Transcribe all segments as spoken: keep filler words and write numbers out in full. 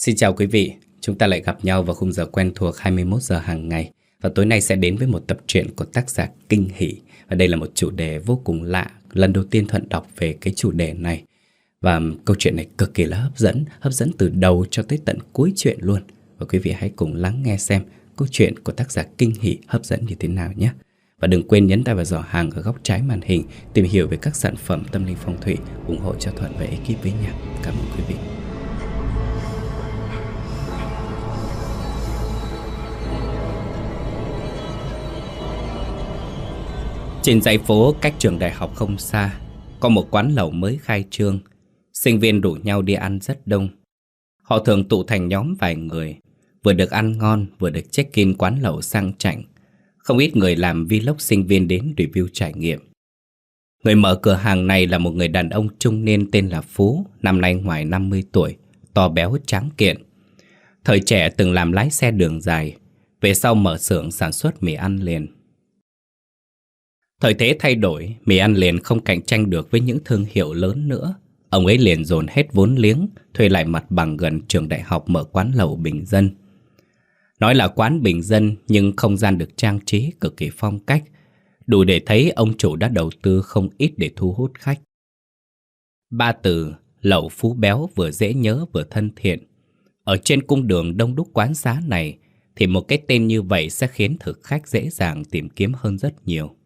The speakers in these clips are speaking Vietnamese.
Xin chào quý vị, chúng ta lại gặp nhau vào khung giờ quen thuộc hai mươi mốt giờ hàng ngày. Và tối nay sẽ đến với một tập truyện của tác giả Kinh Hỷ. Và đây là một chủ đề vô cùng lạ, lần đầu tiên Thuận đọc về cái chủ đề này. Và câu chuyện này cực kỳ là hấp dẫn, hấp dẫn từ đầu cho tới tận cuối chuyện luôn. Và quý vị hãy cùng lắng nghe xem câu chuyện của tác giả Kinh Hỷ hấp dẫn như thế nào nhé. Và đừng quên nhấn tay vào giỏ hàng ở góc trái màn hình, tìm hiểu về các sản phẩm tâm linh phong thủy, ủng hộ cho Thuận và ekip với nhau. Cảm ơn quý vị. Trên dãy phố cách trường đại học không xa, có một quán lẩu mới khai trương. Sinh viên rủ nhau đi ăn rất đông. Họ thường tụ thành nhóm vài người, vừa được ăn ngon, vừa được check-in quán lẩu sang chảnh. Không ít người làm vlog sinh viên đến review trải nghiệm. Người mở cửa hàng này là một người đàn ông trung niên tên là Phú, năm nay ngoài năm mươi tuổi, to béo tráng kiện. Thời trẻ từng làm lái xe đường dài, về sau mở xưởng sản xuất mì ăn liền. Thời thế thay đổi, mì ăn liền không cạnh tranh được với những thương hiệu lớn nữa. Ông ấy liền dồn hết vốn liếng, thuê lại mặt bằng gần trường đại học mở quán lẩu bình dân. Nói là quán bình dân nhưng không gian được trang trí cực kỳ phong cách, đủ để thấy ông chủ đã đầu tư không ít để thu hút khách. Ba từ lẩu Phú béo vừa dễ nhớ vừa thân thiện. Ở trên cung đường đông đúc quán xá này thì một cái tên như vậy sẽ khiến thực khách dễ dàng tìm kiếm hơn rất nhiều.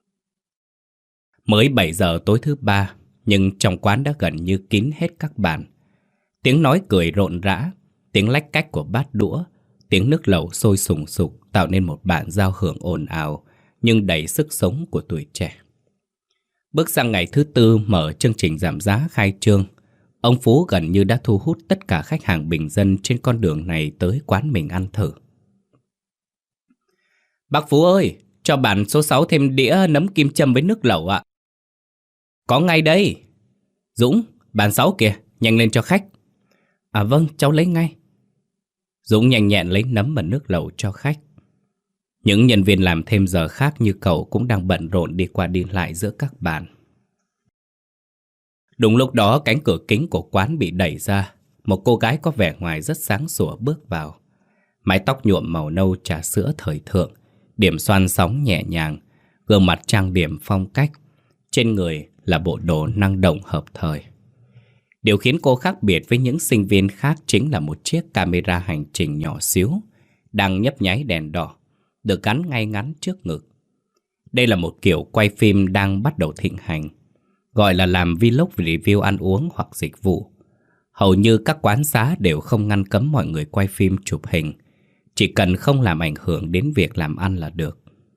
Mới bảy giờ tối thứ ba, nhưng trong quán đã gần như kín hết các bàn. Tiếng nói cười rộn rã, tiếng lách cách của bát đũa, tiếng nước lẩu sôi sùng sục tạo nên một bản giao hưởng ồn ào nhưng đầy sức sống của tuổi trẻ. Bước sang ngày thứ tư mở chương trình giảm giá khai trương, ông Phú gần như đã thu hút tất cả khách hàng bình dân trên con đường này tới quán mình ăn thử. Bác Phú ơi, cho bản số sáu thêm đĩa nấm kim châm với nước lẩu ạ. Có ngay đây. Dũng, bàn sáu kìa, nhanh lên cho khách. À vâng, cháu lấy ngay. Dũng nhanh nhẹn lấy nấm và nước lẩu cho khách. Những nhân viên làm thêm giờ khác như cậu cũng đang bận rộn đi qua đi lại giữa các bàn. Đúng lúc đó cánh cửa kính của quán bị đẩy ra. Một cô gái có vẻ ngoài rất sáng sủa bước vào. Mái tóc nhuộm màu nâu trà sữa thời thượng, điểm xoăn sóng nhẹ nhàng, gương mặt trang điểm phong cách. Trên người là bộ đồ năng động hợp thời. Điều khiến cô khác biệt với những sinh viên khác chính là một chiếc camera hành trình nhỏ xíu, đang nhấp nháy đèn đỏ, được gắn ngay ngắn trước ngực. Đây là một kiểu quay phim đang bắt đầu thịnh hành, gọi là làm vlog review ăn uống hoặc dịch vụ. Hầu như các quán xá đều không ngăn cấm mọi người quay phim chụp hình, chỉ cần không làm ảnh hưởng đến việc làm ăn là được.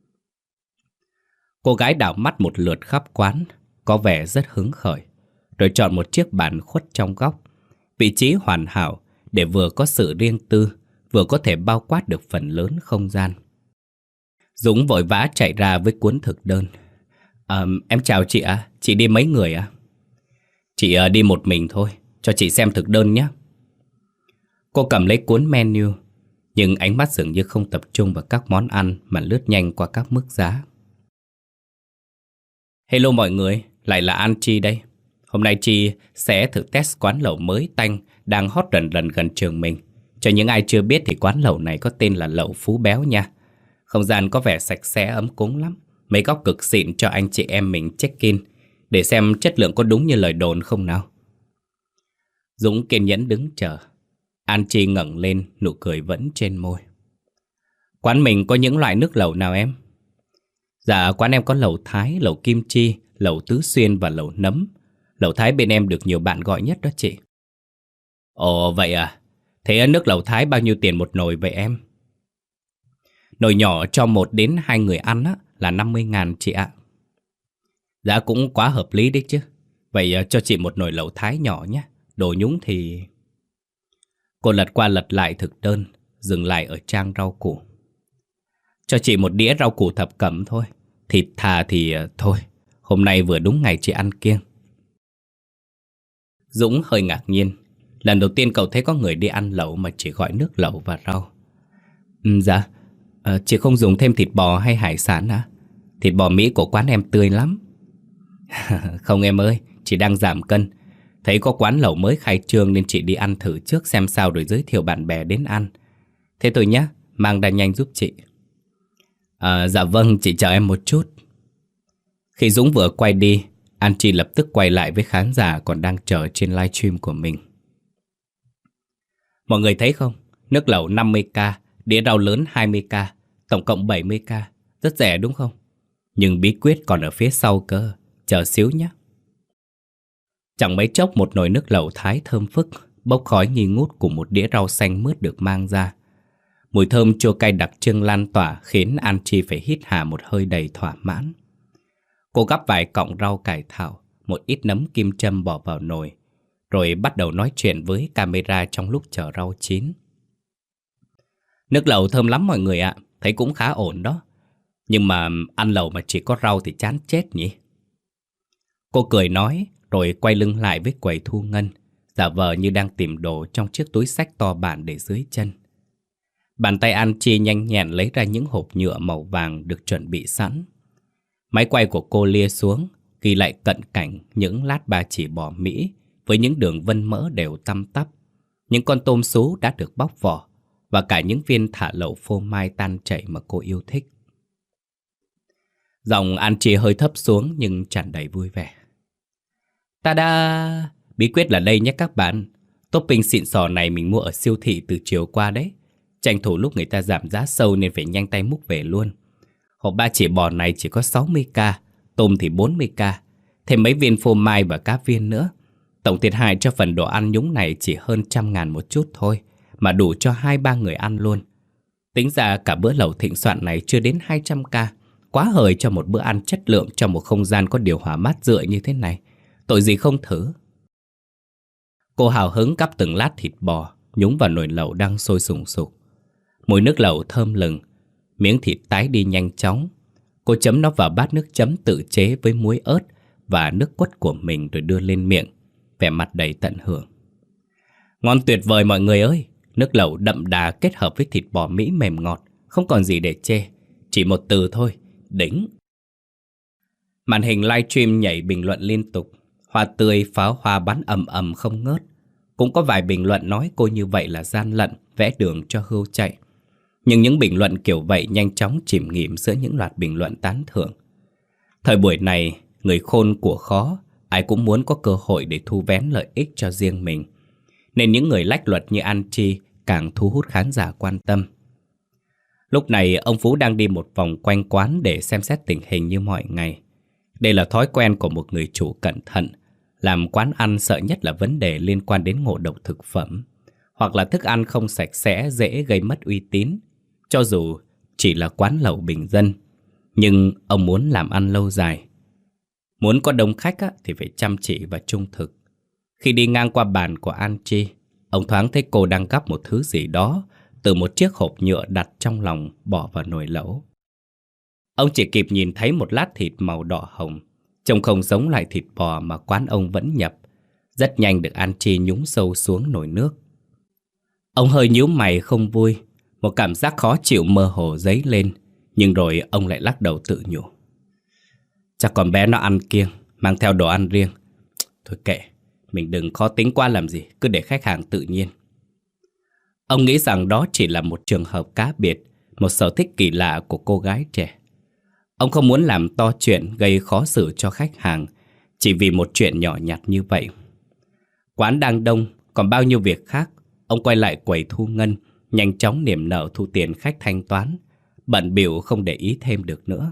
Cô gái đảo mắt một lượt khắp quán, có vẻ rất hứng khởi, rồi chọn một chiếc bàn khuất trong góc, vị trí hoàn hảo để vừa có sự riêng tư, vừa có thể bao quát được phần lớn không gian. Dũng vội vã chạy ra với cuốn thực đơn. À, em chào chị ạ, à? Chị đi mấy người ạ? À? Chị uh, đi một mình thôi, cho chị xem thực đơn nhé. Cô cầm lấy cuốn menu, nhưng ánh mắt dường như không tập trung vào các món ăn mà lướt nhanh qua các mức giá. Hello mọi người, lại là An Chi đây. Hôm nay Chi sẽ thử test quán lẩu mới tanh đang hot rần rần gần trường mình. Cho những ai chưa biết thì quán lẩu này có tên là lẩu Phú béo nha. Không gian có vẻ sạch sẽ ấm cúng lắm. Mấy góc cực xịn cho anh chị em mình check-in để xem chất lượng có đúng như lời đồn không nào. Dũng kiên nhẫn đứng chờ. An Chi ngẩng lên, nụ cười vẫn trên môi. Quán mình có những loại nước lẩu nào em? Dạ, quán em có lẩu Thái, lẩu Kim Chi, lẩu Tứ Xuyên và lẩu Nấm. Lẩu Thái bên em được nhiều bạn gọi nhất đó chị. Ồ vậy à? Thế nước lẩu Thái bao nhiêu tiền một nồi vậy em? Nồi nhỏ cho một đến hai người ăn á, là năm mươi ngàn chị ạ. Dạ cũng quá hợp lý đấy chứ. Vậy cho chị một nồi lẩu Thái nhỏ nhé. Đồ nhúng thì... Cô lật qua lật lại thực đơn, dừng lại ở trang rau củ. Cho chị một đĩa rau củ thập cẩm thôi. Thịt thà thì thôi, hôm nay vừa đúng ngày chị ăn kiêng. Dũng hơi ngạc nhiên. Lần đầu tiên cậu thấy có người đi ăn lẩu mà chỉ gọi nước lẩu và rau. Ừ, dạ, à, chị không dùng thêm thịt bò hay hải sản à? Thịt bò Mỹ của quán em tươi lắm. Không em ơi, chị đang giảm cân. Thấy có quán lẩu mới khai trương nên chị đi ăn thử trước xem sao rồi giới thiệu bạn bè đến ăn. Thế thôi nhá, mang ra nhanh giúp chị. À, dạ vâng, chị chờ em một chút. Khi Dũng vừa quay đi, An Chi lập tức quay lại với khán giả còn đang chờ trên livestream của mình. Mọi người thấy không? Nước lẩu năm mươi k, đĩa rau lớn hai mươi k, tổng cộng bảy mươi k. Rất rẻ đúng không? Nhưng bí quyết còn ở phía sau cơ. Chờ xíu nhé. Chẳng mấy chốc một nồi nước lẩu Thái thơm phức, bốc khói nghi ngút cùng một đĩa rau xanh mướt được mang ra. Mùi thơm chua cay đặc trưng lan tỏa khiến An Chi phải hít hà một hơi đầy thỏa mãn. Cô gắp vài cọng rau cải thảo, một ít nấm kim châm bỏ vào nồi, rồi bắt đầu nói chuyện với camera trong lúc chờ rau chín. Nước lẩu thơm lắm mọi người ạ, thấy cũng khá ổn đó. Nhưng mà ăn lẩu mà chỉ có rau thì chán chết nhỉ? Cô cười nói, rồi quay lưng lại với quầy thu ngân, giả vờ như đang tìm đồ trong chiếc túi xách to bản để dưới chân. Bàn tay An Chi nhanh nhẹn lấy ra những hộp nhựa màu vàng được chuẩn bị sẵn. Máy quay của cô lia xuống, ghi lại cận cảnh những lát ba chỉ bò Mỹ với những đường vân mỡ đều tăm tắp, những con tôm sú đã được bóc vỏ và cả những viên thả lẩu phô mai tan chảy mà cô yêu thích. Giọng An Chi hơi thấp xuống nhưng tràn đầy vui vẻ. Ta-da! Bí quyết là đây nhé các bạn. Topping xịn sò này mình mua ở siêu thị từ chiều qua đấy. Tranh thủ lúc người ta giảm giá sâu nên phải nhanh tay múc về luôn. Hộp ba chỉ bò này chỉ có sáu mươi k, tôm thì bốn mươi k, thêm mấy viên phô mai và cá viên nữa. Tổng thiệt hại cho phần đồ ăn nhúng này chỉ hơn trăm ngàn một chút thôi, mà đủ cho hai ba người ăn luôn. Tính ra cả bữa lẩu thịnh soạn này chưa đến hai trăm k, quá hời cho một bữa ăn chất lượng trong một không gian có điều hòa mát rượi như thế này. Tội gì không thử. Cô hào hứng cắp từng lát thịt bò nhúng vào nồi lẩu đang sôi sùng sục. Mùi nước lẩu thơm lừng, miếng thịt tái đi nhanh chóng. Cô chấm nó vào bát nước chấm tự chế với muối ớt và nước cốt của mình rồi đưa lên miệng, vẻ mặt đầy tận hưởng. Ngon tuyệt vời mọi người ơi! Nước lẩu đậm đà kết hợp với thịt bò Mỹ mềm ngọt, không còn gì để chê. Chỉ một từ thôi, đỉnh! Màn hình livestream nhảy bình luận liên tục. Hoa tươi, pháo hoa bắn ầm ầm không ngớt. Cũng có vài bình luận nói cô như vậy là gian lận, vẽ đường cho hươu chạy. Nhưng những bình luận kiểu vậy nhanh chóng chìm nghỉm giữa những loạt bình luận tán thưởng. Thời buổi này, người khôn của khó, ai cũng muốn có cơ hội để thu vén lợi ích cho riêng mình. Nên những người lách luật như An Chi càng thu hút khán giả quan tâm. Lúc này ông Phú đang đi một vòng quanh quán để xem xét tình hình như mọi ngày. Đây là thói quen của một người chủ cẩn thận. Làm quán ăn sợ nhất là vấn đề liên quan đến ngộ độc thực phẩm, hoặc là thức ăn không sạch sẽ dễ gây mất uy tín. Cho dù chỉ là quán lẩu bình dân, nhưng ông muốn làm ăn lâu dài. Muốn có đông khách á, thì phải chăm chỉ và trung thực. Khi đi ngang qua bàn của An Chi, ông thoáng thấy cô đang gắp một thứ gì đó từ một chiếc hộp nhựa đặt trong lòng bỏ vào nồi lẩu. Ông chỉ kịp nhìn thấy một lát thịt màu đỏ hồng, trông không giống loại thịt bò mà quán ông vẫn nhập. Rất nhanh được An Chi nhúng sâu xuống nồi nước. Ông hơi nhíu mày không vui, một cảm giác khó chịu mơ hồ dấy lên. Nhưng rồi ông lại lắc đầu tự nhủ. Chắc con bé nó ăn kiêng, mang theo đồ ăn riêng. Thôi kệ, mình đừng khó tính quá làm gì, cứ để khách hàng tự nhiên. Ông nghĩ rằng đó chỉ là một trường hợp cá biệt, một sở thích kỳ lạ của cô gái trẻ. Ông không muốn làm to chuyện gây khó xử cho khách hàng chỉ vì một chuyện nhỏ nhặt như vậy. Quán đang đông, còn bao nhiêu việc khác. Ông quay lại quầy thu ngân, nhanh chóng niềm nở thu tiền khách thanh toán, bận bịu không để ý thêm được nữa.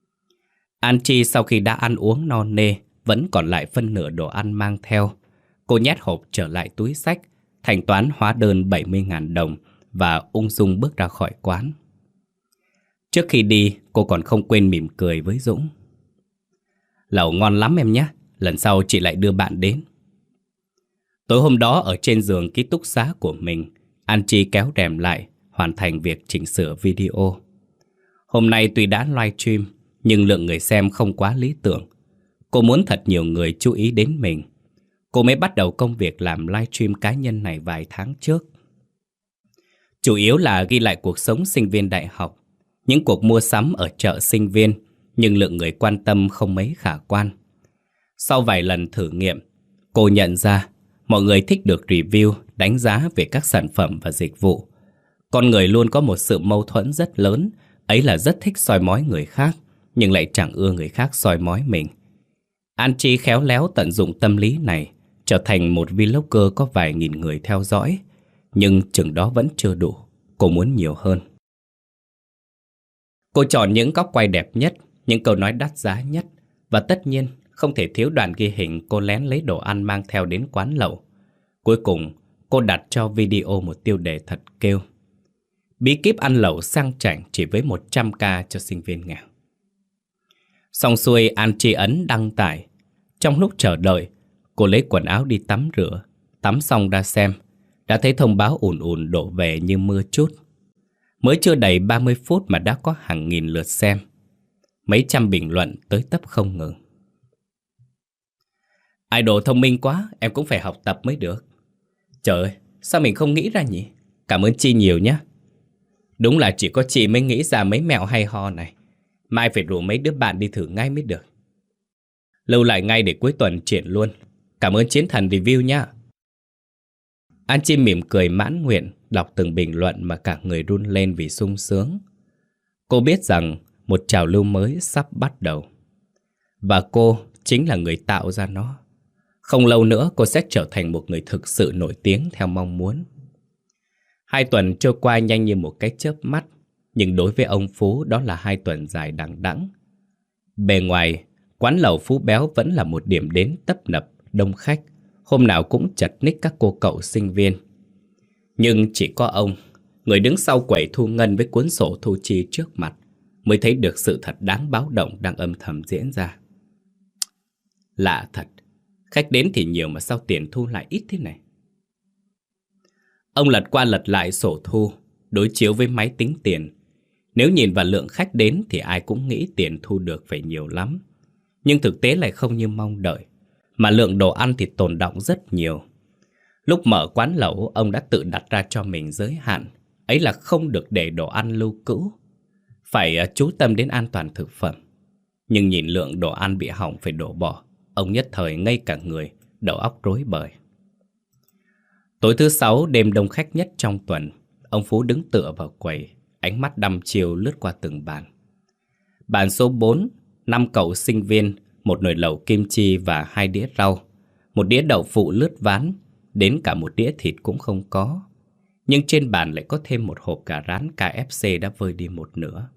An Chi sau khi đã ăn uống no nê, vẫn còn lại phân nửa đồ ăn mang theo. Cô nhét hộp trở lại túi xách, thanh toán hóa đơn bảy mươi nghìn đồng và ung dung bước ra khỏi quán. Trước khi đi, cô còn không quên mỉm cười với Dũng. Lẩu ngon lắm em nhé, lần sau chị lại đưa bạn đến. Tối hôm đó ở trên giường ký túc xá của mình, An Chi kéo rèm lại, hoàn thành việc chỉnh sửa video. Hôm nay tuy đã livestream, nhưng lượng người xem không quá lý tưởng. Cô muốn thật nhiều người chú ý đến mình. Cô mới bắt đầu công việc làm livestream cá nhân này vài tháng trước. Chủ yếu là ghi lại cuộc sống sinh viên đại học, những cuộc mua sắm ở chợ sinh viên, nhưng lượng người quan tâm không mấy khả quan. Sau vài lần thử nghiệm, Cô nhận ra mọi người thích được review, đánh giá về các sản phẩm và dịch vụ. Con người luôn có một sự mâu thuẫn rất lớn, ấy là rất thích soi mói người khác, nhưng lại chẳng ưa người khác soi mói mình. Angie khéo léo tận dụng tâm lý này, trở thành một vlogger có vài nghìn người theo dõi. Nhưng chừng đó vẫn chưa đủ, cô muốn nhiều hơn. Cô chọn những góc quay đẹp nhất, những câu nói đắt giá nhất, và tất nhiên không thể thiếu đoạn ghi hình cô lén lấy đồ ăn mang theo đến quán lẩu. Cuối cùng, cô đặt cho video một tiêu đề thật kêu: bí kíp ăn lẩu sang chảnh chỉ với một trăm k cho sinh viên nghèo. Xong xuôi, Angie ấn đăng tải. Trong lúc chờ đợi, cô lấy quần áo đi tắm rửa. Tắm xong ra xem, đã thấy thông báo ùn ùn đổ về như mưa trút. Mới chưa đầy ba mươi phút mà đã có hàng nghìn lượt xem, mấy trăm bình luận tới tấp không ngừng. Idol thông minh quá, em cũng phải học tập mới được. Trời ơi, sao mình không nghĩ ra nhỉ? Cảm ơn chị nhiều nhé. Đúng là chỉ có chị mới nghĩ ra mấy mẹo hay ho này. Mai phải rủ mấy đứa bạn đi thử ngay mới được. Lưu lại ngay để cuối tuần triển luôn. Cảm ơn Chiến Thần review nhá. Angie mỉm cười mãn nguyện, đọc từng bình luận mà cả người run lên vì sung sướng. Cô biết rằng một trào lưu mới sắp bắt đầu, và cô chính là người tạo ra nó. Không lâu nữa cô sẽ trở thành một người thực sự nổi tiếng theo mong muốn. Hai tuần trôi qua nhanh như một cái chớp mắt, nhưng đối với ông Phú đó là hai tuần dài đằng đẵng. Bề ngoài, quán lẩu Phú Béo vẫn là một điểm đến tấp nập, đông khách, hôm nào cũng chật ních các cô cậu sinh viên. Nhưng chỉ có ông, người đứng sau quầy thu ngân với cuốn sổ thu chi trước mặt, mới thấy được sự thật đáng báo động đang âm thầm diễn ra. Lạ thật, khách đến thì nhiều mà sao tiền thu lại ít thế này? Ông lật qua lật lại sổ thu, đối chiếu với máy tính tiền. Nếu nhìn vào lượng khách đến thì ai cũng nghĩ tiền thu được phải nhiều lắm. Nhưng thực tế lại không như mong đợi, mà lượng đồ ăn thì tồn đọng rất nhiều. Lúc mở quán lẩu, ông đã tự đặt ra cho mình giới hạn, ấy là không được để đồ ăn lưu cữu, phải chú tâm đến an toàn thực phẩm. Nhưng nhìn lượng đồ ăn bị hỏng phải đổ bỏ, ông nhất thời ngây cả người, đầu óc rối bời. Tối thứ sáu, đêm đông khách nhất trong tuần, ông Phú đứng tựa vào quầy, ánh mắt đăm chiêu lướt qua từng bàn. Bàn số bốn, năm cậu sinh viên, một nồi lẩu kim chi và hai đĩa rau, một đĩa đậu phụ lướt ván, đến cả một đĩa thịt cũng không có. Nhưng trên bàn lại có thêm một hộp gà rán ca ép xê đã vơi đi một nửa.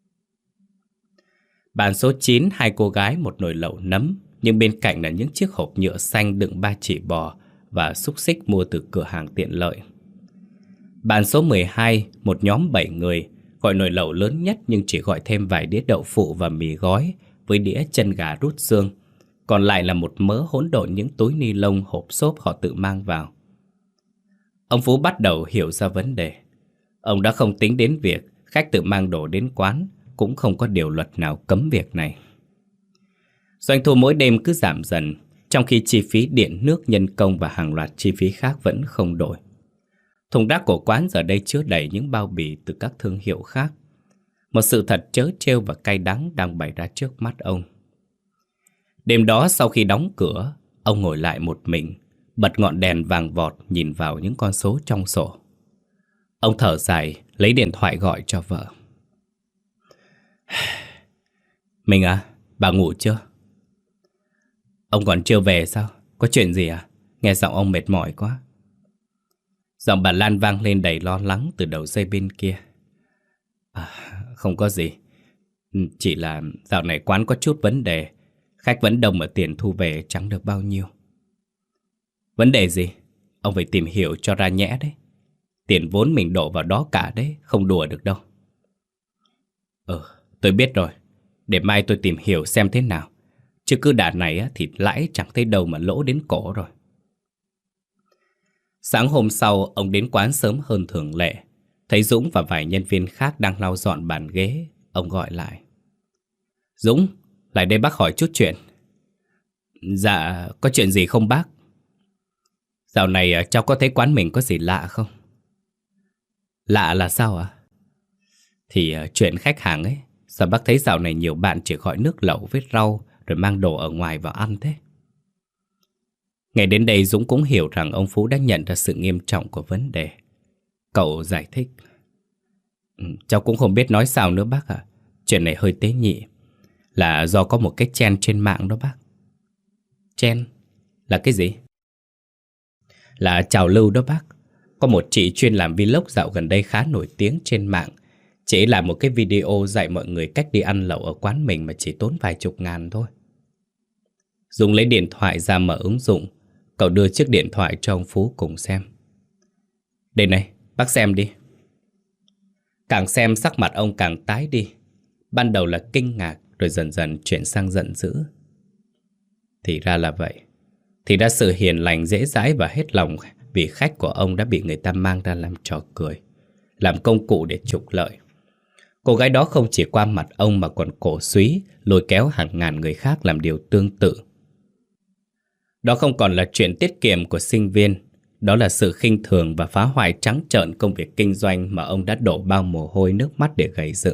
Bàn số chín, hai cô gái, một nồi lẩu nấm, nhưng bên cạnh là những chiếc hộp nhựa xanh đựng ba chỉ bò và xúc xích mua từ cửa hàng tiện lợi. Bàn số mười hai, một nhóm bảy người, gọi nồi lẩu lớn nhất nhưng chỉ gọi thêm vài đĩa đậu phụ và mì gói với đĩa chân gà rút xương. Còn lại là một mớ hỗn độn những túi ni lông hộp xốp họ tự mang vào. Ông Phú bắt đầu hiểu ra vấn đề. Ông đã không tính đến việc khách tự mang đồ đến quán, cũng không có điều luật nào cấm việc này. Doanh thu mỗi đêm cứ giảm dần, trong khi chi phí điện, nước, nhân công và hàng loạt chi phí khác vẫn không đổi. Thùng rác của quán giờ đây chứa đầy những bao bì từ các thương hiệu khác. Một sự thật trớ trêu và cay đắng đang bày ra trước mắt ông. Đêm đó sau khi đóng cửa, ông ngồi lại một mình, bật ngọn đèn vàng vọt nhìn vào những con số trong sổ. Ông thở dài, lấy điện thoại gọi cho vợ. Mình à, bà ngủ chưa? Ông còn chưa về sao? Có chuyện gì à? Nghe giọng ông mệt mỏi quá. Giọng bà Lan vang lên đầy lo lắng từ đầu dây bên kia. À, không có gì. Chỉ là dạo này quán có chút vấn đề. Khách vẫn đông mà tiền thu về chẳng được bao nhiêu. Vấn đề gì? Ông phải tìm hiểu cho ra nhẽ đấy. Tiền vốn mình đổ vào đó cả đấy, không đùa được đâu. Ừ, tôi biết rồi. Để mai tôi tìm hiểu xem thế nào. Chứ cứ đà này thì lãi chẳng thấy đâu mà lỗ đến cổ rồi. Sáng hôm sau, ông đến quán sớm hơn thường lệ. Thấy Dũng và vài nhân viên khác đang lau dọn bàn ghế. Ông gọi lại. Dũng, lại đây bác hỏi chút chuyện. Dạ, có chuyện gì không bác? Dạo này cháu có thấy quán mình có gì lạ không? Lạ là sao ạ? À? Thì chuyện khách hàng ấy. Sao bác thấy dạo này nhiều bạn chỉ gọi nước lẩu với rau rồi mang đồ ở ngoài vào ăn thế? Nghe đến đây Dũng cũng hiểu rằng ông Phú đã nhận ra sự nghiêm trọng của vấn đề. Cậu giải thích. Ừ, cháu cũng không biết nói sao nữa bác ạ. Chuyện này hơi tế nhị. Là do có một cái trend trên mạng đó bác. Trend? Là cái gì? Là trào lưu đó bác. Có một chị chuyên làm vlog dạo gần đây khá nổi tiếng trên mạng. Chị ấy làm một cái video dạy mọi người cách đi ăn lẩu ở quán mình mà chỉ tốn vài chục ngàn thôi. Dũng lấy điện thoại ra mở ứng dụng. Cậu đưa chiếc điện thoại cho ông Phú cùng xem. Đây này, bác xem đi. Càng xem sắc mặt ông càng tái đi. Ban đầu là kinh ngạc, rồi dần dần chuyển sang giận dữ. Thì ra là vậy. Thì ra sự hiền lành dễ dãi và hết lòng vì khách của ông đã bị người ta mang ra làm trò cười, làm công cụ để trục lợi. Cô gái đó không chỉ qua mặt ông mà còn cổ súy, lôi kéo hàng ngàn người khác làm điều tương tự. Đó không còn là chuyện tiết kiệm của sinh viên. Đó là sự khinh thường và phá hoại trắng trợn công việc kinh doanh mà ông đã đổ bao mồ hôi nước mắt để gầy dựng.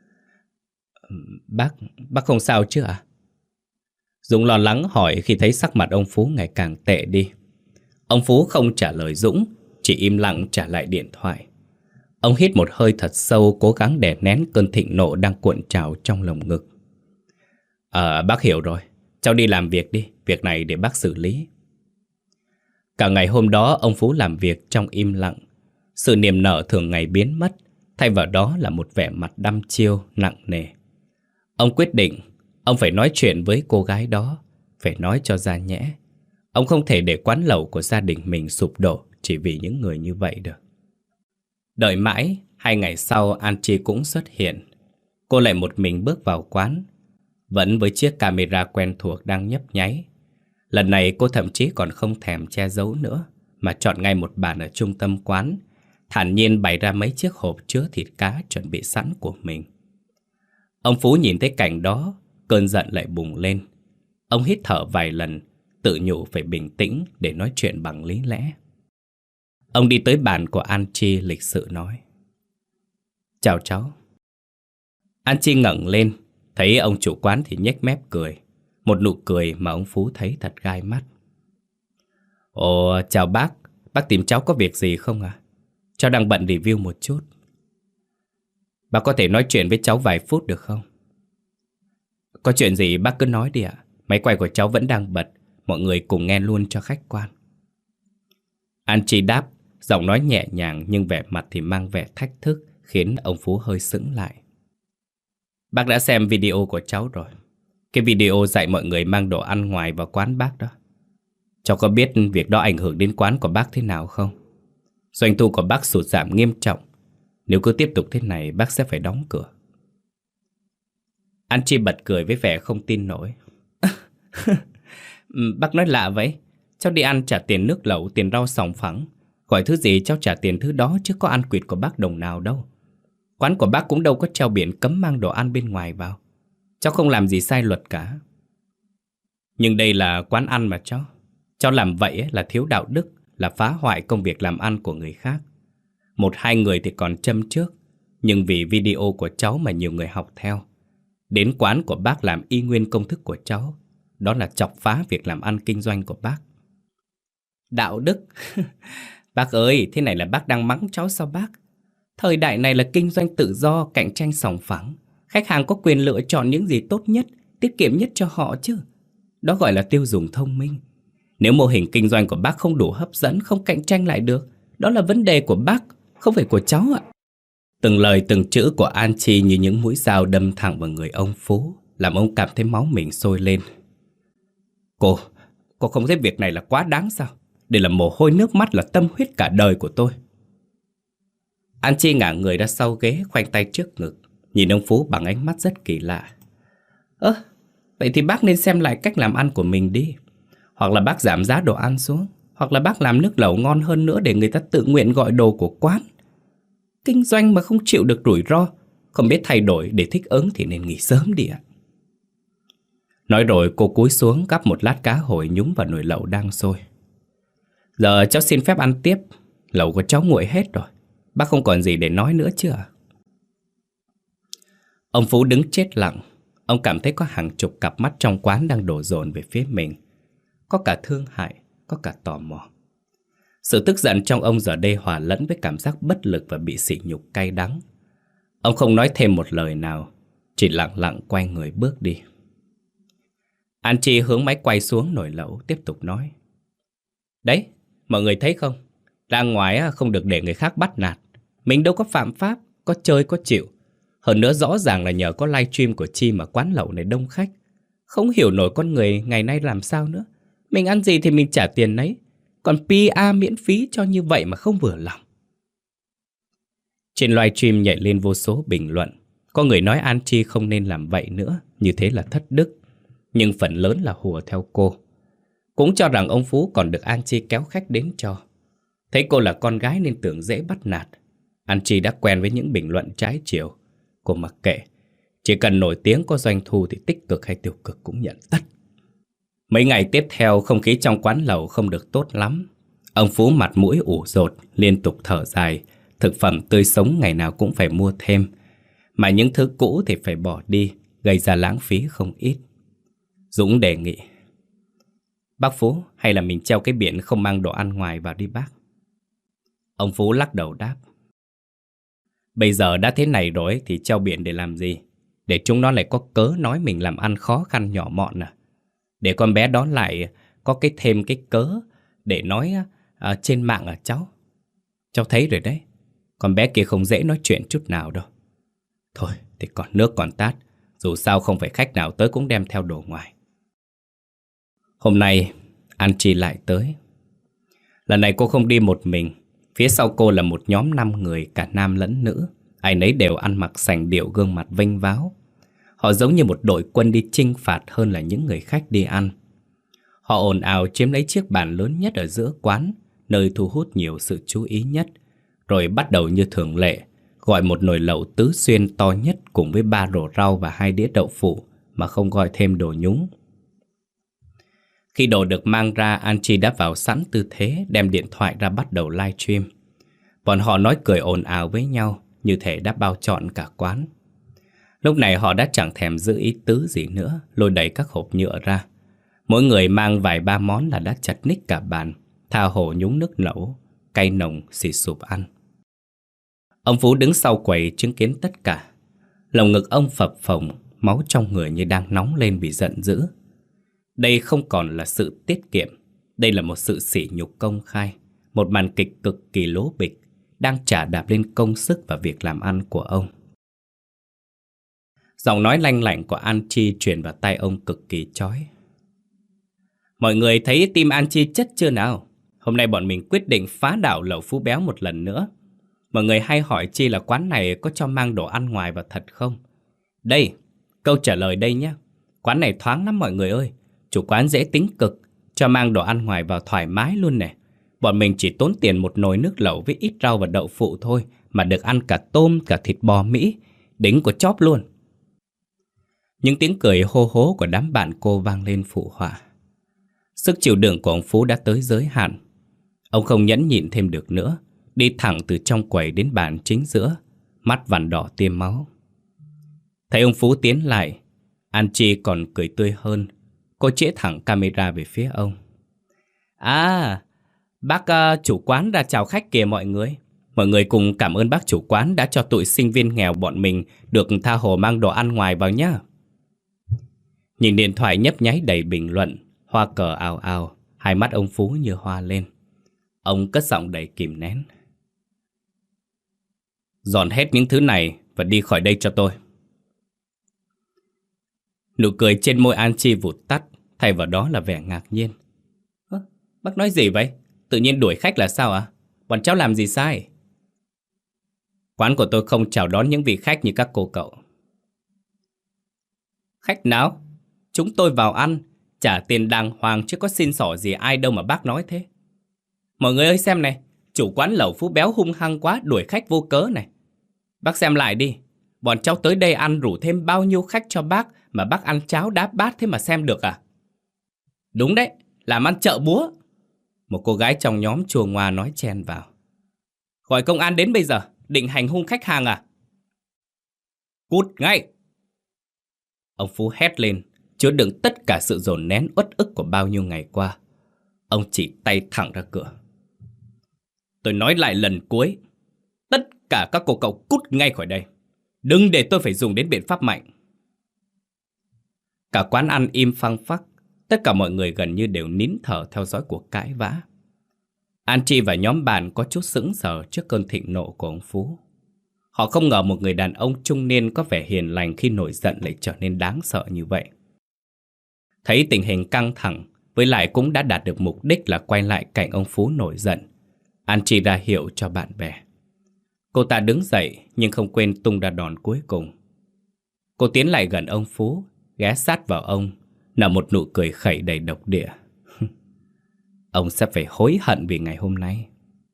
Bác, bác không sao chứ ạ? À? Dũng lo lắng hỏi khi thấy sắc mặt ông Phú ngày càng tệ đi. Ông Phú không trả lời Dũng, chỉ im lặng trả lại điện thoại. Ông hít một hơi thật sâu, cố gắng đè nén cơn thịnh nộ đang cuộn trào trong lồng ngực. Ờ, bác hiểu rồi. Cháu đi làm việc đi, việc này để bác xử lý. Cả ngày hôm đó ông Phú làm việc trong im lặng. Sự niềm nở thường ngày biến mất, thay vào đó là một vẻ mặt đăm chiêu, nặng nề. Ông quyết định, ông phải nói chuyện với cô gái đó, phải nói cho ra nhẽ. Ông không thể để quán lẩu của gia đình mình sụp đổ chỉ vì những người như vậy được. Đợi mãi, hai ngày sau An Chi cũng xuất hiện. Cô lại một mình bước vào quán, vẫn với chiếc camera quen thuộc đang nhấp nháy. Lần này cô thậm chí còn không thèm che giấu nữa, mà chọn ngay một bàn ở trung tâm quán, thản nhiên bày ra mấy chiếc hộp chứa thịt cá chuẩn bị sẵn của mình. Ông Phú nhìn thấy cảnh đó, cơn giận lại bùng lên. Ông hít thở vài lần, tự nhủ phải bình tĩnh để nói chuyện bằng lý lẽ. Ông đi tới bàn của An Chi lịch sự nói. Chào cháu. An Chi ngẩng lên, thấy ông chủ quán thì nhếch mép cười. Một nụ cười mà ông Phú thấy thật gai mắt. Ồ, chào bác. Bác tìm cháu có việc gì không à? Cháu đang bận review một chút. Bác có thể nói chuyện với cháu vài phút được không? Có chuyện gì bác cứ nói đi ạ. Máy quay của cháu vẫn đang bật. Mọi người cùng nghe luôn cho khách quan. An Chi đáp, giọng nói nhẹ nhàng nhưng vẻ mặt thì mang vẻ thách thức, khiến ông Phú hơi sững lại. Bác đã xem video của cháu rồi. Cái video dạy mọi người mang đồ ăn ngoài vào quán bác đó. Cháu có biết việc đó ảnh hưởng đến quán của bác thế nào không? Doanh thu của bác sụt giảm nghiêm trọng. Nếu cứ tiếp tục thế này bác sẽ phải đóng cửa. An Chi bật cười với vẻ không tin nổi. Bác nói lạ vậy. Cháu đi ăn trả tiền nước lẩu, tiền rau sòng phẳng. Gọi thứ gì cháu trả tiền thứ đó, chứ có ăn quỵt của bác đồng nào đâu. Quán của bác cũng đâu có treo biển cấm mang đồ ăn bên ngoài vào. Cháu không làm gì sai luật cả. Nhưng đây là quán ăn mà cháu. Cháu làm vậy là thiếu đạo đức, là phá hoại công việc làm ăn của người khác. Một hai người thì còn châm trước, nhưng vì video của cháu mà nhiều người học theo. Đến quán của bác làm y nguyên công thức của cháu. Đó là chọc phá việc làm ăn kinh doanh của bác. Đạo đức? Bác ơi, thế này là bác đang mắng cháu sao bác? Thời đại này là kinh doanh tự do, cạnh tranh sòng phẳng. Khách hàng có quyền lựa chọn những gì tốt nhất, tiết kiệm nhất cho họ chứ. Đó gọi là tiêu dùng thông minh. Nếu mô hình kinh doanh của bác không đủ hấp dẫn, không cạnh tranh lại được, đó là vấn đề của bác, không phải của cháu ạ. Từng lời từng chữ của An Chi như những mũi dao đâm thẳng vào người ông Phú, làm ông cảm thấy máu mình sôi lên. Cô, cô không thấy việc này là quá đáng sao? Đây là mồ hôi nước mắt, là tâm huyết cả đời của tôi. An Chi ngả người ra sau ghế, khoanh tay trước ngực, nhìn ông Phú bằng ánh mắt rất kỳ lạ. Ơ, vậy thì bác nên xem lại cách làm ăn của mình đi. Hoặc là bác giảm giá đồ ăn xuống, hoặc là bác làm nước lẩu ngon hơn nữa để người ta tự nguyện gọi đồ của quán. Kinh doanh mà không chịu được rủi ro, không biết thay đổi để thích ứng thì nên nghỉ sớm đi ạ. Nói rồi cô cúi xuống gắp một lát cá hồi nhúng vào nồi lẩu đang sôi. Giờ cháu xin phép ăn tiếp. Lẩu của cháu nguội hết rồi. Bác không còn gì để nói nữa chứ ạ? Ông Phú đứng chết lặng. Ông cảm thấy có hàng chục cặp mắt trong quán đang đổ dồn về phía mình. Có cả thương hại, có cả tò mò. Sự tức giận trong ông giờ đây hòa lẫn với cảm giác bất lực và bị sỉ nhục cay đắng. Ông không nói thêm một lời nào, chỉ lặng lặng quay người bước đi. An Chi hướng máy quay xuống nồi lẩu, tiếp tục nói. Đấy, mọi người thấy không? Ra ngoài không được để người khác bắt nạt. Mình đâu có phạm pháp, có chơi có chịu. Hơn nữa rõ ràng là nhờ có livestream của Chi mà quán lẩu này đông khách. Không hiểu nổi con người ngày nay làm sao nữa. Mình ăn gì thì mình trả tiền nấy. Còn pê e miễn phí cho như vậy mà không vừa lòng. Trên livestream nhảy lên vô số bình luận. Có người nói An Chi không nên làm vậy nữa, như thế là thất đức. Nhưng phần lớn là hùa theo cô. Cũng cho rằng ông Phú còn được An Chi kéo khách đến cho. Thấy cô là con gái nên tưởng dễ bắt nạt. An Chi đã quen với những bình luận trái chiều. Cô mặc kệ. Chỉ cần nổi tiếng có doanh thu thì tích cực hay tiêu cực cũng nhận tất. Mấy ngày tiếp theo không khí trong quán lẩu không được tốt lắm. Ông Phú mặt mũi ủ rột, liên tục thở dài. Thực phẩm tươi sống ngày nào cũng phải mua thêm. Mà những thứ cũ thì phải bỏ đi, gây ra lãng phí không ít. Dũng đề nghị. Bác Phú, hay là mình treo cái biển không mang đồ ăn ngoài vào đi bác? Ông Phú lắc đầu đáp. Bây giờ đã thế này rồi thì treo biển để làm gì? Để chúng nó lại có cớ nói mình làm ăn khó khăn nhỏ mọn à? Để con bé đó lại có cái thêm cái cớ để nói à, trên mạng à cháu? Cháu thấy rồi đấy. Con bé kia không dễ nói chuyện chút nào đâu. Thôi thì còn nước còn tát. Dù sao không phải khách nào tới cũng đem theo đồ ngoài. Hôm nay An Chi lại tới. Lần này cô không đi một mình. Phía sau cô là một nhóm năm người, cả nam lẫn nữ. Ai nấy đều ăn mặc sành điệu, gương mặt vênh váo. Họ giống như một đội quân đi chinh phạt hơn là những người khách đi ăn. Họ ồn ào chiếm lấy chiếc bàn lớn nhất ở giữa quán, nơi thu hút nhiều sự chú ý nhất. Rồi bắt đầu như thường lệ, gọi một nồi lẩu tứ xuyên to nhất cùng với ba rổ rau và hai đĩa đậu phụ mà không gọi thêm đồ nhúng. Khi đồ được mang ra, An Chi đã vào sẵn tư thế đem điện thoại ra bắt đầu live stream. Bọn họ nói cười ồn ào với nhau, như thể đã bao trọn cả quán. Lúc này họ đã chẳng thèm giữ ý tứ gì nữa, lôi đẩy các hộp nhựa ra. Mỗi người mang vài ba món là đã chật ních cả bàn, tha hồ nhúng nước lẩu, cay nồng xì sụp ăn. Ông Phú đứng sau quầy chứng kiến tất cả. Lồng ngực ông phập phồng, máu trong người như đang nóng lên vì giận dữ. Đây không còn là sự tiết kiệm, đây là một sự sỉ nhục công khai, một màn kịch cực kỳ lố bịch, đang trả đạp lên công sức và việc làm ăn của ông. Giọng nói lanh lảnh của An Chi truyền vào tai ông cực kỳ chói. Mọi người thấy tim An Chi chất chưa nào? Hôm nay bọn mình quyết định phá đảo lẩu Phú Béo một lần nữa. Mọi người hay hỏi Chi là quán này có cho mang đồ ăn ngoài vào thật không? Đây, câu trả lời đây nhé. Quán này thoáng lắm mọi người ơi. Chủ quán dễ tính cực, cho mang đồ ăn ngoài vào thoải mái luôn nè. Bọn mình chỉ tốn tiền một nồi nước lẩu với ít rau và đậu phụ thôi mà được ăn cả tôm, cả thịt bò Mỹ, đỉnh của chóp luôn. Những tiếng cười hô hố của đám bạn cô vang lên phụ họa. Sức chịu đựng của ông Phú đã tới giới hạn. Ông không nhẫn nhịn thêm được nữa, đi thẳng từ trong quầy đến bàn chính giữa, mắt vằn đỏ tiêm máu. Thấy ông Phú tiến lại, An Chi còn cười tươi hơn. Cô chĩa thẳng camera về phía ông. À, bác uh, chủ quán ra chào khách kìa mọi người. Mọi người cùng cảm ơn bác chủ quán đã cho tụi sinh viên nghèo bọn mình được tha hồ mang đồ ăn ngoài vào nhá. Nhìn điện thoại nhấp nháy đầy bình luận, hoa cờ ào ào, hai mắt ông Phú như hoa lên. Ông cất giọng đầy kìm nén. Dọn hết những thứ này và đi khỏi đây cho tôi. Nụ cười trên môi An Chi vụt tắt, thay vào đó là vẻ ngạc nhiên. Ơ, bác nói gì vậy? Tự nhiên đuổi khách là sao ạ? À? Bọn cháu làm gì sai? Quán của tôi không chào đón những vị khách như các cô cậu. Khách nào? Chúng tôi vào ăn, trả tiền đàng hoàng chứ có xin xỏ gì ai đâu mà bác nói thế. Mọi người ơi xem này, chủ quán lẩu Phú Béo hung hăng quá, đuổi khách vô cớ này. Bác xem lại đi, bọn cháu tới đây ăn rủ thêm bao nhiêu khách cho bác mà bác ăn cháo đá bát thế mà xem được à? Đúng đấy, làm ăn chợ búa. Một cô gái trong nhóm chùa ngoa nói chen vào. Gọi công an đến bây giờ, định hành hung khách hàng à? Cút ngay! Ông Phú hét lên, chứa đựng tất cả sự dồn nén uất ức của bao nhiêu ngày qua. Ông chỉ tay thẳng ra cửa. Tôi nói lại lần cuối, tất cả các cô cậu cút ngay khỏi đây. Đừng để tôi phải dùng đến biện pháp mạnh. Cả quán ăn im phăng phắc. Tất cả mọi người gần như đều nín thở theo dõi cuộc cãi vã. An Chi và nhóm bạn có chút sững sờ trước cơn thịnh nộ của ông Phú. Họ không ngờ một người đàn ông trung niên có vẻ hiền lành khi nổi giận lại trở nên đáng sợ như vậy. Thấy tình hình căng thẳng, với lại cũng đã đạt được mục đích là quay lại cạnh ông Phú nổi giận, An Chi ra hiệu cho bạn bè. Cô ta đứng dậy nhưng không quên tung ra đòn cuối cùng. Cô tiến lại gần ông Phú, ghé sát vào ông, nở một nụ cười khẩy đầy độc địa. Ông sẽ phải hối hận vì ngày hôm nay.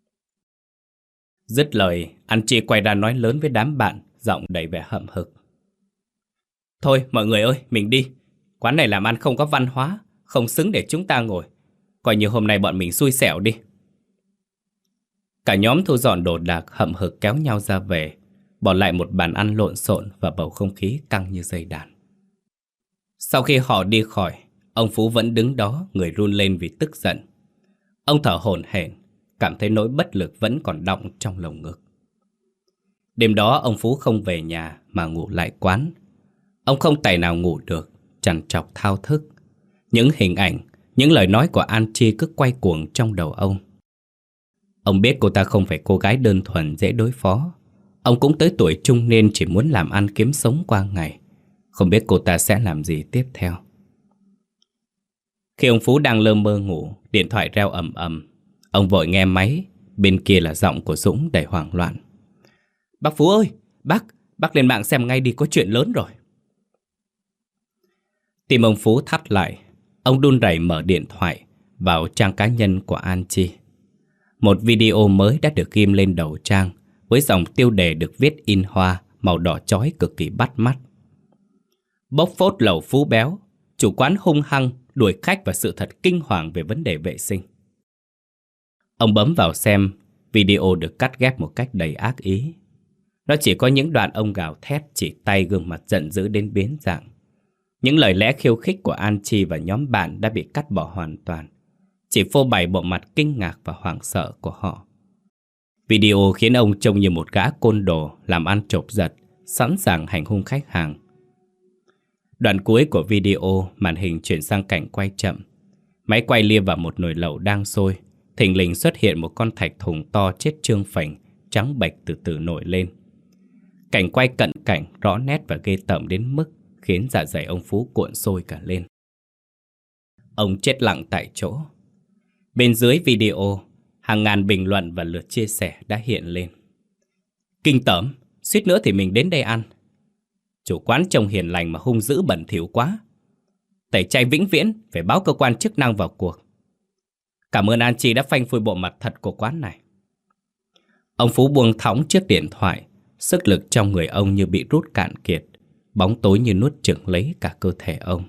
Dứt lời, An Chi quay ra nói lớn với đám bạn, giọng đầy vẻ hậm hực. Thôi mọi người ơi, mình đi. Quán này làm ăn không có văn hóa, không xứng để chúng ta ngồi. Coi như hôm nay bọn mình xui xẻo đi. Cả nhóm thu dọn đồ đạc hậm hực kéo nhau ra về, bỏ lại một bàn ăn lộn xộn và bầu không khí căng như dây đàn. Sau khi họ đi khỏi, ông Phú vẫn đứng đó, người run lên vì tức giận. Ông thở hổn hển, cảm thấy nỗi bất lực vẫn còn đọng trong lồng ngực. Đêm đó ông Phú không về nhà mà ngủ lại quán. Ông không tài nào ngủ được, trằn trọc thao thức. Những hình ảnh, những lời nói của An Chi cứ quay cuồng trong đầu ông. Ông biết cô ta không phải cô gái đơn thuần dễ đối phó. Ông cũng tới tuổi trung niên chỉ muốn làm ăn kiếm sống qua ngày. Không biết cô ta sẽ làm gì tiếp theo. Khi ông Phú đang lơ mơ ngủ, điện thoại reo ầm ầm. Ông vội nghe máy, bên kia là giọng của Dũng đầy hoảng loạn. Bác Phú ơi, bác, bác lên mạng xem ngay đi, có chuyện lớn rồi. Tim ông Phú thắt lại. Ông run rẩy mở điện thoại vào trang cá nhân của An Chi. Một video mới đã được ghim lên đầu trang, với dòng tiêu đề được viết in hoa, màu đỏ chói cực kỳ bắt mắt. Bốc phốt lẩu Phú béo, chủ quán hung hăng đuổi khách và sự thật kinh hoàng về vấn đề vệ sinh. Ông bấm vào xem, video được cắt ghép một cách đầy ác ý. Nó chỉ có những đoạn ông gào thét, chỉ tay, gương mặt giận dữ đến biến dạng. Những lời lẽ khiêu khích của An Chi và nhóm bạn đã bị cắt bỏ hoàn toàn, chỉ phô bày bộ mặt kinh ngạc và hoảng sợ của họ. Video khiến ông trông như một gã côn đồ làm ăn chộp giật, sẵn sàng hành hung khách hàng. Đoạn cuối của video, màn hình chuyển sang cảnh quay chậm. Máy quay lia vào một nồi lẩu đang sôi. Thình lình xuất hiện một con thạch thùng to chết trương phành, trắng bệch từ từ nổi lên. Cảnh quay cận cảnh, rõ nét và ghê tởm đến mức khiến dạ dày ông Phú cuộn sôi cả lên. Ông chết lặng tại chỗ. Bên dưới video, hàng ngàn bình luận và lượt chia sẻ đã hiện lên. Kinh tởm, suýt nữa thì mình đến đây ăn. Chủ quán trông hiền lành mà hung dữ bẩn thỉu quá. Tẩy chay vĩnh viễn, phải báo cơ quan chức năng vào cuộc. Cảm ơn An Chi đã phanh phui bộ mặt thật của quán này. Ông Phú buông thõng chiếc điện thoại. Sức lực trong người ông như bị rút cạn kiệt. Bóng tối như nuốt chửng lấy cả cơ thể ông.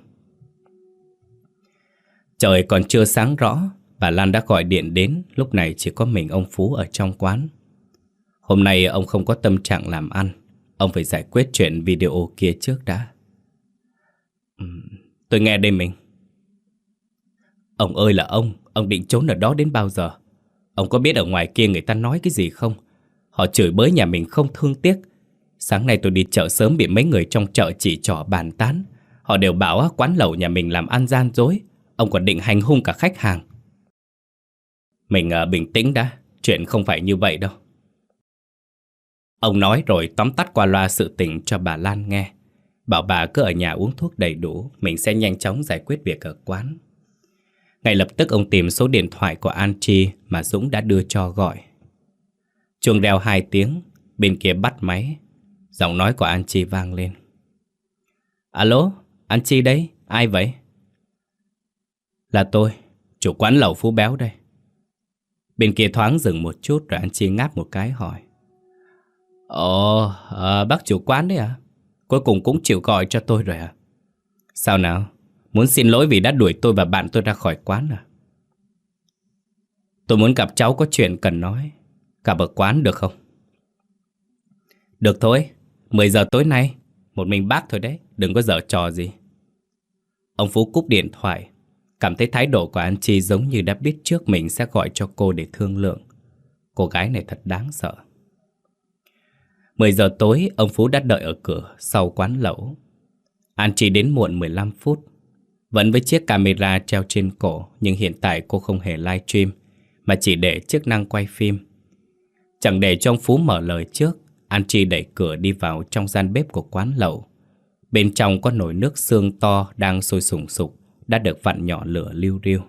Trời còn chưa sáng rõ, bà Lan đã gọi điện đến. Lúc này chỉ có mình ông Phú ở trong quán. Hôm nay ông không có tâm trạng làm ăn. Ông phải giải quyết chuyện video kia trước đã. uhm, Tôi nghe đây mình. Ông ơi là ông, ông định trốn ở đó đến bao giờ? Ông có biết ở ngoài kia người ta nói cái gì không? Họ chửi bới nhà mình không thương tiếc. Sáng nay tôi đi chợ sớm bị mấy người trong chợ chỉ trỏ bàn tán. Họ đều bảo quán lẩu nhà mình làm ăn gian dối. Ông còn định hành hung cả khách hàng. Mình uh, bình tĩnh đã, chuyện không phải như vậy đâu. Ông nói rồi tóm tắt qua loa sự tình cho bà Lan nghe. Bảo bà cứ ở nhà uống thuốc đầy đủ, mình sẽ nhanh chóng giải quyết việc ở quán. Ngay lập tức ông tìm số điện thoại của An Chi mà Dũng đã đưa cho gọi. Chuông reo hai tiếng, bên kia bắt máy. Giọng nói của An Chi vang lên. Alo, An Chi đấy, ai vậy? Là tôi, chủ quán lẩu Phú béo đây. Bên kia thoáng dừng một chút rồi An Chi ngáp một cái hỏi. Ồ, à, bác chủ quán đấy à? Cuối cùng cũng chịu gọi cho tôi rồi à? Sao nào? Muốn xin lỗi vì đã đuổi tôi và bạn tôi ra khỏi quán à? Tôi muốn gặp cháu có chuyện cần nói. Gặp ở quán được không? Được thôi, mười giờ tối nay. Một mình bác thôi đấy, đừng có giở trò gì. Ông Phú cúp điện thoại. Cảm thấy thái độ của An Chi giống như đã biết trước mình sẽ gọi cho cô để thương lượng. Cô gái này thật đáng sợ. Mười giờ tối, ông Phú đã đợi ở cửa sau quán lẩu. An Chi đến muộn mười lăm phút. Vẫn với chiếc camera treo trên cổ, nhưng hiện tại cô không hề live stream, mà chỉ để chức năng quay phim. Chẳng để cho ông Phú mở lời trước, An Chi đẩy cửa đi vào trong gian bếp của quán lẩu. Bên trong có nồi nước xương to đang sôi sùng sục, đã được vặn nhỏ lửa liu riu.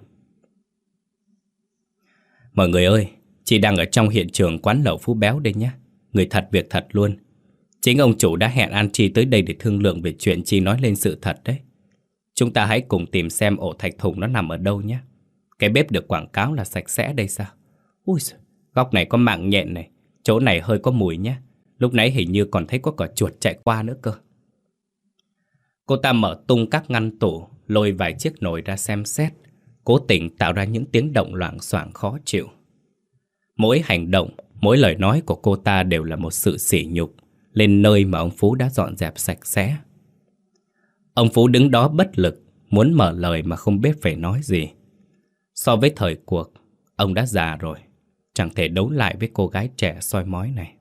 Mọi người ơi, chị đang ở trong hiện trường quán lẩu Phú Béo đây nhé. Người thật việc thật luôn. Chính ông chủ đã hẹn An Chi tới đây để thương lượng về chuyện chị nói lên sự thật đấy. Chúng ta hãy cùng tìm xem ổ thạch thùng nó nằm ở đâu nhé. Cái bếp được quảng cáo là sạch sẽ đây sao? Ui giời, góc này có mạng nhện này, chỗ này hơi có mùi nhé. Lúc nãy hình như còn thấy có cả chuột chạy qua nữa cơ. Cô ta mở tung các ngăn tủ, lôi vài chiếc nồi ra xem xét, cố tình tạo ra những tiếng động loảng xoảng khó chịu. Mỗi hành động, mỗi lời nói của cô ta đều là một sự sỉ nhục lên nơi mà ông Phú đã dọn dẹp sạch sẽ. Ông Phú đứng đó bất lực, muốn mở lời mà không biết phải nói gì. So với thời cuộc, ông đã già rồi, chẳng thể đấu lại với cô gái trẻ soi mói này.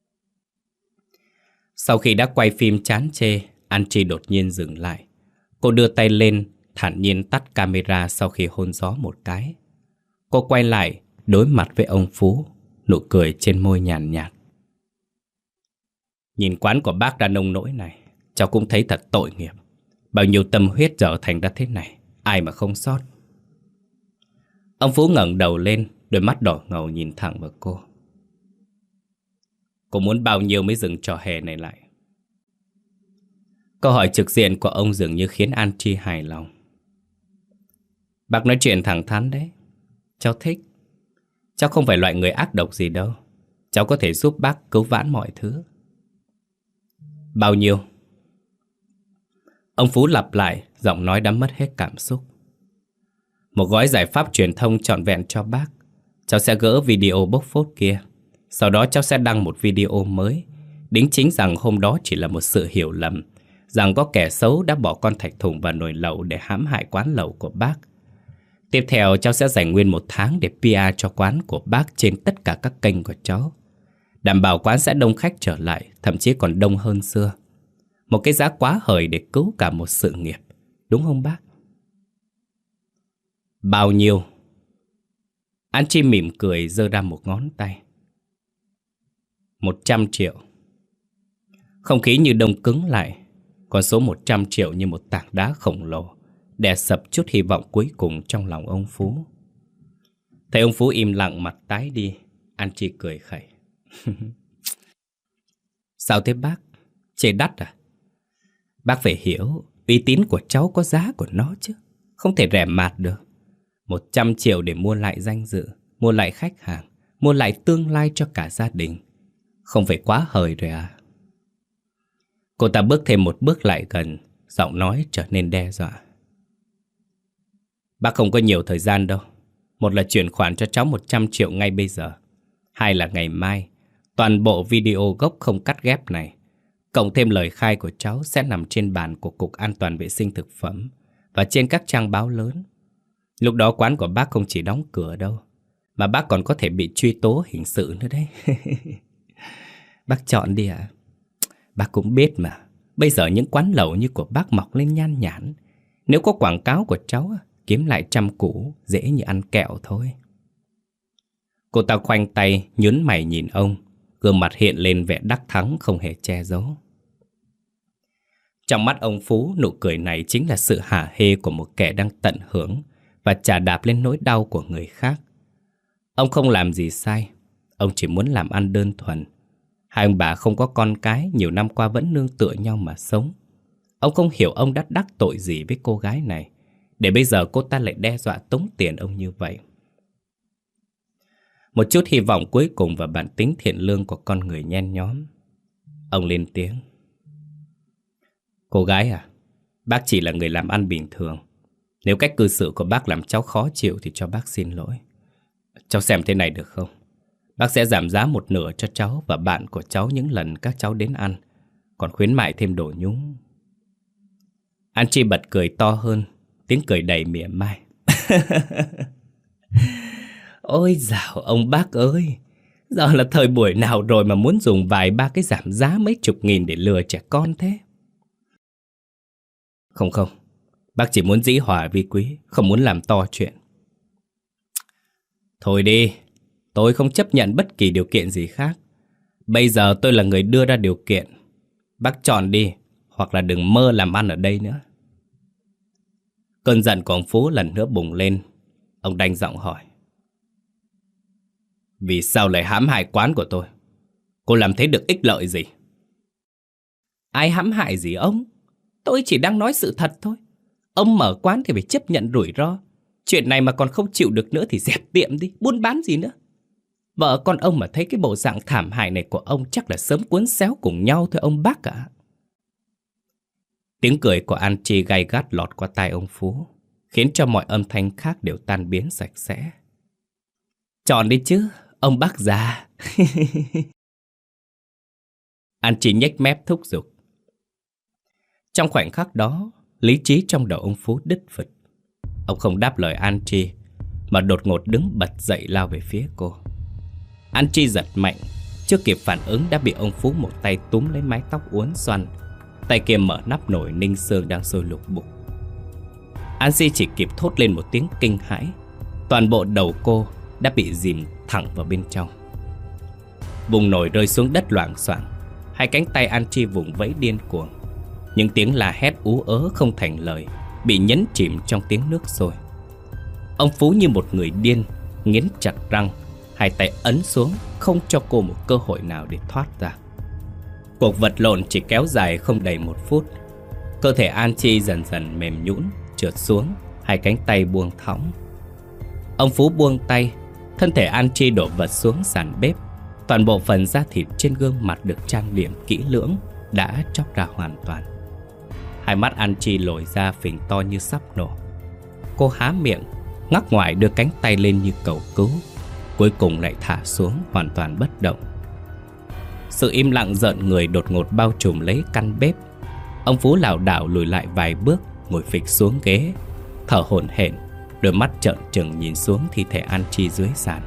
Sau khi đã quay phim chán chê, An Chi đột nhiên dừng lại. Cô đưa tay lên, thản nhiên tắt camera sau khi hôn gió một cái. Cô quay lại, đối mặt với ông Phú, nụ cười trên môi nhàn nhạt, nhạt. Nhìn quán của bác ra nông nỗi này, cháu cũng thấy thật tội nghiệp. Bao nhiêu tâm huyết trở thành ra thế này, ai mà không sót. Ông Phú ngẩng đầu lên, đôi mắt đỏ ngầu nhìn thẳng vào cô. Cô muốn bao nhiêu mới dừng trò hề này lại? Câu hỏi trực diện của ông dường như khiến An Chi hài lòng. Bác nói chuyện thẳng thắn đấy. Cháu thích. Cháu không phải loại người ác độc gì đâu. Cháu có thể giúp bác cứu vãn mọi thứ. Bao nhiêu? Ông Phú lặp lại, giọng nói đã mất hết cảm xúc. Một gói giải pháp truyền thông trọn vẹn cho bác. Cháu sẽ gỡ video bốc phốt kia. Sau đó cháu sẽ đăng một video mới, đính chính rằng hôm đó chỉ là một sự hiểu lầm, rằng có kẻ xấu đã bỏ con thạch thùng vào nồi lẩu để hãm hại quán lẩu của bác. Tiếp theo cháu sẽ dành nguyên một tháng để pê e cho quán của bác trên tất cả các kênh của cháu. Đảm bảo quán sẽ đông khách trở lại, thậm chí còn đông hơn xưa. Một cái giá quá hời để cứu cả một sự nghiệp, đúng không bác? Bao nhiêu? An Chi mỉm cười giơ ra một ngón tay. Một trăm triệu. Không khí như đông cứng lại. Con số một trăm triệu như một tảng đá khổng lồ, đè sập chút hy vọng cuối cùng trong lòng ông Phú. Thấy ông Phú im lặng, mặt tái đi, An Chi cười khẩy. Sao thế bác? Chê đắt à? Bác phải hiểu, uy tín của cháu có giá của nó chứ, không thể rẻ mạt được. Một trăm triệu để mua lại danh dự, mua lại khách hàng, mua lại tương lai cho cả gia đình. Không phải quá hời rồi à? Cô ta bước thêm một bước lại gần, giọng nói trở nên đe dọa. Bác không có nhiều thời gian đâu. Một là chuyển khoản cho cháu một trăm triệu ngay bây giờ. Hai là ngày mai, toàn bộ video gốc không cắt ghép này, cộng thêm lời khai của cháu sẽ nằm trên bàn của Cục An toàn vệ sinh thực phẩm và trên các trang báo lớn. Lúc đó quán của bác không chỉ đóng cửa đâu, mà bác còn có thể bị truy tố hình sự nữa đấy. Bác chọn đi ạ. À? Bác cũng biết mà, bây giờ những quán lẩu như của bác mọc lên nhan nhản. Nếu có quảng cáo của cháu, kiếm lại trăm củ, dễ như ăn kẹo thôi. Cô ta khoanh tay, nhướng mày nhìn ông, gương mặt hiện lên vẻ đắc thắng không hề che giấu. Trong mắt ông Phú, nụ cười này chính là sự hả hê của một kẻ đang tận hưởng và chà đạp lên nỗi đau của người khác. Ông không làm gì sai, ông chỉ muốn làm ăn đơn thuần. Hai ông bà không có con cái, nhiều năm qua vẫn nương tựa nhau mà sống. Ông không hiểu ông đã đắc tội gì với cô gái này, để bây giờ cô ta lại đe dọa tống tiền ông như vậy. Một chút hy vọng cuối cùng vào bản tính thiện lương của con người nhen nhóm. Ông lên tiếng. Cô gái à, bác chỉ là người làm ăn bình thường. Nếu cách cư xử của bác làm cháu khó chịu thì cho bác xin lỗi. Cháu xem thế này được không? Bác sẽ giảm giá một nửa cho cháu và bạn của cháu những lần các cháu đến ăn, còn khuyến mại thêm đồ nhúng. An Chi bật cười to hơn, tiếng cười đầy mỉa mai. Ôi dào ông bác ơi, giờ là thời buổi nào rồi mà muốn dùng vài ba cái giảm giá mấy chục nghìn để lừa trẻ con thế? Không không, bác chỉ muốn dĩ hòa vi quý, không muốn làm to chuyện. Thôi đi, tôi không chấp nhận bất kỳ điều kiện gì khác. Bây giờ tôi là người đưa ra điều kiện. Bác chọn đi, hoặc là đừng mơ làm ăn ở đây nữa. Cơn giận của ông Phú lần nữa bùng lên. Ông đanh giọng hỏi: Vì sao lại hãm hại quán của tôi? Cô làm thế được ích lợi gì? Ai hãm hại gì ông? Tôi chỉ đang nói sự thật thôi. Ông mở quán thì phải chấp nhận rủi ro. Chuyện này mà còn không chịu được nữa thì dẹp tiệm đi, buôn bán gì nữa. Vợ con ông mà thấy cái bộ dạng thảm hại này của ông chắc là sớm cuốn xéo cùng nhau thôi ông bác ạ. Tiếng cười của An Chi gay gắt lọt qua tai ông Phú, khiến cho mọi âm thanh khác đều tan biến sạch sẽ. Chọn đi chứ, ông bác già. An Chi nhếch mép thúc giục. Trong khoảnh khắc đó, lý trí trong đầu ông Phú đứt phịch. Ông không đáp lời An Chi, mà đột ngột đứng bật dậy lao về phía cô. An Chi giật mạnh, chưa kịp phản ứng đã bị ông Phú một tay túm lấy mái tóc uốn xoăn, tay kia mở nắp nồi ninh xương đang sôi lục bục. An Chi chỉ kịp thốt lên một tiếng kinh hãi. Toàn bộ đầu cô đã bị dìm thẳng vào bên trong. Vùng nồi rơi xuống đất loảng xoảng. Hai cánh tay An Chi vùng vẫy điên cuồng. Những tiếng la hét ú ớ không thành lời bị nhấn chìm trong tiếng nước sôi. Ông Phú như một người điên, nghiến chặt răng, hai tay ấn xuống, không cho cô một cơ hội nào để thoát ra. Cuộc vật lộn chỉ kéo dài không đầy một phút. Cơ thể An Chi dần dần mềm nhũn, trượt xuống, hai cánh tay buông thõng. Ông Phú buông tay, thân thể An Chi đổ vật xuống sàn bếp. Toàn bộ phần da thịt trên gương mặt được trang điểm kỹ lưỡng đã chóc ra hoàn toàn. Hai mắt An Chi lồi ra phình to như sắp nổ. Cô há miệng, ngắc ngoải đưa cánh tay lên như cầu cứu, cuối cùng lại thả xuống hoàn toàn bất động. Sự im lặng rợn người đột ngột bao trùm lấy căn bếp. Ông Phú lảo đảo lùi lại vài bước, ngồi phịch xuống ghế, thở hổn hển, đôi mắt trợn trừng nhìn xuống thi thể An Chi dưới sàn.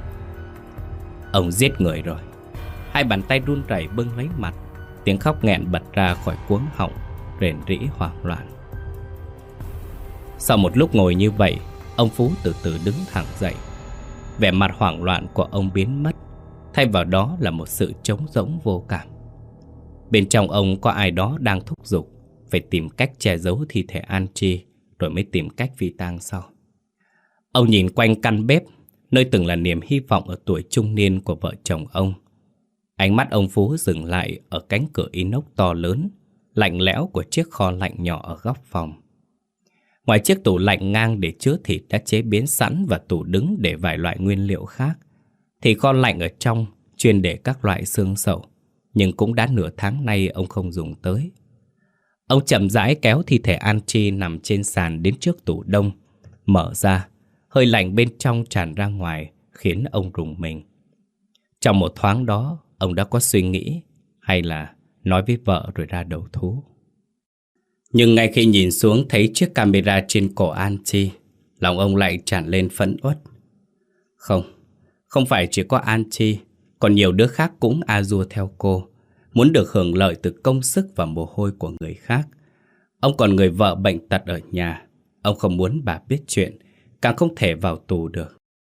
Ông giết người rồi. Hai bàn tay run rẩy bưng lấy mặt, tiếng khóc nghẹn bật ra khỏi cuống họng, rền rĩ hoảng loạn. Sau một lúc ngồi như vậy, ông Phú từ từ đứng thẳng dậy. Vẻ mặt hoảng loạn của ông biến mất, thay vào đó là một sự trống rỗng vô cảm. Bên trong ông có ai đó đang thúc giục phải tìm cách che giấu thi thể An Chi, rồi mới tìm cách phi tang sau. Ông nhìn quanh căn bếp, nơi từng là niềm hy vọng ở tuổi trung niên của vợ chồng ông. Ánh mắt ông Phú dừng lại ở cánh cửa inox to lớn, lạnh lẽo của chiếc kho lạnh nhỏ ở góc phòng. Ngoài chiếc tủ lạnh ngang để chứa thịt đã chế biến sẵn và tủ đứng để vài loại nguyên liệu khác, thì kho lạnh ở trong chuyên để các loại xương sậu, nhưng cũng đã nửa tháng nay ông không dùng tới. Ông chậm rãi kéo thi thể An Chi nằm trên sàn đến trước tủ đông, mở ra, hơi lạnh bên trong tràn ra ngoài khiến ông rùng mình. Trong một thoáng đó, ông đã có suy nghĩ, hay là nói với vợ rồi ra đầu thú. Nhưng ngay khi nhìn xuống thấy chiếc camera trên cổ An Chi, lòng ông lại tràn lên phẫn uất. Không, không phải chỉ có An Chi, còn nhiều đứa khác cũng a dua theo cô, muốn được hưởng lợi từ công sức và mồ hôi của người khác. Ông còn người vợ bệnh tật ở nhà, ông không muốn bà biết chuyện, càng không thể vào tù được.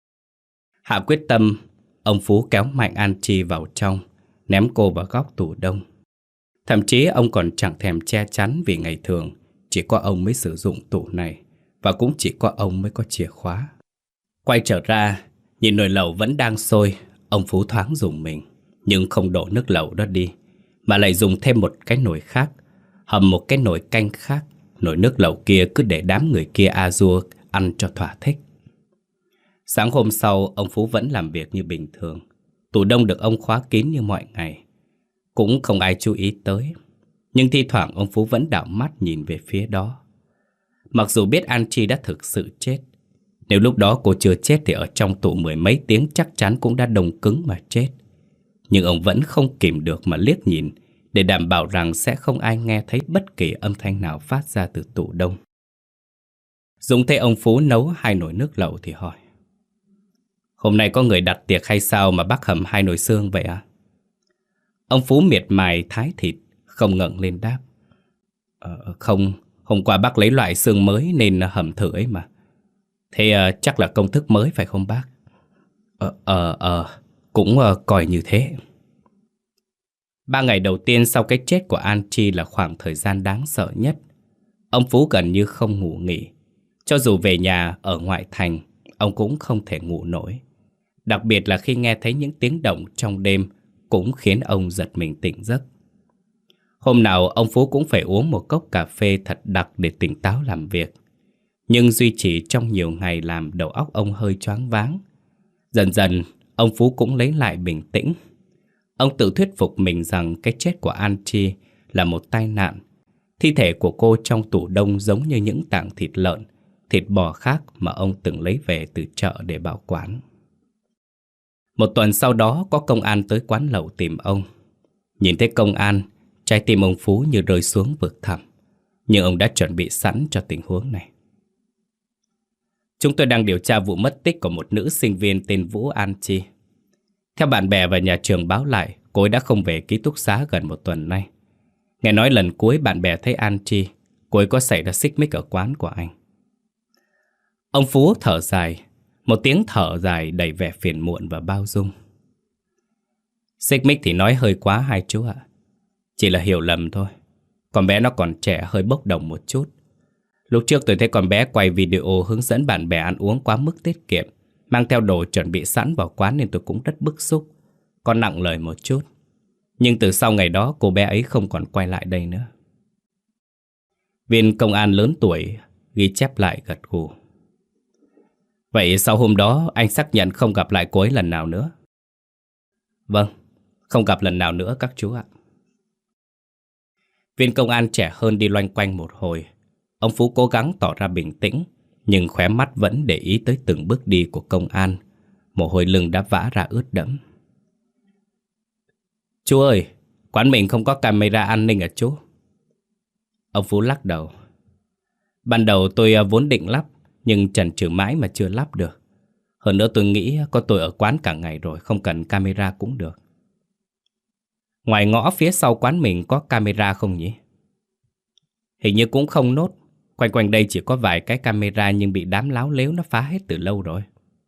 Hạ quyết tâm, ông Phú kéo mạnh An Chi vào trong, ném cô vào góc tủ đông. Thậm chí ông còn chẳng thèm che chắn vì ngày thường chỉ có ông mới sử dụng tủ này, và cũng chỉ có ông mới có chìa khóa. Quay trở ra, nhìn nồi lẩu vẫn đang sôi, ông Phú thoáng dùng mình, nhưng không đổ nước lẩu đó đi, mà lại dùng thêm một cái nồi khác, hầm một cái nồi canh khác. Nồi nước lẩu kia cứ để đám người kia a dua ăn cho thỏa thích. Sáng hôm sau, ông Phú vẫn làm việc như bình thường. Tủ đông được ông khóa kín như mọi ngày, cũng không ai chú ý tới. Nhưng thi thoảng ông Phú vẫn đảo mắt nhìn về phía đó. Mặc dù biết An Chi đã thực sự chết, nếu lúc đó cô chưa chết thì ở trong tủ mười mấy tiếng chắc chắn cũng đã đông cứng mà chết. Nhưng ông vẫn không kìm được mà liếc nhìn, để đảm bảo rằng sẽ không ai nghe thấy bất kỳ âm thanh nào phát ra từ tủ đông. Dũng thấy ông Phú nấu hai nồi nước lẩu thì hỏi: Hôm nay có người đặt tiệc hay sao mà bác hầm hai nồi xương vậy à? Ông Phú miệt mài thái thịt, không ngẩng lên đáp: Ờ, không, hôm qua bác lấy loại xương mới nên hầm thử ấy mà. Thế uh, chắc là công thức mới phải không bác? Ờ, ờ, ờ, cũng uh, coi như thế. Ba ngày đầu tiên sau cái chết của An Chi là khoảng thời gian đáng sợ nhất. Ông Phú gần như không ngủ nghỉ. Cho dù về nhà ở ngoại thành, ông cũng không thể ngủ nổi. Đặc biệt là khi nghe thấy những tiếng động trong đêm cũng khiến ông giật mình tỉnh giấc. Hôm nào ông Phú cũng phải uống một cốc cà phê thật đặc để tỉnh táo làm việc. Nhưng duy trì trong nhiều ngày làm đầu óc ông hơi choáng váng. Dần dần, ông Phú cũng lấy lại bình tĩnh. Ông tự thuyết phục mình rằng cái chết của An Chi là một tai nạn. Thi thể của cô trong tủ đông giống như những tảng thịt lợn, thịt bò khác mà ông từng lấy về từ chợ để bảo quản. Một tuần sau đó có công an tới quán lẩu tìm ông. Nhìn thấy công an, trái tim ông Phú như rơi xuống vực thẳm. Nhưng ông đã chuẩn bị sẵn cho tình huống này. Chúng tôi đang điều tra vụ mất tích của một nữ sinh viên tên Vũ An Chi. Theo bạn bè và nhà trường báo lại, cô ấy đã không về ký túc xá gần một tuần nay. Nghe nói lần cuối bạn bè thấy An Chi, cô ấy có xảy ra xích mích ở quán của anh. Ông Phú thở dài, một tiếng thở dài đầy vẻ phiền muộn và bao dung. Xích mích thì nói hơi quá hai chú ạ. Chỉ là hiểu lầm thôi. Con bé nó còn trẻ, hơi bốc đồng một chút. Lúc trước tôi thấy con bé quay video hướng dẫn bạn bè ăn uống quá mức tiết kiệm, mang theo đồ chuẩn bị sẵn vào quán nên tôi cũng rất bức xúc. Còn nặng lời một chút. Nhưng từ sau ngày đó cô bé ấy không còn quay lại đây nữa. Viên công an lớn tuổi ghi chép lại gật gù. Vậy sau hôm đó anh xác nhận không gặp lại cô ấy lần nào nữa? Vâng, không gặp lần nào nữa các chú ạ. Viên công an trẻ hơn đi loanh quanh một hồi. Ông Phú cố gắng tỏ ra bình tĩnh, nhưng khóe mắt vẫn để ý tới từng bước đi của công an. Mồ hôi lưng đã vã ra ướt đẫm. Chú ơi, quán mình không có camera an ninh à chú? Ông Phú lắc đầu. Ban đầu tôi vốn định lắp, nhưng chần chừ mãi mà chưa lắp được. Hơn nữa tôi nghĩ có tôi ở quán cả ngày rồi, không cần camera cũng được. Ngoài ngõ phía sau quán mình có camera không nhỉ? Hình như cũng không nốt. Quanh quanh đây chỉ có vài cái camera nhưng bị đám láo lếu nó phá hết từ lâu rồi.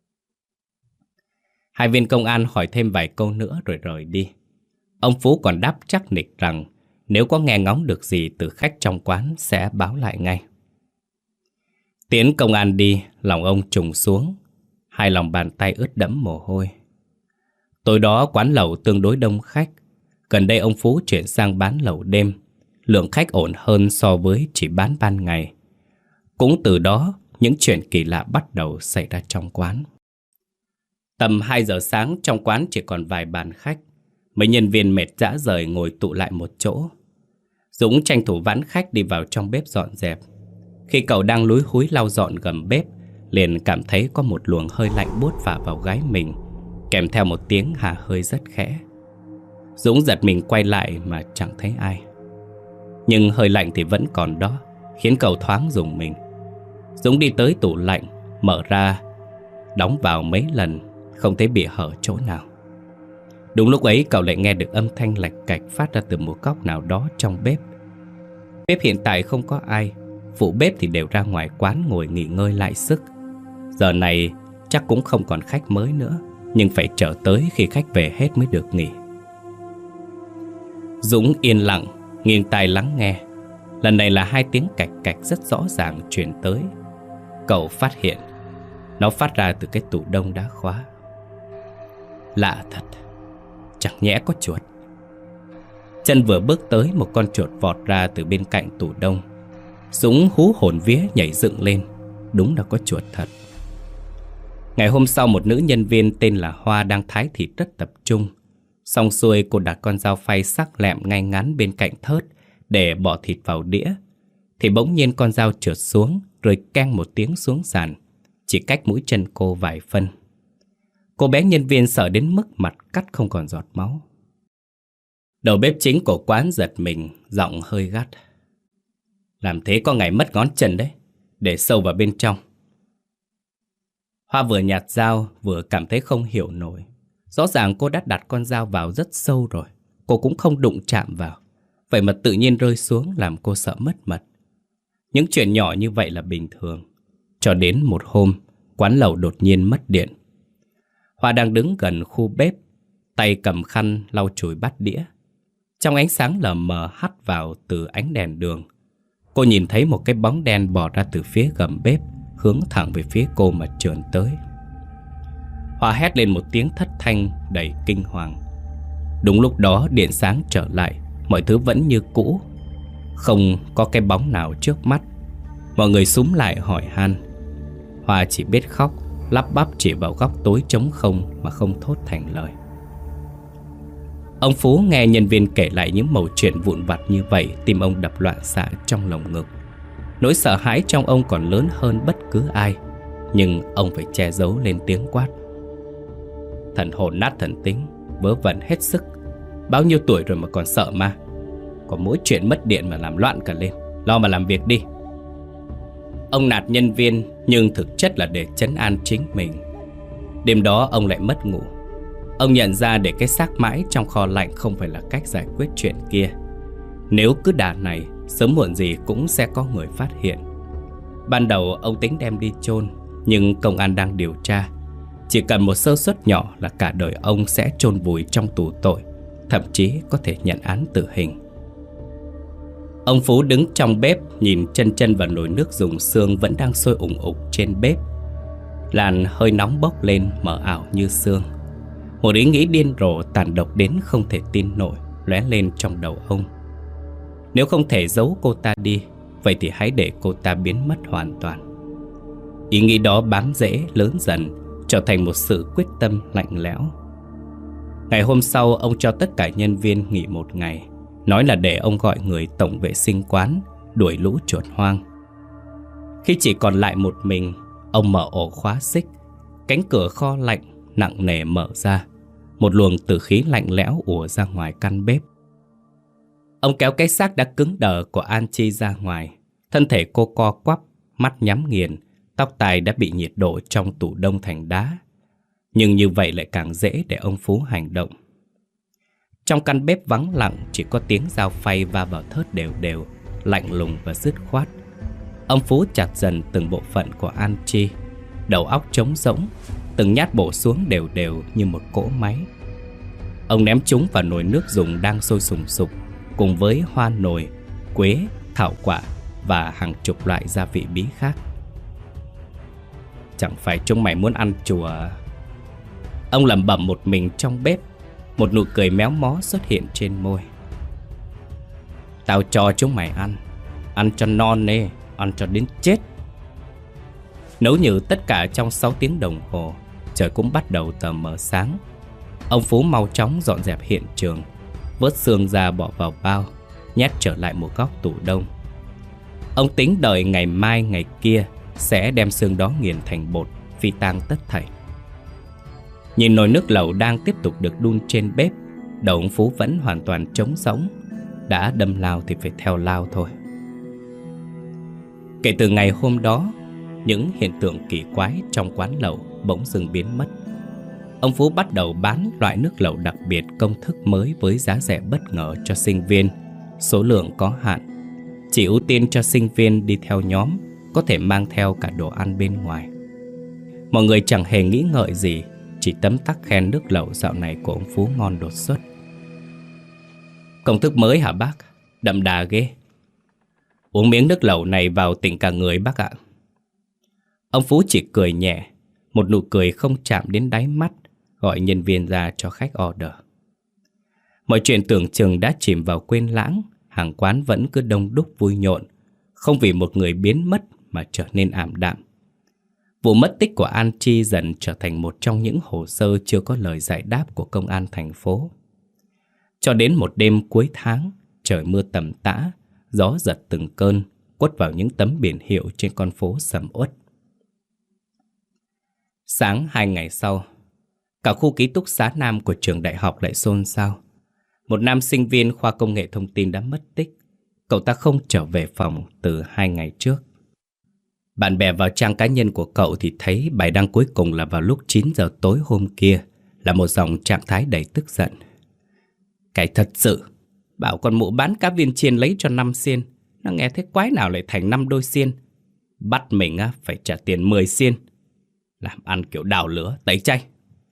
Hai viên công an hỏi thêm vài câu nữa rồi rời đi. Ông Phú còn đáp chắc nịch rằng nếu có nghe ngóng được gì từ khách trong quán sẽ báo lại ngay. Tiễn công an đi, lòng ông trùng xuống. Hai lòng bàn tay ướt đẫm mồ hôi. Tối đó quán lẩu tương đối đông khách. Gần đây ông Phú chuyển sang bán lẩu đêm. Lượng khách ổn hơn so với chỉ bán ban ngày. Cũng từ đó, những chuyện kỳ lạ bắt đầu xảy ra trong quán. Tầm hai giờ sáng trong quán chỉ còn vài bàn khách. Mấy nhân viên mệt rã rời ngồi tụ lại một chỗ. Dũng tranh thủ vãn khách đi vào trong bếp dọn dẹp. Khi cậu đang lúi húi lau dọn gầm bếp, liền cảm thấy có một luồng hơi lạnh buốt phả vào gáy mình, kèm theo một tiếng hả hơi rất khẽ. Dũng giật mình quay lại mà chẳng thấy ai. Nhưng hơi lạnh thì vẫn còn đó, khiến cậu thoáng rùng mình. Dũng đi tới tủ lạnh, mở ra, đóng vào mấy lần, không thấy bị hở chỗ nào. Đúng lúc ấy cậu lại nghe được âm thanh lạch cạch phát ra từ một góc nào đó trong bếp. Bếp hiện tại không có ai, phụ bếp thì đều ra ngoài quán ngồi nghỉ ngơi lại sức. Giờ này chắc cũng không còn khách mới nữa, nhưng phải chờ tới khi khách về hết mới được nghỉ. Dũng yên lặng, nghiêng tai lắng nghe. Lần này là hai tiếng cạch cạch rất rõ ràng truyền tới. Cậu phát hiện nó phát ra từ cái tủ đông đã khóa. Lạ thật, chẳng nhẽ có chuột. Chân vừa bước tới, một con chuột vọt ra từ bên cạnh tủ đông. Dũng hú hồn vía nhảy dựng lên. Đúng là có chuột thật. Ngày hôm sau, một nữ nhân viên tên là Hoa đang thái thịt rất tập trung. Xong xuôi cô đặt con dao phay sắc lẹm ngay ngắn bên cạnh thớt để bỏ thịt vào đĩa. Thì bỗng nhiên con dao trượt xuống, rồi keng một tiếng xuống sàn, chỉ cách mũi chân cô vài phân. Cô bé nhân viên sợ đến mức mặt cắt không còn giọt máu. Đầu bếp chính của quán giật mình, giọng hơi gắt. Làm thế có ngày mất ngón chân đấy. để sâu vào bên trong. Hoa vừa nhặt dao vừa cảm thấy không hiểu nổi. Rõ ràng cô đã đặt con dao vào rất sâu rồi, cô cũng không đụng chạm vào. Vậy mà tự nhiên rơi xuống làm cô sợ mất mật. Những chuyện nhỏ như vậy là bình thường. Cho đến một hôm, quán lẩu đột nhiên mất điện. Hoa đang đứng gần khu bếp, tay cầm khăn lau chùi bát đĩa. Trong ánh sáng lờ mờ hắt vào từ ánh đèn đường, cô nhìn thấy một cái bóng đen bò ra từ phía gầm bếp, hướng thẳng về phía cô mà trườn tới. Hoa hét lên một tiếng thất thanh đầy kinh hoàng. Đúng lúc đó điện sáng trở lại, mọi thứ vẫn như cũ, không có cái bóng nào trước mắt. Mọi người xúm lại hỏi han. Hoa chỉ biết khóc, lắp bắp chỉ vào góc tối trống không mà không thốt thành lời. Ông Phú nghe nhân viên kể lại những mẩu chuyện vụn vặt như vậy, tim ông đập loạn xạ trong lồng ngực. Nỗi sợ hãi trong ông còn lớn hơn bất cứ ai, nhưng ông phải che giấu lên tiếng quát: Thần hồn nát thần tính, vớ vẩn hết sức. Bao nhiêu tuổi rồi mà còn sợ ma? Có mỗi chuyện mất điện mà làm loạn cả lên. Lo mà làm việc đi. Ông nạt nhân viên nhưng thực chất là để trấn an chính mình. Đêm đó ông lại mất ngủ. Ông nhận ra để cái xác mãi trong kho lạnh không phải là cách giải quyết chuyện kia. Nếu cứ đà này, sớm muộn gì cũng sẽ có người phát hiện. Ban đầu ông tính đem đi chôn, nhưng công an đang điều tra. Chỉ cần một sơ suất nhỏ là cả đời ông sẽ chôn vùi trong tù tội, thậm chí có thể nhận án tử hình. Ông Phú đứng trong bếp, nhìn chân chân vào nồi nước dùng xương vẫn đang sôi ủng ục trên bếp. Làn hơi nóng bốc lên mờ ảo như sương. Một ý nghĩ điên rồ tàn độc đến không thể tin nổi lóe lên trong đầu ông. Nếu không thể giấu cô ta đi, vậy thì hãy để cô ta biến mất hoàn toàn. Ý nghĩ đó bám rễ lớn dần, trở thành một sự quyết tâm lạnh lẽo. Ngày hôm sau, ông cho tất cả nhân viên nghỉ một ngày, nói là để ông gọi người tổng vệ sinh quán đuổi lũ chuột hoang. Khi chỉ còn lại một mình, ông mở ổ khóa xích. Cánh cửa kho lạnh nặng nề mở ra. Một luồng tử khí lạnh lẽo ùa ra ngoài căn bếp. Ông kéo cái xác đã cứng đờ của An Chi ra ngoài. Thân thể cô co quắp, mắt nhắm nghiền, tóc tai đã bị nhiệt độ trong tủ đông thành đá. Nhưng như vậy lại càng dễ để ông Phú hành động. Trong căn bếp vắng lặng, chỉ có tiếng dao phay va vào thớt đều đều, lạnh lùng và dứt khoát. Ông Phú chặt dần từng bộ phận của An Chi. Đầu óc trống rỗng, từng nhát bổ xuống đều đều như một cỗ máy. Ông ném chúng vào nồi nước dùng đang sôi sùng sục, cùng với hoa nồi, quế, thảo quả và hàng chục loại gia vị bí khác. Chẳng phải chúng mày muốn ăn chùa? Ông lẩm bẩm một mình trong bếp. Một nụ cười méo mó xuất hiện trên môi. Tao cho chúng mày ăn, ăn cho non nê, ăn cho đến chết. Nấu như tất cả trong sáu tiếng đồng hồ, trời cũng bắt đầu tờ mờ sáng. Ông Phú mau chóng dọn dẹp hiện trường, vớt xương ra bỏ vào bao, nhét trở lại một góc tủ đông. Ông tính đợi ngày mai ngày kia sẽ đem xương đó nghiền thành bột, phi tang tất thảy. Nhìn nồi nước lẩu đang tiếp tục được đun trên bếp, đầu ông Phú vẫn hoàn toàn trống rỗng. Đã đâm lao thì phải theo lao thôi. Kể từ ngày hôm đó, những hiện tượng kỳ quái trong quán lẩu bỗng dưng biến mất. Ông Phú bắt đầu bán loại nước lẩu đặc biệt công thức mới với giá rẻ bất ngờ cho sinh viên, số lượng có hạn. Chỉ ưu tiên cho sinh viên đi theo nhóm, có thể mang theo cả đồ ăn bên ngoài. Mọi người chẳng hề nghĩ ngợi gì, chỉ tấm tắc khen nước lẩu dạo này của ông Phú ngon đột xuất. Công thức mới hả bác? Đậm đà ghê. Uống miếng nước lẩu này vào tỉnh cả người bác ạ. Ông Phú chỉ cười nhẹ, một nụ cười không chạm đến đáy mắt, gọi nhân viên ra cho khách order. Mọi chuyện tưởng chừng đã chìm vào quên lãng, hàng quán vẫn cứ đông đúc vui nhộn, không vì một người biến mất mà trở nên ảm đạm. Vụ mất tích của An Chi dần trở thành một trong những hồ sơ chưa có lời giải đáp của công an thành phố. Cho đến một đêm cuối tháng, trời mưa tầm tã, gió giật từng cơn, quất vào những tấm biển hiệu trên con phố sầm uất. Sáng hai ngày sau, cả khu ký túc xá nam của trường đại học lại xôn xao. Một nam sinh viên khoa công nghệ thông tin đã mất tích. Cậu ta không trở về phòng từ hai ngày trước. Bạn bè vào trang cá nhân của cậu thì thấy bài đăng cuối cùng là vào lúc chín giờ tối hôm kia, là một dòng trạng thái đầy tức giận. Cái thật sự, bảo con mụ bán cá viên chiên lấy cho năm xiên, nó nghe thế quái nào lại thành năm đôi xiên. Bắt mình á, phải trả tiền mười xiên. Làm ăn kiểu đào lửa, tẩy chay.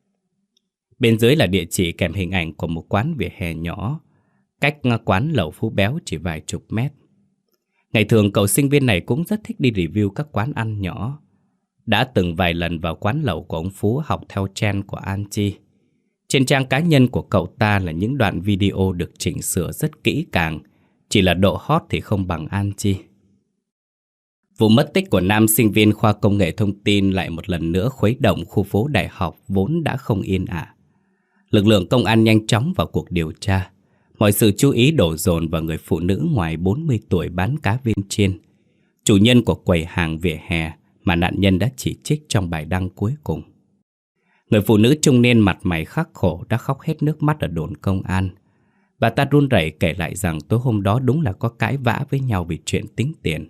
Bên dưới là địa chỉ kèm hình ảnh của một quán vỉa hè nhỏ, cách quán lẩu Phú Béo chỉ vài chục mét. Ngày thường cậu sinh viên này cũng rất thích đi review các quán ăn nhỏ. Đã từng vài lần vào quán lẩu của ông Phú học theo trend của An Chi. Trên trang cá nhân của cậu ta là những đoạn video được chỉnh sửa rất kỹ càng, chỉ là độ hot thì không bằng An Chi. Vụ mất tích của nam sinh viên khoa công nghệ thông tin lại một lần nữa khuấy động khu phố đại học vốn đã không yên ả. Lực lượng công an nhanh chóng vào cuộc điều tra. Mọi sự chú ý đổ dồn vào người phụ nữ ngoài bốn mươi tuổi bán cá viên chiên, chủ nhân của quầy hàng vỉa hè mà nạn nhân đã chỉ trích trong bài đăng cuối cùng. Người phụ nữ trung niên mặt mày khắc khổ đã khóc hết nước mắt ở đồn công an. Bà ta run rẩy kể lại rằng tối hôm đó đúng là có cãi vã với nhau vì chuyện tính tiền.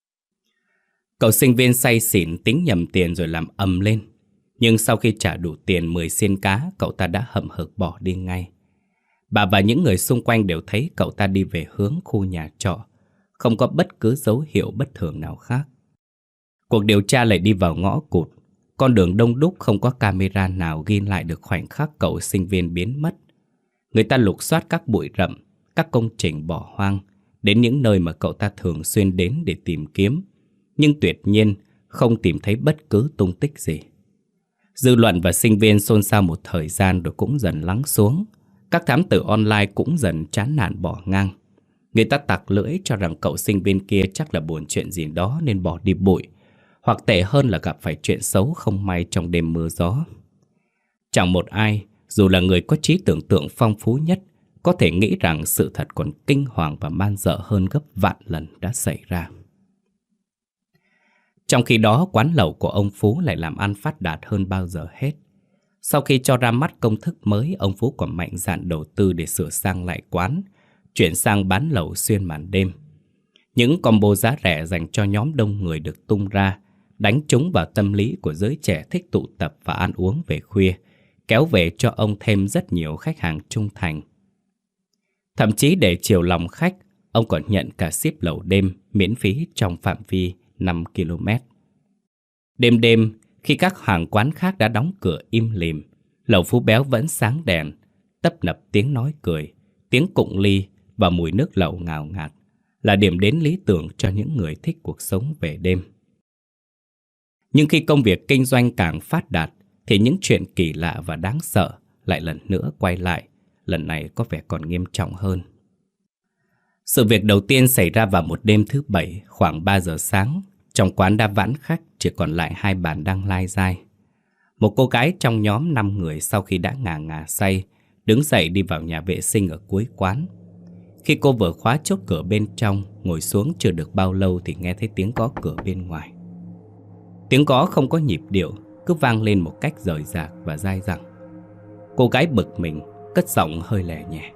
Cậu sinh viên say xỉn tính nhầm tiền rồi làm ầm lên. Nhưng sau khi trả đủ tiền mười xiên cá, cậu ta đã hậm hực bỏ đi ngay. Bà và những người xung quanh đều thấy cậu ta đi về hướng khu nhà trọ, không có bất cứ dấu hiệu bất thường nào khác. Cuộc điều tra lại đi vào ngõ cụt. Con đường đông đúc không có camera nào ghi lại được khoảnh khắc cậu sinh viên biến mất. Người ta lục soát các bụi rậm, các công trình bỏ hoang, đến những nơi mà cậu ta thường xuyên đến để tìm kiếm, nhưng tuyệt nhiên không tìm thấy bất cứ tung tích gì. Dư luận và sinh viên xôn xao một thời gian rồi cũng dần lắng xuống. Các thám tử online cũng dần chán nản bỏ ngang. Người ta tặc lưỡi cho rằng cậu sinh viên kia chắc là buồn chuyện gì đó nên bỏ đi bụi, hoặc tệ hơn là gặp phải chuyện xấu không may trong đêm mưa gió. Chẳng một ai, dù là người có trí tưởng tượng phong phú nhất, có thể nghĩ rằng sự thật còn kinh hoàng và man dợ hơn gấp vạn lần đã xảy ra. Trong khi đó, quán lẩu của ông Phú lại làm ăn phát đạt hơn bao giờ hết. Sau khi cho ra mắt công thức mới, ông Phú còn mạnh dạn đầu tư để sửa sang lại quán, chuyển sang bán lẩu xuyên màn đêm. Những combo giá rẻ dành cho nhóm đông người được tung ra, đánh trúng vào tâm lý của giới trẻ thích tụ tập và ăn uống về khuya, kéo về cho ông thêm rất nhiều khách hàng trung thành. Thậm chí để chiều lòng khách, ông còn nhận cả ship lẩu đêm miễn phí trong phạm vi năm ki lô mét. Đêm đêm, khi các hàng quán khác đã đóng cửa im lìm, lẩu Phú Béo vẫn sáng đèn, tấp nập tiếng nói cười, tiếng cụng ly và mùi nước lẩu ngào ngạt, là điểm đến lý tưởng cho những người thích cuộc sống về đêm. Nhưng khi công việc kinh doanh càng phát đạt, thì những chuyện kỳ lạ và đáng sợ lại lần nữa quay lại, lần này có vẻ còn nghiêm trọng hơn. Sự việc đầu tiên xảy ra vào một đêm thứ bảy khoảng ba giờ sáng. Trong quán đã vãn khách, chỉ còn lại hai bàn đang lai dai. Một cô gái trong nhóm năm người sau khi đã ngà ngà say, đứng dậy đi vào nhà vệ sinh ở cuối quán. Khi cô vừa khóa chốt cửa bên trong, ngồi xuống chưa được bao lâu thì nghe thấy tiếng gõ cửa bên ngoài. Tiếng gõ không có nhịp điệu, cứ vang lên một cách rời rạc và dai dẳng. Cô gái bực mình, cất giọng hơi lè nhẹ: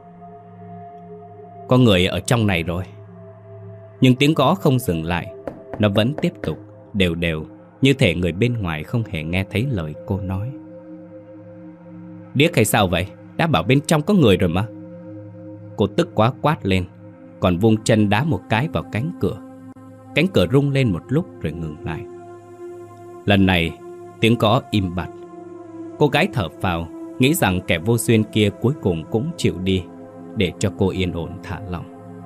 "Có người ở trong này rồi." Nhưng tiếng gõ không dừng lại, nó vẫn tiếp tục, đều đều, như thể người bên ngoài không hề nghe thấy lời cô nói. "Điếc hay sao vậy? Đã bảo bên trong có người rồi mà." Cô tức quá quát lên, còn vung chân đá một cái vào cánh cửa. Cánh cửa rung lên một lúc rồi ngừng lại. Lần này, tiếng gõ im bặt. Cô gái thở phào, nghĩ rằng kẻ vô duyên kia cuối cùng cũng chịu đi, để cho cô yên ổn thả lỏng.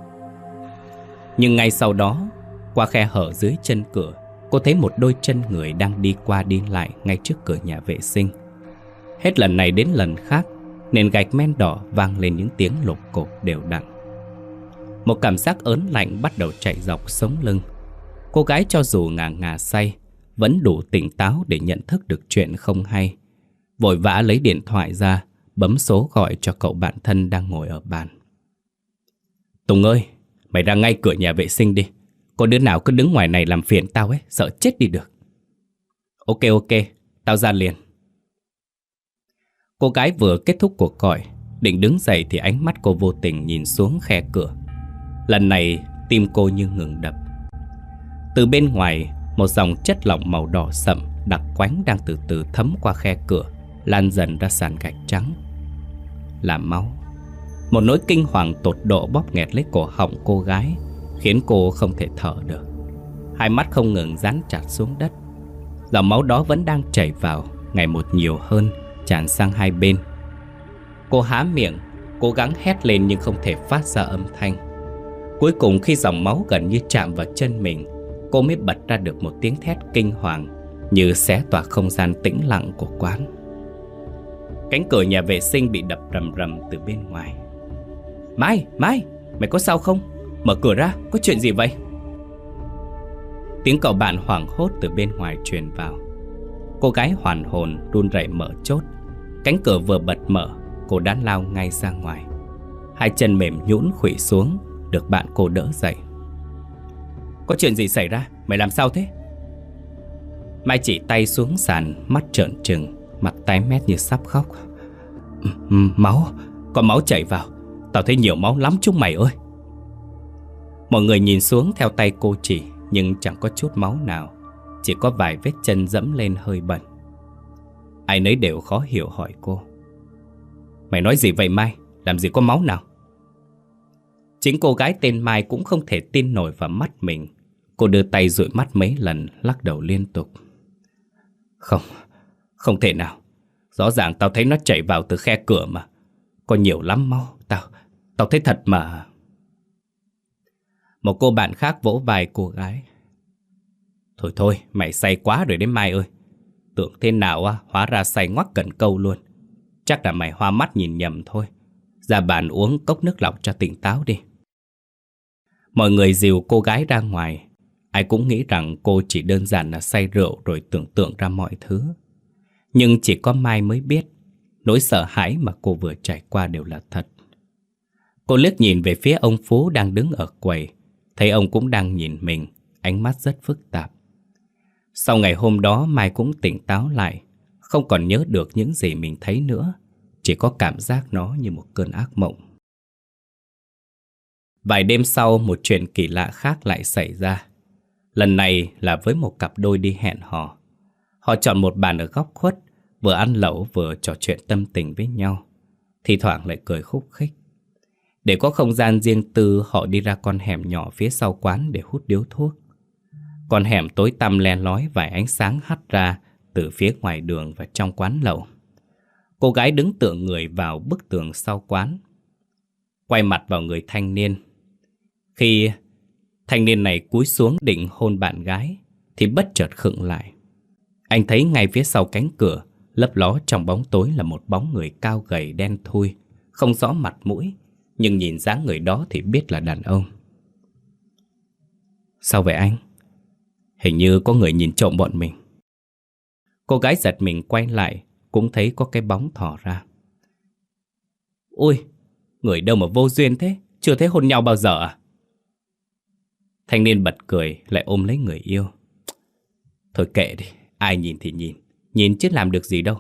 Nhưng ngay sau đó, qua khe hở dưới chân cửa, cô thấy một đôi chân người đang đi qua đi lại ngay trước cửa nhà vệ sinh. Hết lần này đến lần khác, nền gạch men đỏ vang lên những tiếng lộp cộp đều đặn. Một cảm giác ớn lạnh bắt đầu chạy dọc sống lưng. Cô gái cho dù ngà ngà say, vẫn đủ tỉnh táo để nhận thức được chuyện không hay. Vội vã lấy điện thoại ra, bấm số gọi cho cậu bạn thân đang ngồi ở bàn. "Tùng ơi, mày ra ngay cửa nhà vệ sinh đi. Có đứa nào cứ đứng ngoài này làm phiền tao ấy, sợ chết đi được." "Ok ok, tao ra liền." Cô gái vừa kết thúc cuộc gọi, định đứng dậy thì ánh mắt cô vô tình nhìn xuống khe cửa. Lần này tim cô như ngừng đập. Từ bên ngoài, Một dòng chất lỏng màu đỏ sậm đặc quánh đang từ từ thấm qua khe cửa, lan dần ra sàn gạch trắng. Là máu. Một nỗi kinh hoàng tột độ bóp nghẹt lấy cổ họng cô gái, khiến cô không thể thở được. Hai mắt không ngừng dán chặt xuống đất. Dòng máu đó vẫn đang chảy vào, ngày một nhiều hơn, tràn sang hai bên. Cô há miệng, cố gắng hét lên nhưng không thể phát ra âm thanh. Cuối cùng khi dòng máu gần như chạm vào chân mình, cô mới bật ra được một tiếng thét kinh hoàng, như xé toạc không gian tĩnh lặng của quán. Cánh cửa nhà vệ sinh bị đập rầm rầm từ bên ngoài. Mai, Mai, mày có sao không? Mở cửa ra, có chuyện gì vậy? Tiếng cậu bạn hoảng hốt từ bên ngoài truyền vào. Cô gái hoàn hồn run rẩy mở chốt. Cánh cửa vừa bật mở, cô đã lao ngay ra ngoài. Hai chân mềm nhũn khuỵu xuống, được bạn cô đỡ dậy. Có chuyện gì xảy ra? Mày làm sao thế? Mai chỉ tay xuống sàn, mắt trợn trừng, mặt tái mét như sắp khóc. Máu, có máu chảy vào. Tao thấy nhiều máu lắm chúng mày ơi. Mọi người nhìn xuống theo tay cô chỉ, nhưng chẳng có chút máu nào, chỉ có vài vết chân dẫm lên hơi bẩn. Ai nấy đều khó hiểu hỏi cô. Mày nói gì vậy Mai? Làm gì có máu nào? Chính cô gái tên Mai cũng không thể tin nổi vào mắt mình. Cô đưa tay dụi mắt mấy lần, lắc đầu liên tục. Không, không thể nào. Rõ ràng tao thấy nó chảy vào từ khe cửa mà. Có nhiều lắm máu. Tao, tao thấy thật mà. Một cô bạn khác vỗ vai cô gái. Thôi thôi, mày say quá rồi đấy Mai ơi. Tưởng thế nào á, hóa ra say ngoắc cần câu luôn. Chắc là mày hoa mắt nhìn nhầm thôi. Ra bàn uống cốc nước lọc cho tỉnh táo đi. Mọi người dìu cô gái ra ngoài. Ai cũng nghĩ rằng cô chỉ đơn giản là say rượu rồi tưởng tượng ra mọi thứ. Nhưng chỉ có Mai mới biết, nỗi sợ hãi mà cô vừa trải qua đều là thật. Cô liếc nhìn về phía ông Phú đang đứng ở quầy, thấy ông cũng đang nhìn mình, ánh mắt rất phức tạp. Sau ngày hôm đó Mai cũng tỉnh táo lại, không còn nhớ được những gì mình thấy nữa, chỉ có cảm giác nó như một cơn ác mộng. Vài đêm sau, một chuyện kỳ lạ khác lại xảy ra. Lần này là với một cặp đôi đi hẹn hò. Họ chọn một bàn ở góc khuất, vừa ăn lẩu vừa trò chuyện tâm tình với nhau, thi thoảng lại cười khúc khích. Để có không gian riêng tư, họ đi ra con hẻm nhỏ phía sau quán để hút điếu thuốc. Con hẻm tối tăm len lói vài ánh sáng hắt ra từ phía ngoài đường và trong quán lẩu. Cô gái đứng tựa người vào bức tường sau quán, quay mặt vào người thanh niên. Khi thanh niên này cúi xuống định hôn bạn gái thì bất chợt khựng lại. Anh thấy ngay phía sau cánh cửa, lấp ló trong bóng tối là một bóng người cao gầy đen thui, không rõ mặt mũi, nhưng nhìn dáng người đó thì biết là đàn ông. Sao vậy anh? Hình như có người nhìn trộm bọn mình. Cô gái giật mình quay lại, cũng thấy có cái bóng thò ra. Ôi, người đâu mà vô duyên thế, chưa thấy hôn nhau bao giờ à? Thanh niên bật cười, lại ôm lấy người yêu. Thôi kệ đi, ai nhìn thì nhìn, nhìn chứ làm được gì đâu.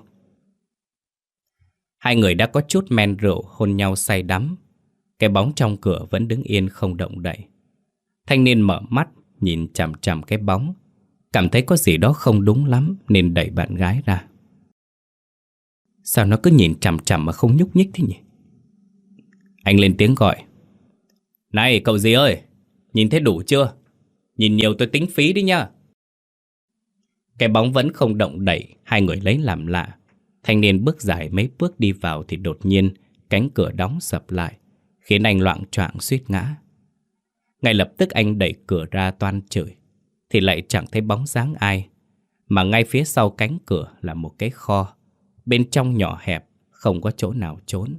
Hai người đã có chút men rượu, hôn nhau say đắm. Cái bóng trong cửa vẫn đứng yên không động đậy. Thanh niên mở mắt, nhìn chằm chằm cái bóng, cảm thấy có gì đó không đúng lắm nên đẩy bạn gái ra. Sao nó cứ nhìn chằm chằm mà không nhúc nhích thế nhỉ? Anh lên tiếng gọi. Này cậu gì ơi, nhìn thấy đủ chưa? Nhìn nhiều tôi tính phí đi nha. Cái bóng vẫn không động đậy, hai người lấy làm lạ. Thanh niên bước dài mấy bước đi vào thì đột nhiên cánh cửa đóng sập lại, khiến anh loạng choạng suýt ngã. Ngay lập tức anh đẩy cửa ra toan chửi, thì lại chẳng thấy bóng dáng ai, mà ngay phía sau cánh cửa là một cái kho, bên trong nhỏ hẹp, không có chỗ nào trốn.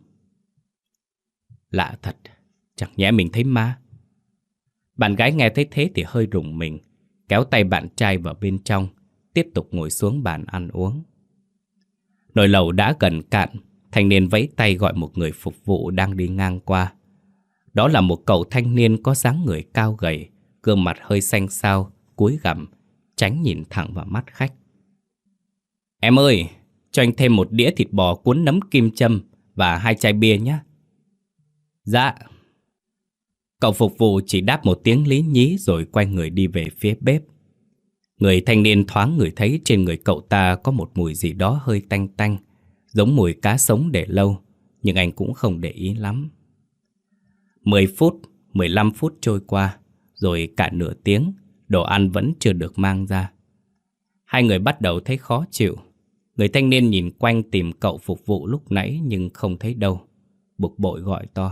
Lạ thật, chẳng nhẽ mình thấy ma. Bạn gái nghe thấy thế thì hơi rùng mình, kéo tay bạn trai vào bên trong, tiếp tục ngồi xuống bàn ăn uống. Nồi lẩu đã gần cạn, thanh niên vẫy tay gọi một người phục vụ đang đi ngang qua. Đó là một cậu thanh niên có dáng người cao gầy, gương mặt hơi xanh xao, cúi gằm, tránh nhìn thẳng vào mắt khách. Em ơi, cho anh thêm một đĩa thịt bò cuốn nấm kim châm và hai chai bia nhé. Dạ. Cậu phục vụ chỉ đáp một tiếng lý nhí rồi quay người đi về phía bếp. Người thanh niên thoáng ngửi thấy trên người cậu ta có một mùi gì đó hơi tanh tanh, giống mùi cá sống để lâu, nhưng anh cũng không để ý lắm. Mười phút, mười lăm phút trôi qua, rồi cả nửa tiếng, đồ ăn vẫn chưa được mang ra. Hai người bắt đầu thấy khó chịu. Người thanh niên nhìn quanh tìm cậu phục vụ lúc nãy nhưng không thấy đâu. Bực bội gọi to: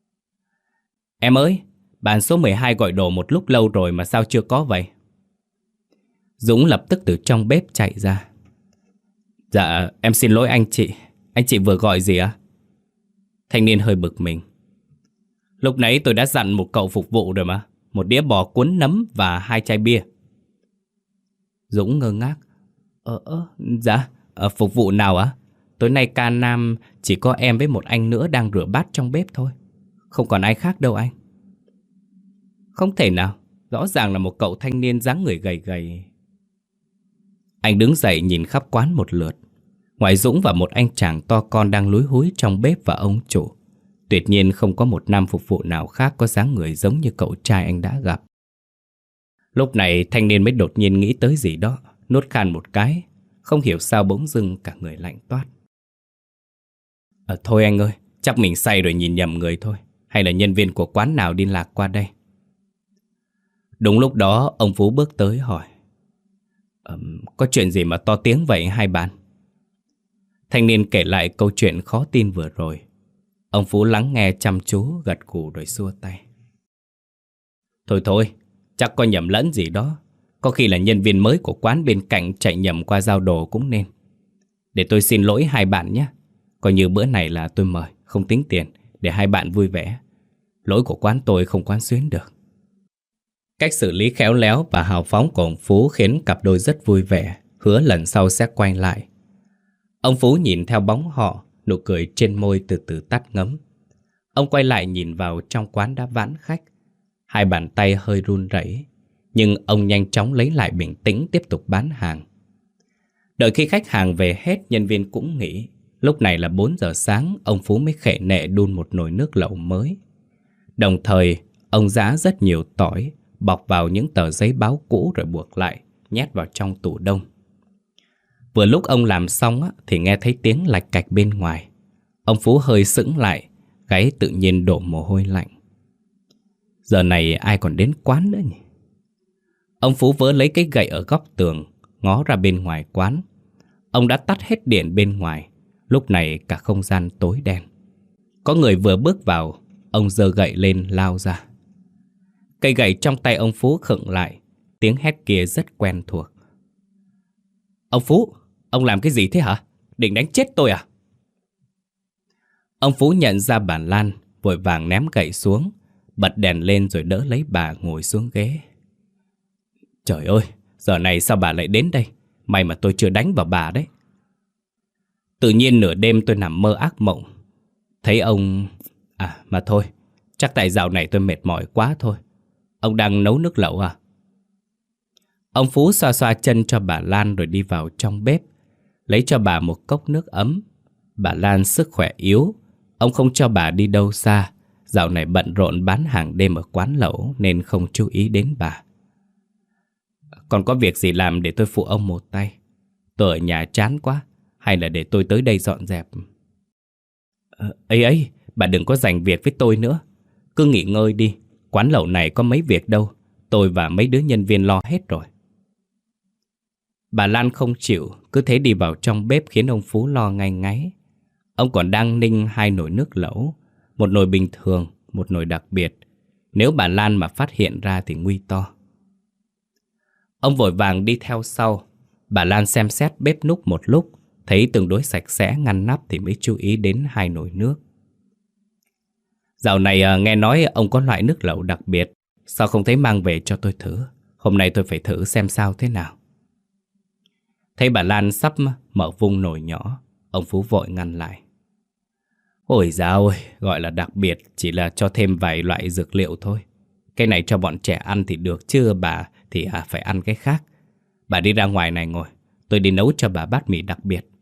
Em ơi, bàn số mười hai gọi đồ một lúc lâu rồi mà sao chưa có vậy? Dũng lập tức từ trong bếp chạy ra. Dạ, em xin lỗi anh chị. Anh chị vừa gọi gì ạ? Thanh niên hơi bực mình. Lúc nãy tôi đã dặn một cậu phục vụ rồi mà. Một đĩa bò cuốn nấm và hai chai bia. Dũng ngơ ngác. Ờ, ờ dạ, ờ, phục vụ nào ạ? Tối nay ca nam chỉ có em với một anh nữa đang rửa bát trong bếp thôi. Không còn ai khác đâu anh. Không thể nào, rõ ràng là một cậu thanh niên dáng người gầy gầy. Anh đứng dậy nhìn khắp quán một lượt. Ngoài Dũng và một anh chàng to con đang lúi húi trong bếp và ông chủ, tuyệt nhiên không có một nam phục vụ nào khác có dáng người giống như cậu trai anh đã gặp. Lúc này thanh niên mới đột nhiên nghĩ tới gì đó, nuốt khan một cái, không hiểu sao bỗng dưng cả người lạnh toát. À, thôi anh ơi, chắc mình say rồi nhìn nhầm người thôi. Hay là nhân viên của quán nào đi lạc qua đây? Đúng lúc đó ông Phú bước tới hỏi: um, Có chuyện gì mà to tiếng vậy hai bạn? Thanh niên kể lại câu chuyện khó tin vừa rồi. Ông Phú lắng nghe chăm chú, gật gù rồi xua tay. Thôi thôi, chắc có nhầm lẫn gì đó. Có khi là nhân viên mới của quán bên cạnh chạy nhầm qua giao đồ cũng nên. Để tôi xin lỗi hai bạn nhé. Coi như bữa này là tôi mời, không tính tiền, để hai bạn vui vẻ. Lỗi của quán tôi không quán xuyến được. Cách xử lý khéo léo và hào phóng của ông Phú khiến cặp đôi rất vui vẻ, hứa lần sau sẽ quay lại. Ông Phú nhìn theo bóng họ, nụ cười trên môi từ từ tắt ngấm. Ông quay lại nhìn vào trong quán đã vãn khách. Hai bàn tay hơi run rẩy, nhưng ông nhanh chóng lấy lại bình tĩnh tiếp tục bán hàng. Đợi khi khách hàng về hết, nhân viên cũng nghỉ. Lúc này là bốn giờ sáng, ông Phú mới khệ nệ đun một nồi nước lẩu mới. Đồng thời, ông giã rất nhiều tỏi, bọc vào những tờ giấy báo cũ rồi buộc lại, nhét vào trong tủ đông. Vừa lúc ông làm xong á, thì nghe thấy tiếng lạch cạch bên ngoài. Ông Phú hơi sững lại, gáy tự nhiên đổ mồ hôi lạnh. Giờ này ai còn đến quán nữa nhỉ? Ông Phú vớ lấy cái gậy ở góc tường, ngó ra bên ngoài quán. Ông đã tắt hết điện bên ngoài. Lúc này cả không gian tối đen. Có người vừa bước vào, ông giơ gậy lên lao ra. Cây gậy trong tay ông Phú khựng lại. Tiếng hét kia rất quen thuộc. Ông Phú, ông làm cái gì thế hả? Định đánh chết tôi à? Ông Phú nhận ra bà Lan, vội vàng ném gậy xuống, bật đèn lên rồi đỡ lấy bà ngồi xuống ghế. Trời ơi, giờ này sao bà lại đến đây? May mà tôi chưa đánh vào bà đấy. Tự nhiên nửa đêm tôi nằm mơ ác mộng. Thấy ông... À mà thôi, chắc tại dạo này tôi mệt mỏi quá thôi. Ông đang nấu nước lẩu à? Ông Phú xoa xoa chân cho bà Lan rồi đi vào trong bếp, lấy cho bà một cốc nước ấm. Bà Lan sức khỏe yếu, ông không cho bà đi đâu xa. Dạo này bận rộn bán hàng đêm ở quán lẩu nên không chú ý đến bà. Còn có việc gì làm để tôi phụ ông một tay? Tôi ở nhà chán quá, hay là để tôi tới đây dọn dẹp? Ờ, ấy ấy, bà đừng có giành việc với tôi nữa. Cứ nghỉ ngơi đi, quán lẩu này có mấy việc đâu. Tôi và mấy đứa nhân viên lo hết rồi. Bà Lan không chịu, cứ thế đi vào trong bếp khiến ông Phú lo ngay ngáy. Ông còn đang ninh hai nồi nước lẩu, một nồi bình thường, một nồi đặc biệt. Nếu bà Lan mà phát hiện ra thì nguy to. Ông vội vàng đi theo sau. Bà Lan xem xét bếp núc một lúc, thấy tương đối sạch sẽ ngăn nắp thì mới chú ý đến hai nồi nước. Dạo này à, nghe nói ông có loại nước lẩu đặc biệt, sao không thấy mang về cho tôi thử? Hôm nay tôi phải thử xem sao thế nào. Thấy bà Lan sắp mở vung nồi nhỏ, ông Phú vội ngăn lại. Ôi dào ôi, gọi là đặc biệt chỉ là cho thêm vài loại dược liệu thôi. Cái này cho bọn trẻ ăn thì được chứ bà thì à, phải ăn cái khác. Bà đi ra ngoài này ngồi, tôi đi nấu cho bà bát mì đặc biệt.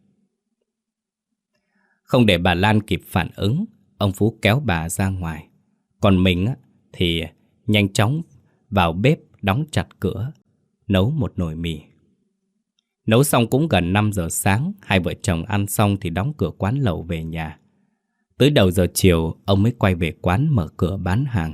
Không để bà Lan kịp phản ứng, ông Phú kéo bà ra ngoài. Còn mình á, thì nhanh chóng vào bếp đóng chặt cửa. nấu một nồi mì. Nấu xong cũng gần năm giờ sáng, hai vợ chồng ăn xong thì đóng cửa quán lẩu về nhà. Tới đầu giờ chiều, ông mới quay về quán mở cửa bán hàng.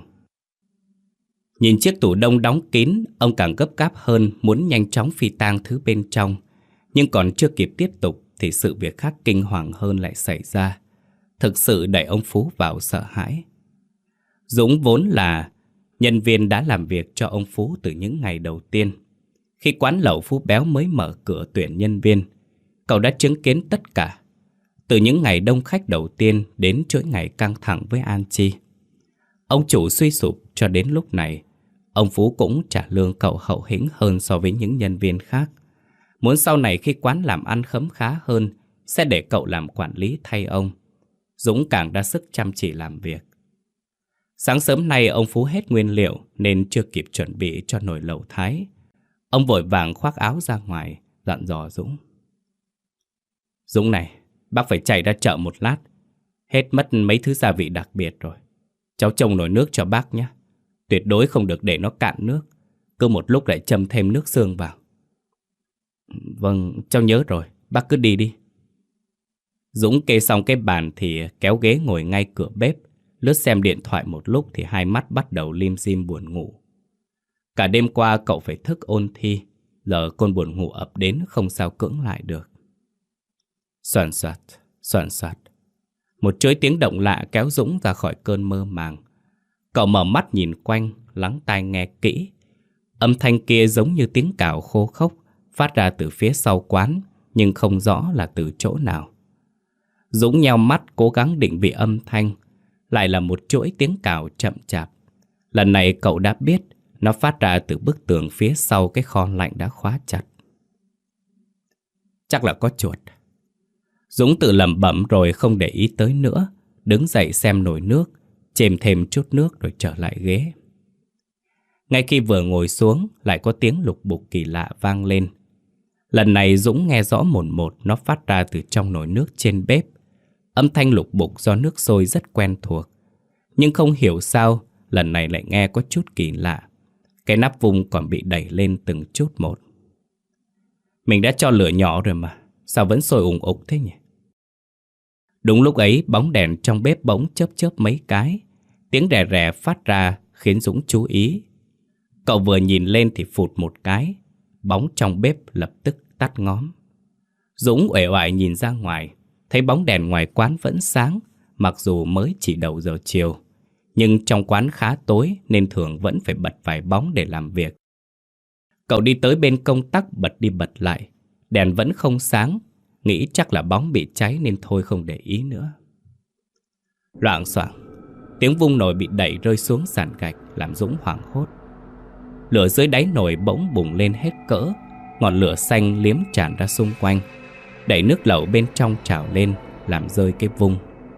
Nhìn chiếc tủ đông đóng kín, ông càng gấp gáp hơn, muốn nhanh chóng phi tang thứ bên trong. Nhưng còn chưa kịp tiếp tục thì sự việc khác kinh hoàng hơn lại xảy ra. Thực sự đẩy ông Phú vào sợ hãi. Dũng vốn là nhân viên đã làm việc cho ông Phú từ những ngày đầu tiên. Khi quán lẩu Phú Béo mới mở cửa tuyển nhân viên, cậu đã chứng kiến tất cả. Từ những ngày đông khách đầu tiên đến chuỗi ngày căng thẳng với An Chi. Ông chủ suy sụp cho đến lúc này, ông Phú cũng trả lương cậu hậu hĩnh hơn so với những nhân viên khác. Muốn sau này khi quán làm ăn khấm khá hơn, sẽ để cậu làm quản lý thay ông. Dũng càng ra sức chăm chỉ làm việc. Sáng sớm nay ông Phú hết nguyên liệu nên chưa kịp chuẩn bị cho nồi lẩu Thái. Ông vội vàng khoác áo ra ngoài, dặn dò Dũng. Dũng này, bác phải chạy ra chợ một lát. Hết mất mấy thứ gia vị đặc biệt rồi. Cháu trông nồi nước cho bác nhé. Tuyệt đối không được để nó cạn nước. Cứ một lúc lại châm thêm nước xương vào. Vâng, cháu nhớ rồi, bác cứ đi đi. Dũng kê xong cái bàn thì kéo ghế ngồi ngay cửa bếp. Lướt xem điện thoại một lúc thì hai mắt bắt đầu lim dim buồn ngủ. Cả đêm qua cậu phải thức ôn thi. Giờ cơn buồn ngủ ập đến không sao cưỡng lại được. Soàn soạt, soàn soạt. Một chuỗi tiếng động lạ kéo Dũng ra khỏi cơn mơ màng. Cậu mở mắt nhìn quanh, lắng tai nghe kỹ. Âm thanh kia giống như tiếng cào khô khốc, phát ra từ phía sau quán, nhưng không rõ là từ chỗ nào. Dũng nheo mắt cố gắng định vị âm thanh. Lại là một chuỗi tiếng cào chậm chạp. Lần này cậu đã biết nó phát ra từ bức tường phía sau cái kho lạnh đã khóa chặt. Chắc là có chuột. Dũng tự lẩm bẩm rồi không để ý tới nữa. Đứng dậy xem nồi nước, chêm thêm chút nước rồi trở lại ghế. Ngay khi vừa ngồi xuống, lại có tiếng lục bục kỳ lạ vang lên. Lần này Dũng nghe rõ mồn một nó phát ra từ trong nồi nước trên bếp. Âm thanh lục bục do nước sôi rất quen thuộc. Nhưng không hiểu sao, lần này lại nghe có chút kỳ lạ. Cái nắp vung còn bị đẩy lên từng chút một. Mình đã cho lửa nhỏ rồi mà, sao vẫn sôi ùng ục thế nhỉ? Đúng lúc ấy, bóng đèn trong bếp bỗng chớp chớp mấy cái. Tiếng rè rè phát ra khiến Dũng chú ý. Cậu vừa nhìn lên thì phụt một cái. Bóng trong bếp lập tức tắt ngóm. Dũng uể oải nhìn ra ngoài, thấy bóng đèn ngoài quán vẫn sáng, mặc dù mới chỉ đầu giờ chiều. Nhưng trong quán khá tối nên thường vẫn phải bật vài bóng để làm việc. Cậu đi tới bên công tắc bật đi bật lại. Đèn vẫn không sáng, nghĩ chắc là bóng bị cháy nên thôi không để ý nữa. Loạng xoạng, tiếng vung nồi bị đẩy rơi xuống sàn gạch làm Dũng hoảng hốt. Lửa dưới đáy nồi bỗng bùng lên hết cỡ, ngọn lửa xanh liếm tràn ra xung quanh, đẩy nước lẩu bên trong trào lên, làm rơi cái vung.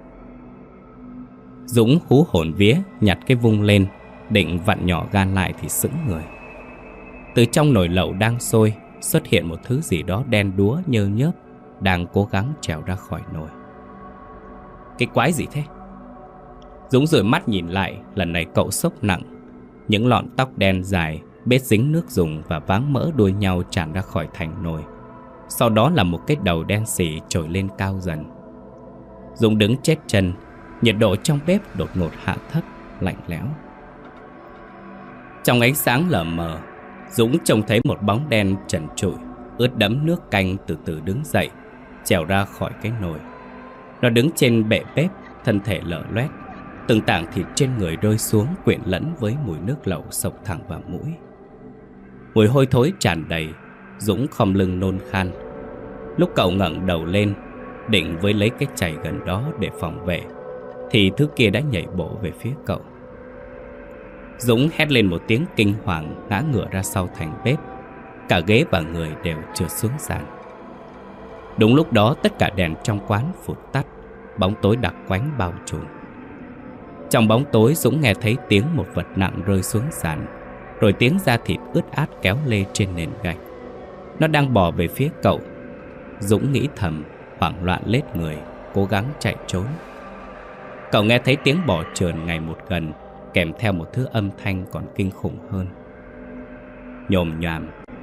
Dũng hú hồn vía nhặt cái vung lên, định vặn nhỏ gan lại thì sững người. Từ trong nồi lẩu đang sôi xuất hiện một thứ gì đó đen đúa nhơ nhớp, đang cố gắng trèo ra khỏi nồi. Cái quái gì thế? Dũng dụi mắt nhìn lại, lần này cậu sốc nặng. Những lọn tóc đen dài, bết dính nước dùng và váng mỡ đuôi nhau tràn ra khỏi thành nồi. Sau đó là một cái đầu đen xỉ trồi lên cao dần. Dũng đứng chết chân, nhiệt độ trong bếp đột ngột hạ thấp, lạnh lẽo. Trong ánh sáng lờ mờ, Dũng trông thấy một bóng đen trần trụi, ướt đẫm nước canh từ từ đứng dậy, trèo ra khỏi cái nồi. Nó đứng trên bệ bếp, thân thể lở loét, từng tảng thịt trên người rơi xuống quyện lẫn với mùi nước lẩu xộc thẳng vào mũi. Mùi hôi thối tràn đầy, Dũng khom lưng nôn khan. Lúc cậu ngẩng đầu lên, định với lấy cái chày gần đó để phòng vệ, thì thứ kia đã nhảy bộ về phía cậu. Dũng hét lên một tiếng kinh hoàng, ngã ngửa ra sau thành bếp. Cả ghế và người đều trượt xuống sàn. Đúng lúc đó tất cả đèn trong quán phụt tắt, bóng tối đặc quánh bao trùm. Trong bóng tối Dũng nghe thấy tiếng một vật nặng rơi xuống sàn, rồi tiếng da thịt ướt át kéo lê trên nền gạch. Nó đang bò về phía cậu. Dũng nghĩ thầm, hoảng loạn lết người, cố gắng chạy trốn. Cậu nghe thấy tiếng bò trườn ngày một gần, kèm theo một thứ âm thanh còn kinh khủng hơn. Nhồm nhoàm,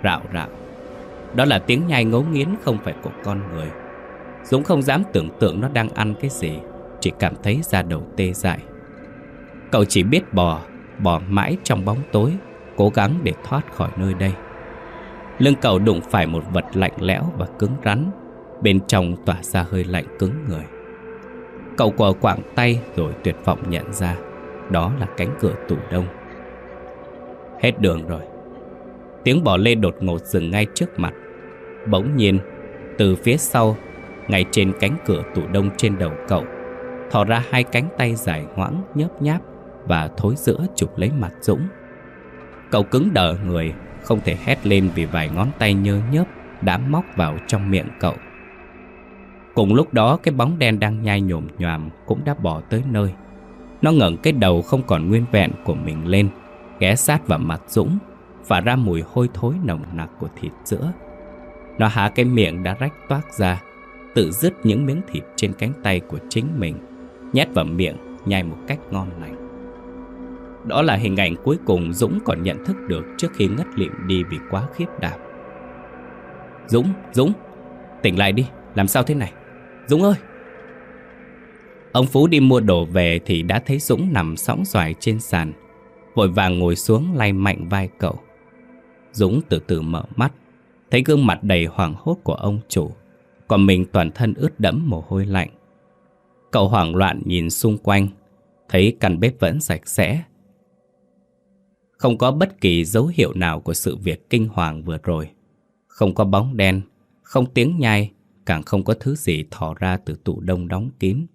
rạo rạo. Đó là tiếng nhai ngấu nghiến không phải của con người. Dũng không dám tưởng tượng nó đang ăn cái gì, chỉ cảm thấy da đầu tê dại. Cậu chỉ biết bò, bò mãi trong bóng tối, cố gắng để thoát khỏi nơi đây. Lưng cậu đụng phải một vật lạnh lẽo và cứng rắn, bên trong tỏa ra hơi lạnh cứng người. Cậu quờ quạng tay rồi tuyệt vọng nhận ra đó là cánh cửa tủ đông. Hết đường rồi. Tiếng bò lê đột ngột dừng ngay trước mặt. Bỗng nhiên, từ phía sau, ngay trên cánh cửa tủ đông trên đầu cậu, thò ra hai cánh tay dài ngoãng nhớp nháp và thối rữa chụp lấy mặt Dũng. Cậu cứng đờ người, không thể hét lên vì vài ngón tay nhơ nhớp đã móc vào trong miệng cậu. Cùng lúc đó, cái bóng đen đang nhai nhồm nhoàm cũng đã bỏ tới nơi. Nó ngẩng cái đầu không còn nguyên vẹn của mình lên, ghé sát vào mặt Dũng, phả ra mùi hôi thối nồng nặc của thịt sữa. Nó há cái miệng đã rách toác ra, tự dứt những miếng thịt trên cánh tay của chính mình, nhét vào miệng nhai một cách ngon lành. Đó là hình ảnh cuối cùng Dũng còn nhận thức được trước khi ngất lịm đi vì quá khiếp đảm. Dũng, Dũng, tỉnh lại đi, làm sao thế này? Dũng ơi! Ông Phú đi mua đồ về thì đã thấy Dũng nằm sõng soài trên sàn, vội vàng ngồi xuống lay mạnh vai cậu. Dũng từ từ mở mắt, thấy gương mặt đầy hoảng hốt của ông chủ, còn mình toàn thân ướt đẫm mồ hôi lạnh. Cậu hoảng loạn nhìn xung quanh, thấy căn bếp vẫn sạch sẽ, không có bất kỳ dấu hiệu nào của sự việc kinh hoàng vừa rồi. Không có bóng đen, không tiếng nhai, càng không có thứ gì thò ra từ tủ đông đóng kín.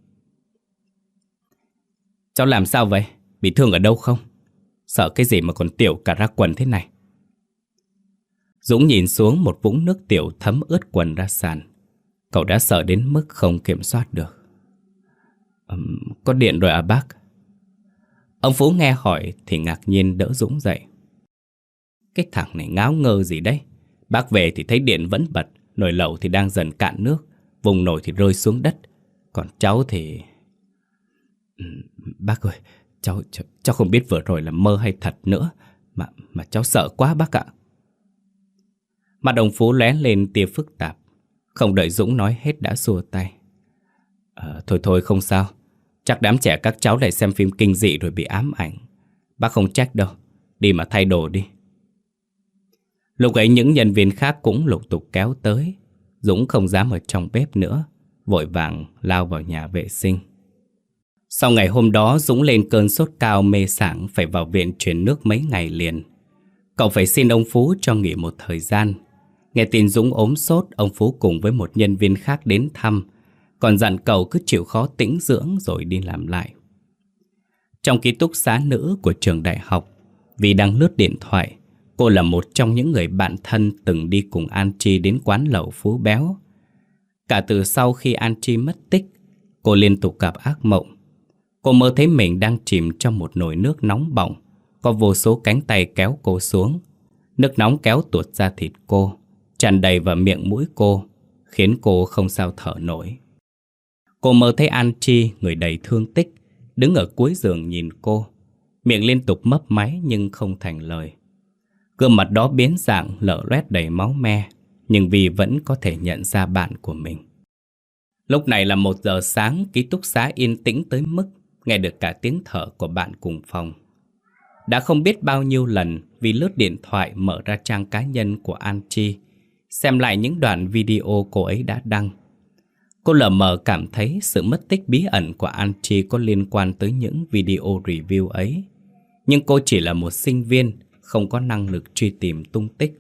Cháu làm sao vậy? Bị thương ở đâu không? Sợ cái gì mà còn tiểu cả ra quần thế này? Dũng nhìn xuống một vũng nước tiểu thấm ướt quần ra sàn. Cậu đã sợ đến mức không kiểm soát được. um, Có điện rồi à bác? Ông Phú nghe hỏi thì ngạc nhiên đỡ Dũng dậy. Cái thằng này ngáo ngơ gì đấy? Bác về thì thấy điện vẫn bật, nồi lẩu thì đang dần cạn nước, vùng nồi thì rơi xuống đất. Còn cháu thì... Bác ơi, cháu, cháu, cháu không biết vừa rồi là mơ hay thật nữa, Mà, mà cháu sợ quá bác ạ. Mặt ông Phú lóe lên tia phức tạp. Không đợi Dũng nói hết đã xua tay. à, Thôi thôi không sao. Chắc đám trẻ các cháu lại xem phim kinh dị rồi bị ám ảnh. Bác không trách đâu. Đi mà thay đồ đi. Lúc ấy những nhân viên khác cũng lục tục kéo tới. Dũng không dám ở trong bếp nữa, vội vàng lao vào nhà vệ sinh. Sau ngày hôm đó, Dũng lên cơn sốt cao mê sảng, phải vào viện truyền nước mấy ngày liền. Cậu phải xin ông Phú cho nghỉ một thời gian. Nghe tin Dũng ốm sốt, ông Phú cùng với một nhân viên khác đến thăm, còn dặn cậu cứ chịu khó tĩnh dưỡng rồi đi làm lại. Trong ký túc xá nữ của trường đại học, vì đang lướt điện thoại, cô là một trong những người bạn thân từng đi cùng An Chi đến quán lẩu Phú Béo. Cả từ sau khi An Chi mất tích, cô liên tục gặp ác mộng. Cô mơ thấy mình đang chìm trong một nồi nước nóng bỏng, có vô số cánh tay kéo cô xuống. Nước nóng kéo tuột ra thịt cô, tràn đầy vào miệng mũi cô, khiến cô không sao thở nổi. Cô mơ thấy An Chi, người đầy thương tích, đứng ở cuối giường nhìn cô, miệng liên tục mấp máy nhưng không thành lời. Gương mặt đó biến dạng lở loét đầy máu me, nhưng vì vẫn có thể nhận ra bạn của mình. Lúc này là một giờ sáng, ký túc xá yên tĩnh tới mức nghe được cả tiếng thở của bạn cùng phòng. Đã không biết bao nhiêu lần vì lướt điện thoại mở ra trang cá nhân của An Chi, xem lại những đoạn video cô ấy đã đăng. Cô lờ mờ cảm thấy sự mất tích bí ẩn của An Chi có liên quan tới những video review ấy. Nhưng cô chỉ là một sinh viên, không có năng lực truy tìm tung tích.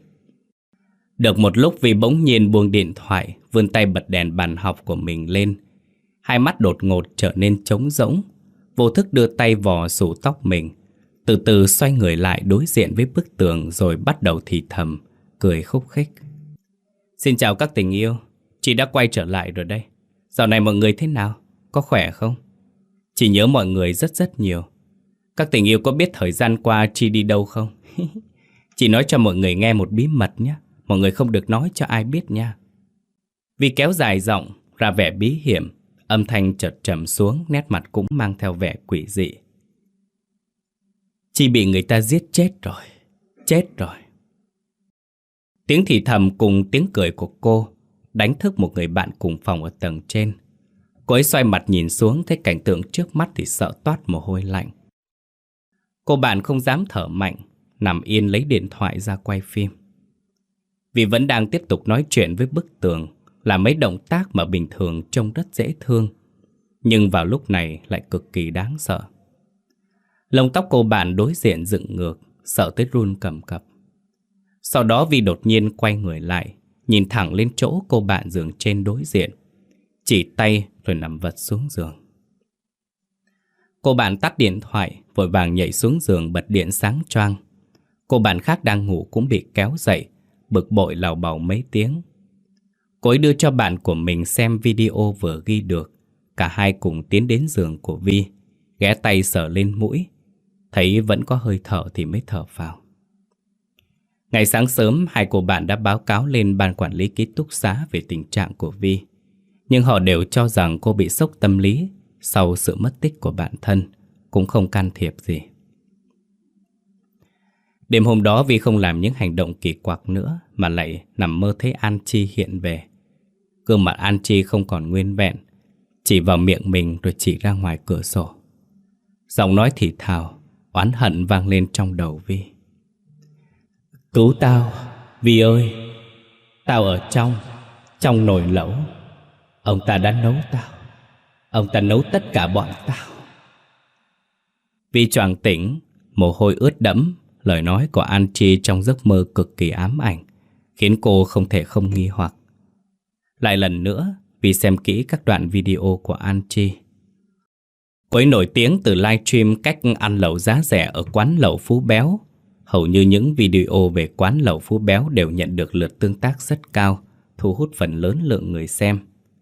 Được một lúc vì bỗng nhiên buông điện thoại, vươn tay bật đèn bàn học của mình lên. Hai mắt đột ngột trở nên trống rỗng, vô thức đưa tay vò xù tóc mình, từ từ xoay người lại đối diện với bức tường rồi bắt đầu thì thầm, cười khúc khích. Xin chào các tình yêu, chị đã quay trở lại rồi đây. Dạo này mọi người thế nào? Có khỏe không? Chị nhớ mọi người rất rất nhiều. Các tình yêu có biết thời gian qua chị đi đâu không? Chị nói cho mọi người nghe một bí mật nhé. Mọi người không được nói cho ai biết nha. Vì kéo dài giọng ra vẻ bí hiểm, âm thanh chợt trầm xuống, nét mặt cũng mang theo vẻ quỷ dị. Chị bị người ta giết chết rồi. Chết rồi. Tiếng thì thầm cùng tiếng cười của cô đánh thức một người bạn cùng phòng ở tầng trên. Cô ấy xoay mặt nhìn xuống, thấy cảnh tượng trước mắt thì sợ toát mồ hôi lạnh. Cô bạn không dám thở mạnh, nằm yên lấy điện thoại ra quay phim. Vì vẫn đang tiếp tục nói chuyện với bức tường, là mấy động tác mà bình thường trông rất dễ thương, nhưng vào lúc này lại cực kỳ đáng sợ. Lông tóc cô bạn đối diện dựng ngược, sợ tới run cầm cập. Sau đó Vi đột nhiên quay người lại, nhìn thẳng lên chỗ cô bạn giường trên đối diện, chỉ tay rồi nằm vật xuống giường. Cô bạn tắt điện thoại, vội vàng nhảy xuống giường bật điện sáng choang. Cô bạn khác đang ngủ cũng bị kéo dậy, bực bội lào bào mấy tiếng. Cô ấy đưa cho bạn của mình xem video vừa ghi được. Cả hai cùng tiến đến giường của Vi, ghé tay sờ lên mũi, thấy vẫn có hơi thở thì mới thở phào. Ngày sáng sớm, hai cô bạn đã báo cáo lên ban quản lý ký túc xá về tình trạng của Vi. Nhưng họ đều cho rằng cô bị sốc tâm lý sau sự mất tích của bạn thân, cũng không can thiệp gì. Đêm hôm đó Vi không làm những hành động kỳ quặc nữa, mà lại nằm mơ thấy An Chi hiện về. Gương mặt An Chi không còn nguyên vẹn, chỉ vào miệng mình rồi chỉ ra ngoài cửa sổ. Giọng nói thì thào, oán hận vang lên trong đầu Vi. Cứu tao, Vi ơi! Tao ở trong, trong nồi lẩu. Ông ta đã nấu tao. Ông ta nấu tất cả bọn tao. Vi choàng tỉnh, mồ hôi ướt đẫm. Lời nói của An Chi trong giấc mơ cực kỳ ám ảnh, khiến cô không thể không nghi hoặc. Lại lần nữa, Vi xem kỹ các đoạn video của An Chi. Cô ấy nổi tiếng từ livestream cách ăn lẩu giá rẻ ở quán lẩu Phú Béo. Hầu như những video về quán lẩu Phú Béo đều nhận được lượt tương tác rất cao, thu hút phần lớn lượng người xem.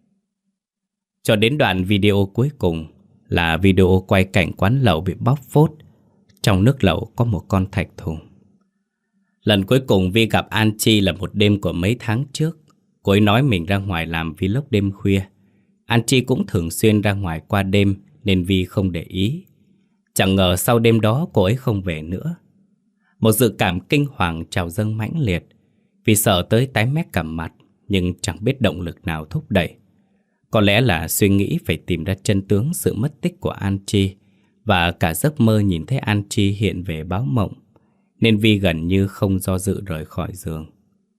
Cho đến đoạn video cuối cùng là video quay cảnh quán lẩu bị bóc phốt. Trong nước lẩu có một con thạch thùng. Lần cuối cùng Vi gặp An Chi là một đêm của mấy tháng trước. Cô ấy nói mình ra ngoài làm vlog đêm khuya. An Chi cũng thường xuyên ra ngoài qua đêm nên Vi không để ý. Chẳng ngờ sau đêm đó cô ấy không về nữa. Một dự cảm kinh hoàng trào dâng mãnh liệt. Vi sợ tới tái mét cả mặt, nhưng chẳng biết động lực nào thúc đẩy. Có lẽ là suy nghĩ phải tìm ra chân tướng sự mất tích của An Chi, và cả giấc mơ nhìn thấy An Chi hiện về báo mộng, nên Vi gần như không do dự rời khỏi giường.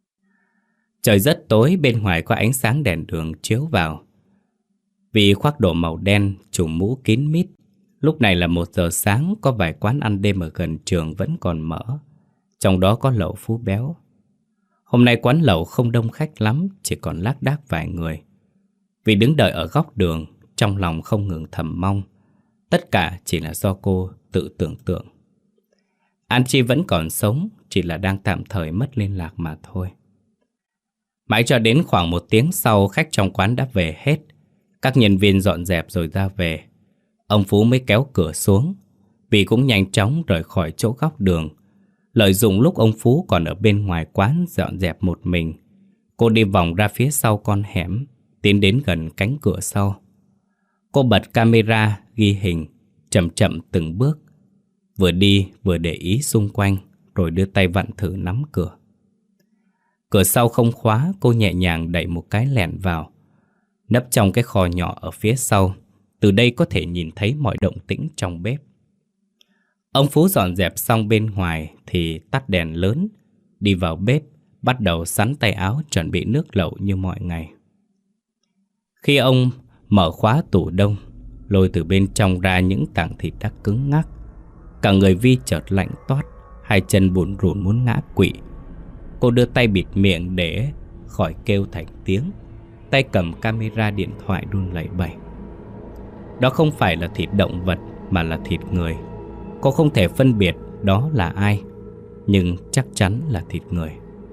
Trời rất tối, bên ngoài có ánh sáng đèn đường chiếu vào. Vi khoác đồ màu đen, trùm mũ kín mít. Lúc này là một giờ sáng, có vài quán ăn đêm ở gần trường vẫn còn mở, trong đó có lẩu Phú Béo. Hôm nay quán lẩu không đông khách lắm, chỉ còn lác đác vài người. Vi đứng đợi ở góc đường, trong lòng không ngừng thầm mong. Tất cả chỉ là do cô tự tưởng tượng. An Chi vẫn còn sống, chỉ là đang tạm thời mất liên lạc mà thôi. Mãi cho đến khoảng một tiếng sau, khách trong quán đã về hết. Các nhân viên dọn dẹp rồi ra về. Ông Phú mới kéo cửa xuống. Vi cũng nhanh chóng rời khỏi chỗ góc đường. Lợi dụng lúc ông Phú còn ở bên ngoài quán dọn dẹp một mình, cô đi vòng ra phía sau con hẻm, tiến đến gần cánh cửa sau. Cô bật camera ghi hình, chậm chậm từng bước, vừa đi vừa để ý xung quanh, rồi đưa tay vặn thử nắm cửa. Cửa sau không khóa, cô nhẹ nhàng đẩy một cái lẹn vào. Nấp trong cái kho nhỏ ở phía sau, từ đây có thể nhìn thấy mọi động tĩnh trong bếp. Ông Phú dọn dẹp xong bên ngoài thì tắt đèn lớn, đi vào bếp, bắt đầu sắn tay áo chuẩn bị nước lẩu như mọi ngày. Khi ông mở khóa tủ đông, lôi từ bên trong ra những tảng thịt đã cứng ngắc, cả người Vi chợt lạnh toát, hai chân bủn rủn muốn ngã quỵ. Cô đưa tay bịt miệng để khỏi kêu thành tiếng, tay cầm camera điện thoại run lẩy bẩy. Đó không phải là thịt động vật mà là thịt người. Cô không thể phân biệt đó là ai, nhưng chắc chắn là thịt người.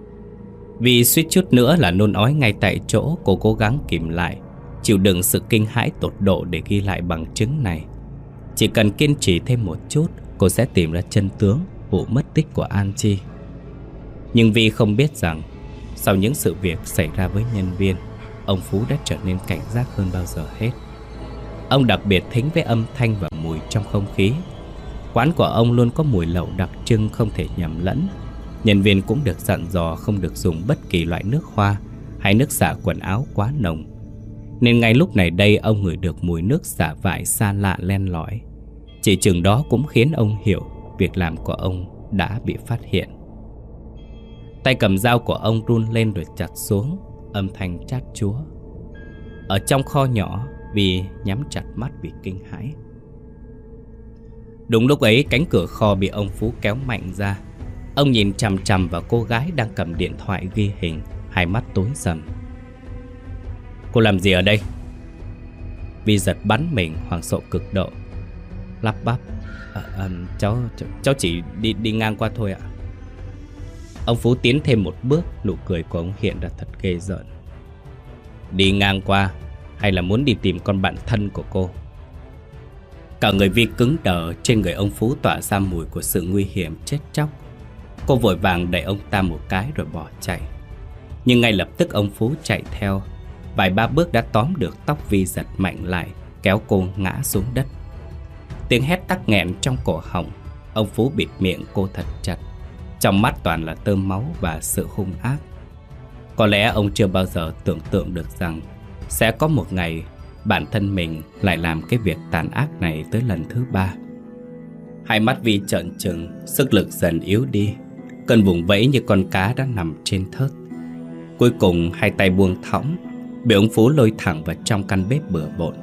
Vì suýt chút nữa là nôn ói ngay tại chỗ, cô cố gắng kìm lại, chịu đựng sự kinh hãi tột độ để ghi lại bằng chứng này. Chỉ cần kiên trì thêm một chút, cô sẽ tìm ra chân tướng vụ mất tích của An Chi. Nhưng Vi không biết rằng sau những sự việc xảy ra với nhân viên, ông Phú đã trở nên cảnh giác hơn bao giờ hết. Ông đặc biệt thính với âm thanh và mùi trong không khí. Quán của ông luôn có mùi lẩu đặc trưng không thể nhầm lẫn. Nhân viên cũng được dặn dò không được dùng bất kỳ loại nước hoa hay nước xả quần áo quá nồng. Nên ngay lúc này đây ông ngửi được mùi nước xả vải xa lạ len lỏi. Chỉ chừng đó cũng khiến ông hiểu việc làm của ông đã bị phát hiện. Tay cầm dao của ông run lên rồi chặt xuống, âm thanh chát chúa. Ở trong kho nhỏ, Vi nhắm chặt mắt vì kinh hãi. Đúng lúc ấy cánh cửa kho bị ông Phú kéo mạnh ra. Ông nhìn chằm chằm vào cô gái đang cầm điện thoại ghi hình, hai mắt tối sầm. Cô làm gì ở đây? Vi giật bắn mình, hoảng sợ cực độ, lắp bắp. À, à, cháu, cháu cháu chỉ đi đi ngang qua thôi ạ. Ông Phú tiến thêm một bước, nụ cười của ông hiện ra thật ghê rợn. Đi ngang qua hay là muốn đi tìm con bạn thân của cô? Cả người Vi cứng đờ, trên người ông Phú tỏa ra mùi của sự nguy hiểm chết chóc. Cô vội vàng đẩy ông ta một cái rồi bỏ chạy. Nhưng ngay lập tức ông Phú chạy theo. Vài ba bước đã tóm được tóc Vi giật mạnh lại, kéo cô ngã xuống đất. Tiếng hét tắc nghẹn trong cổ họng. Ông Phú bịt miệng cô thật chặt, trong mắt toàn là tơ máu và sự hung ác. Có lẽ ông chưa bao giờ tưởng tượng được rằng sẽ có một ngày bản thân mình lại làm cái việc tàn ác này tới lần thứ ba. Hai mắt Vi trợn trừng, sức lực dần yếu đi, cơn vùng vẫy như con cá đã nằm trên thớt. Cuối cùng hai tay buông thõng, bị ông Phú lôi thẳng vào trong căn bếp bừa bộn.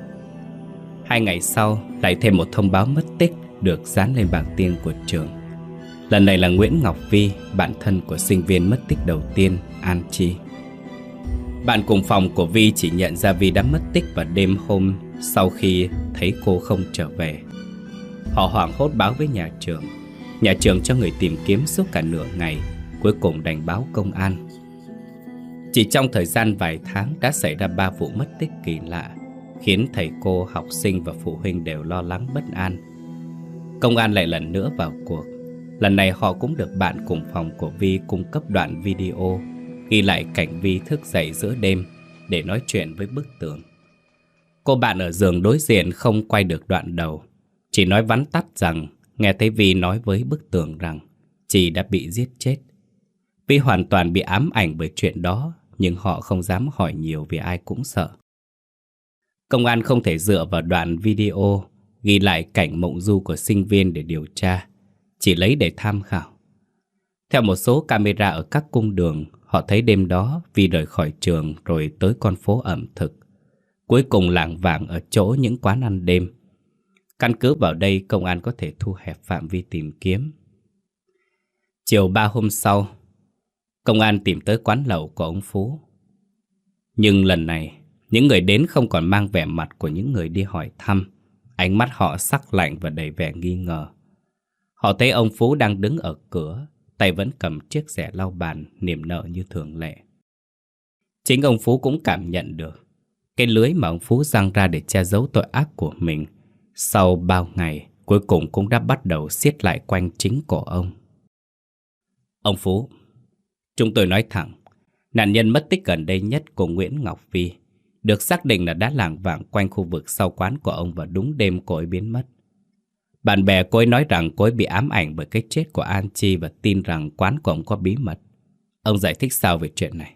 Hai ngày sau lại thêm một thông báo mất tích được dán lên bảng tin của trường. Lần này là Nguyễn Ngọc Vi, bạn thân của sinh viên mất tích đầu tiên, An Chi. Bạn cùng phòng của Vi chỉ nhận ra Vi đã mất tích vào đêm hôm sau khi thấy cô không trở về. Họ hoảng hốt báo với nhà trường. Nhà trường cho người tìm kiếm suốt cả nửa ngày, cuối cùng đành báo công an. Chỉ trong thời gian vài tháng đã xảy ra ba vụ mất tích kỳ lạ, khiến thầy cô, học sinh và phụ huynh đều lo lắng bất an. Công an lại lần nữa vào cuộc. Lần này họ cũng được bạn cùng phòng của Vi cung cấp đoạn video ghi lại cảnh Vi thức dậy giữa đêm để nói chuyện với bức tường. Cô bạn ở giường đối diện không quay được đoạn đầu, chỉ nói vắn tắt rằng nghe thấy Vi nói với bức tường rằng chị đã bị giết chết. Vi hoàn toàn bị ám ảnh bởi chuyện đó, nhưng họ không dám hỏi nhiều vì ai cũng sợ. Công an không thể dựa vào đoạn video ghi lại cảnh mộng du của sinh viên để điều tra, chỉ lấy để tham khảo. Theo một số camera ở các cung đường, họ thấy đêm đó Vi rời khỏi trường rồi tới con phố ẩm thực, cuối cùng lảng vảng ở chỗ những quán ăn đêm. Căn cứ vào đây, công an có thể thu hẹp phạm vi tìm kiếm. Chiều ba hôm sau, công an tìm tới quán lẩu của ông Phú. Nhưng lần này, những người đến không còn mang vẻ mặt của những người đi hỏi thăm. Ánh mắt họ sắc lạnh và đầy vẻ nghi ngờ. Họ thấy ông Phú đang đứng ở cửa, tay vẫn cầm chiếc rẻ lau bàn, niềm nở như thường lệ. Chính ông Phú cũng cảm nhận được cái lưới mà ông Phú giăng ra để che giấu tội ác của mình, sau bao ngày, cuối cùng cũng đã bắt đầu siết lại quanh chính cổ ông. Ông Phú, chúng tôi nói thẳng, nạn nhân mất tích gần đây nhất của Nguyễn Ngọc Vi được xác định là đã lảng vảng quanh khu vực sau quán của ông vào đúng đêm cô ấy biến mất. Bạn bè cô ấy nói rằng cô ấy bị ám ảnh bởi cái chết của An Chi và tin rằng quán của ông có bí mật. Ông giải thích sao về chuyện này?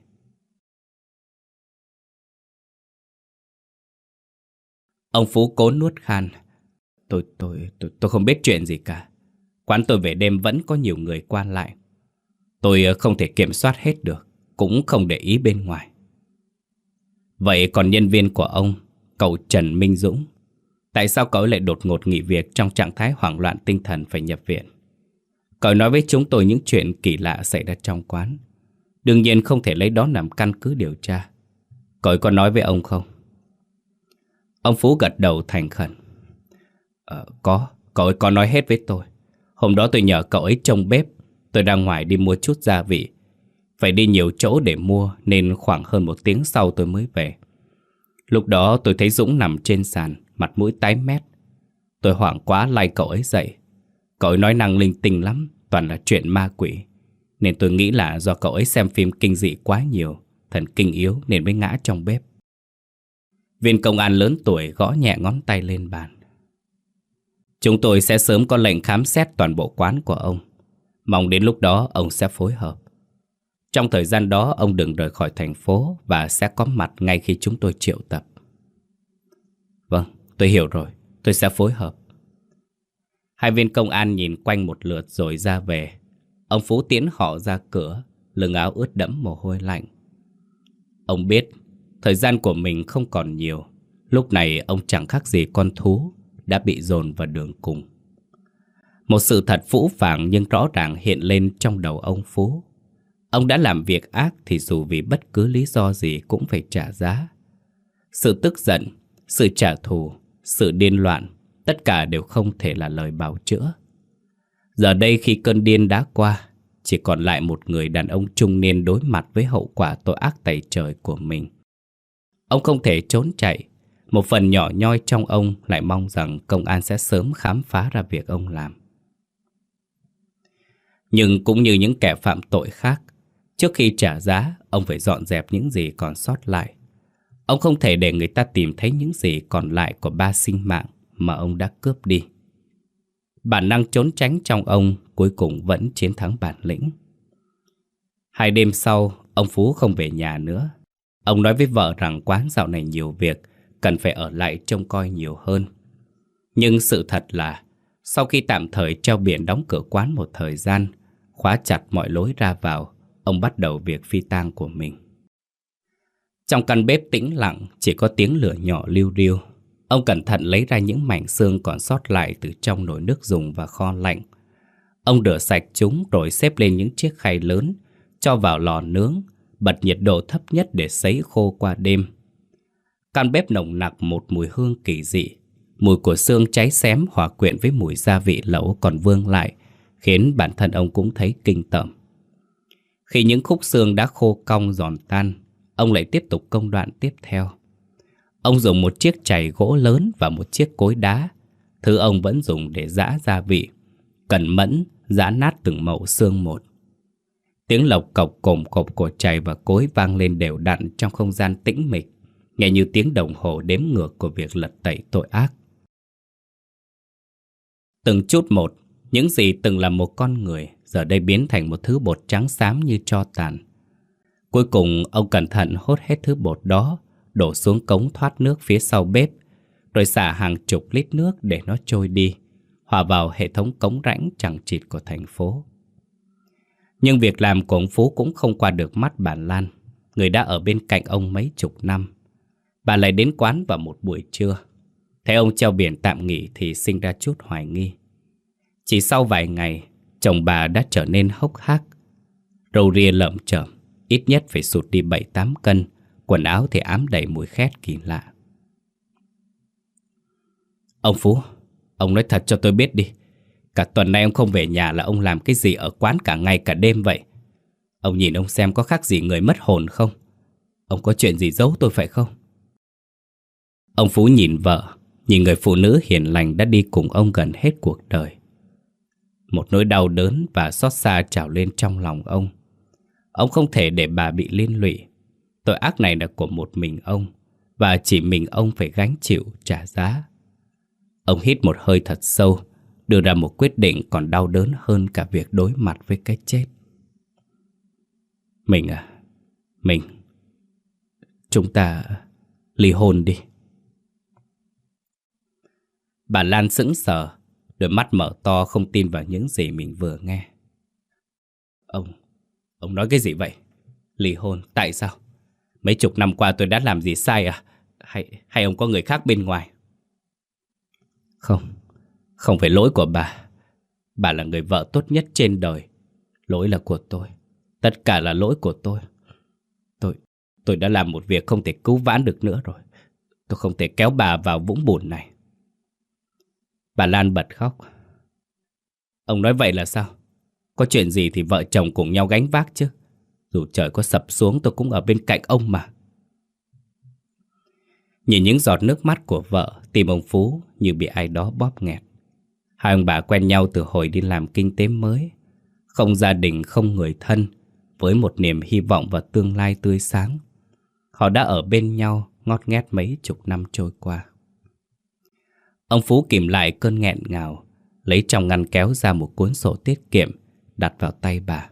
Ông Phú cố nuốt khan. Tôi, tôi, tôi, tôi không biết chuyện gì cả. Quán tôi về đêm vẫn có nhiều người qua lại. Tôi không thể kiểm soát hết được, cũng không để ý bên ngoài. Vậy còn nhân viên của ông, cậu Trần Minh Dũng, tại sao cậu lại đột ngột nghỉ việc trong trạng thái hoảng loạn tinh thần phải nhập viện? Cậu nói với chúng tôi những chuyện kỳ lạ xảy ra trong quán. Đương nhiên không thể lấy đó làm căn cứ điều tra. Cậu có nói với ông không? Ông Phú gật đầu thành khẩn. Ờ, có, cậu ấy có nói hết với tôi. Hôm đó tôi nhờ cậu ấy trông bếp. Tôi ra ngoài đi mua chút gia vị. Phải đi nhiều chỗ để mua nên khoảng hơn một tiếng sau tôi mới về. Lúc đó tôi thấy Dũng nằm trên sàn, mặt mũi tái mét. Tôi hoảng quá lay cậu ấy dậy. Cậu ấy nói năng linh tinh lắm, toàn là chuyện ma quỷ. Nên tôi nghĩ là do cậu ấy xem phim kinh dị quá nhiều, thần kinh yếu nên mới ngã trong bếp. Viên công an lớn tuổi gõ nhẹ ngón tay lên bàn. Chúng tôi sẽ sớm có lệnh khám xét toàn bộ quán của ông. Mong đến lúc đó ông sẽ phối hợp. Trong thời gian đó ông đừng rời khỏi thành phố và sẽ có mặt ngay khi chúng tôi triệu tập. Vâng, tôi hiểu rồi, tôi sẽ phối hợp. Hai viên công an nhìn quanh một lượt rồi ra về. Ông Phú tiễn họ ra cửa, lưng áo ướt đẫm mồ hôi lạnh. Ông biết thời gian của mình không còn nhiều. Lúc này ông chẳng khác gì con thú đã bị dồn vào đường cùng. Một sự thật phũ phàng nhưng rõ ràng hiện lên trong đầu ông Phú. Ông đã làm việc ác thì dù vì bất cứ lý do gì cũng phải trả giá. Sự tức giận, sự trả thù, sự điên loạn, tất cả đều không thể là lời bào chữa. Giờ đây khi cơn điên đã qua, chỉ còn lại một người đàn ông trung niên đối mặt với hậu quả tội ác tày trời của mình. Ông không thể trốn chạy. Một phần nhỏ nhoi trong ông lại mong rằng công an sẽ sớm khám phá ra việc ông làm. Nhưng cũng như những kẻ phạm tội khác, trước khi trả giá, ông phải dọn dẹp những gì còn sót lại. Ông không thể để người ta tìm thấy những gì còn lại của ba sinh mạng mà ông đã cướp đi. Bản năng trốn tránh trong ông cuối cùng vẫn chiến thắng bản lĩnh. Hai đêm sau, ông Phú không về nhà nữa. Ông nói với vợ rằng quán dạo này nhiều việc, cần phải ở lại trông coi nhiều hơn. Nhưng sự thật là, sau khi tạm thời treo biển đóng cửa quán một thời gian, khóa chặt mọi lối ra vào, ông bắt đầu việc phi tang của mình. Trong căn bếp tĩnh lặng, chỉ có tiếng lửa nhỏ liu riu. Ông cẩn thận lấy ra những mảnh xương còn sót lại từ trong nồi nước dùng và kho lạnh. Ông rửa sạch chúng rồi xếp lên những chiếc khay lớn, cho vào lò nướng, bật nhiệt độ thấp nhất để sấy khô qua đêm. Căn bếp nồng nặc một mùi hương kỳ dị. Mùi của xương cháy xém hòa quyện với mùi gia vị lẩu còn vương lại, khiến bản thân ông cũng thấy kinh tởm. Khi những khúc xương đã khô cong giòn tan, ông lại tiếp tục công đoạn tiếp theo. Ông dùng một chiếc chày gỗ lớn và một chiếc cối đá, thứ ông vẫn dùng để giã gia vị, cẩn mẫn giã nát từng mẩu xương một. Tiếng lộc cộc cồm cộp của chày và cối vang lên đều đặn trong không gian tĩnh mịch, nghe như tiếng đồng hồ đếm ngược của việc lật tẩy tội ác. Từng chút một, những gì từng là một con người giờ đây biến thành một thứ bột trắng xám như tro tàn. Cuối cùng ông cẩn thận hốt hết thứ bột đó, đổ xuống cống thoát nước phía sau bếp, rồi xả hàng chục lít nước để nó trôi đi, hòa vào hệ thống cống rãnh chằng chịt của thành phố. Nhưng việc làm của ông Phú cũng không qua được mắt bà Lan, người đã ở bên cạnh ông mấy chục năm. Bà lại đến quán vào một buổi trưa. Thấy ông treo biển tạm nghỉ thì sinh ra chút hoài nghi. Chỉ sau vài ngày, chồng bà đã trở nên hốc hác. Râu ria lởm chởm, ít nhất phải sụt đi bảy tám cân, quần áo thì ám đầy mùi khét kỳ lạ. Ông Phú, ông nói thật cho tôi biết đi. Cả tuần nay ông không về nhà là ông làm cái gì ở quán cả ngày cả đêm vậy? Ông nhìn ông xem có khác gì người mất hồn không? Ông có chuyện gì giấu tôi phải không? Ông Phú nhìn vợ, nhìn người phụ nữ hiền lành đã đi cùng ông gần hết cuộc đời. Một nỗi đau đớn và xót xa trào lên trong lòng ông. Ông không thể để bà bị liên lụy. Tội ác này là của một mình ông, và chỉ mình ông phải gánh chịu trả giá. Ông hít một hơi thật sâu, đưa ra một quyết định còn đau đớn hơn cả việc đối mặt với cái chết. Mình à, mình, chúng ta ly hôn đi. Bà Lan sững sờ, đôi mắt mở to không tin vào những gì mình vừa nghe. Ông, ông nói cái gì vậy? Ly hôn, tại sao? Mấy chục năm qua tôi đã làm gì sai à? Hay, hay ông có người khác bên ngoài? Không, không phải lỗi của bà. Bà là người vợ tốt nhất trên đời. Lỗi là của tôi. Tất cả là lỗi của tôi. Tôi, tôi đã làm một việc không thể cứu vãn được nữa rồi. Tôi không thể kéo bà vào vũng bùn này. Bà Lan bật khóc. Ông nói vậy là sao? Có chuyện gì thì vợ chồng cùng nhau gánh vác chứ. Dù trời có sập xuống tôi cũng ở bên cạnh ông mà. Nhìn những giọt nước mắt của vợ, tim ông Phú như bị ai đó bóp nghẹt. Hai ông bà quen nhau từ hồi đi làm kinh tế mới. Không gia đình, không người thân, với một niềm hy vọng và tương lai tươi sáng. Họ đã ở bên nhau ngót nghét mấy chục năm trôi qua. Ông Phú kìm lại cơn nghẹn ngào, lấy trong ngăn kéo ra một cuốn sổ tiết kiệm, đặt vào tay bà.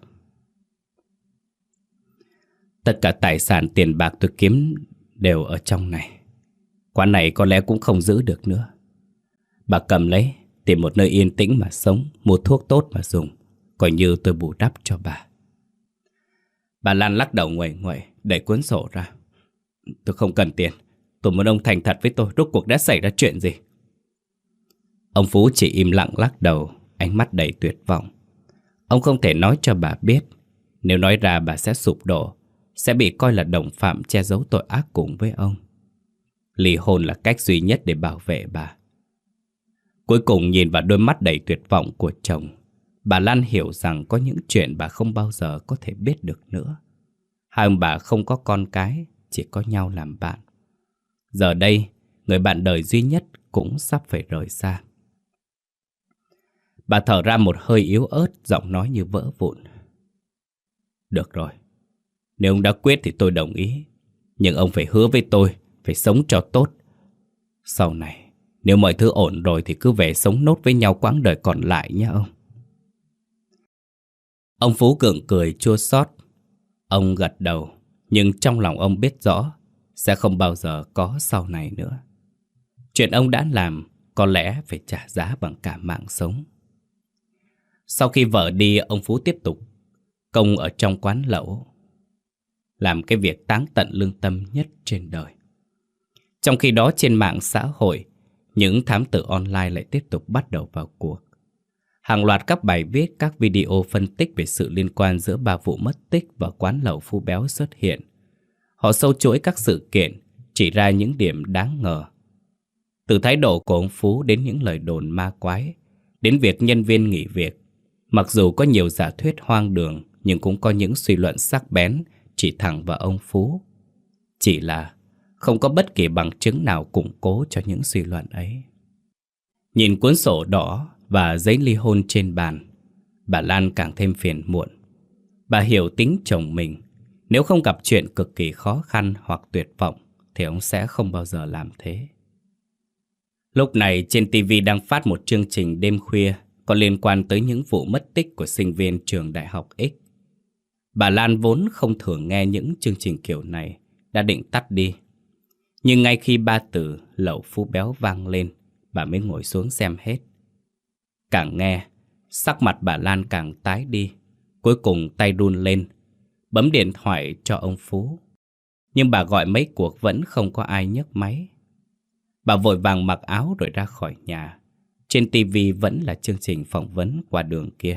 Tất cả tài sản tiền bạc tôi kiếm đều ở trong này. Quán này có lẽ cũng không giữ được nữa. Bà cầm lấy, tìm một nơi yên tĩnh mà sống, mua thuốc tốt mà dùng, coi như tôi bù đắp cho bà. Bà Lan lắc đầu nguậy nguậy, đẩy cuốn sổ ra. Tôi không cần tiền. Tôi muốn ông thành thật với tôi, rốt cuộc đã xảy ra chuyện gì? Ông Phú chỉ im lặng lắc đầu, ánh mắt đầy tuyệt vọng. Ông không thể nói cho bà biết. Nếu nói ra bà sẽ sụp đổ, sẽ bị coi là đồng phạm che giấu tội ác cùng với ông. Ly hôn là cách duy nhất để bảo vệ bà. Cuối cùng nhìn vào đôi mắt đầy tuyệt vọng của chồng, bà Lan hiểu rằng có những chuyện bà không bao giờ có thể biết được nữa. Hai ông bà không có con cái, chỉ có nhau làm bạn. Giờ đây, người bạn đời duy nhất cũng sắp phải rời xa. Bà thở ra một hơi yếu ớt, giọng nói như vỡ vụn. Được rồi, nếu ông đã quyết thì tôi đồng ý. Nhưng ông phải hứa với tôi, phải sống cho tốt. Sau này, nếu mọi thứ ổn rồi thì cứ về sống nốt với nhau quãng đời còn lại nhé ông. Ông Phú gượng cười chua xót. Ông gật đầu, nhưng trong lòng ông biết rõ sẽ không bao giờ có sau này nữa. Chuyện ông đã làm có lẽ phải trả giá bằng cả mạng sống. Sau khi vợ đi, ông Phú tiếp tục công ở trong quán lẩu, làm cái việc táng tận lương tâm nhất trên đời. Trong khi đó trên mạng xã hội, những thám tử online lại tiếp tục bắt đầu vào cuộc. Hàng loạt các bài viết, các video phân tích về sự liên quan giữa ba vụ mất tích và quán lẩu Phú Béo xuất hiện. Họ sâu chuỗi các sự kiện, chỉ ra những điểm đáng ngờ. Từ thái độ của ông Phú đến những lời đồn ma quái, đến việc nhân viên nghỉ việc. Mặc dù có nhiều giả thuyết hoang đường, nhưng cũng có những suy luận sắc bén chỉ thẳng vào ông Phú. Chỉ là không có bất kỳ bằng chứng nào củng cố cho những suy luận ấy. Nhìn cuốn sổ đỏ và giấy ly hôn trên bàn, bà Lan càng thêm phiền muộn. Bà hiểu tính chồng mình. Nếu không gặp chuyện cực kỳ khó khăn hoặc tuyệt vọng thì ông sẽ không bao giờ làm thế. Lúc này trên ti vi đang phát một chương trình đêm khuya có liên quan tới những vụ mất tích của sinh viên trường Đại học X. Bà Lan vốn không thường nghe những chương trình kiểu này, đã định tắt đi. Nhưng ngay khi ba từ lẩu Phú Béo vang lên, bà mới ngồi xuống xem hết. Càng nghe, sắc mặt bà Lan càng tái đi. Cuối cùng tay run lên, bấm điện thoại cho ông Phú. Nhưng bà gọi mấy cuộc vẫn không có ai nhấc máy. Bà vội vàng mặc áo rồi ra khỏi nhà. Trên ti vi vẫn là chương trình phỏng vấn qua đường kia.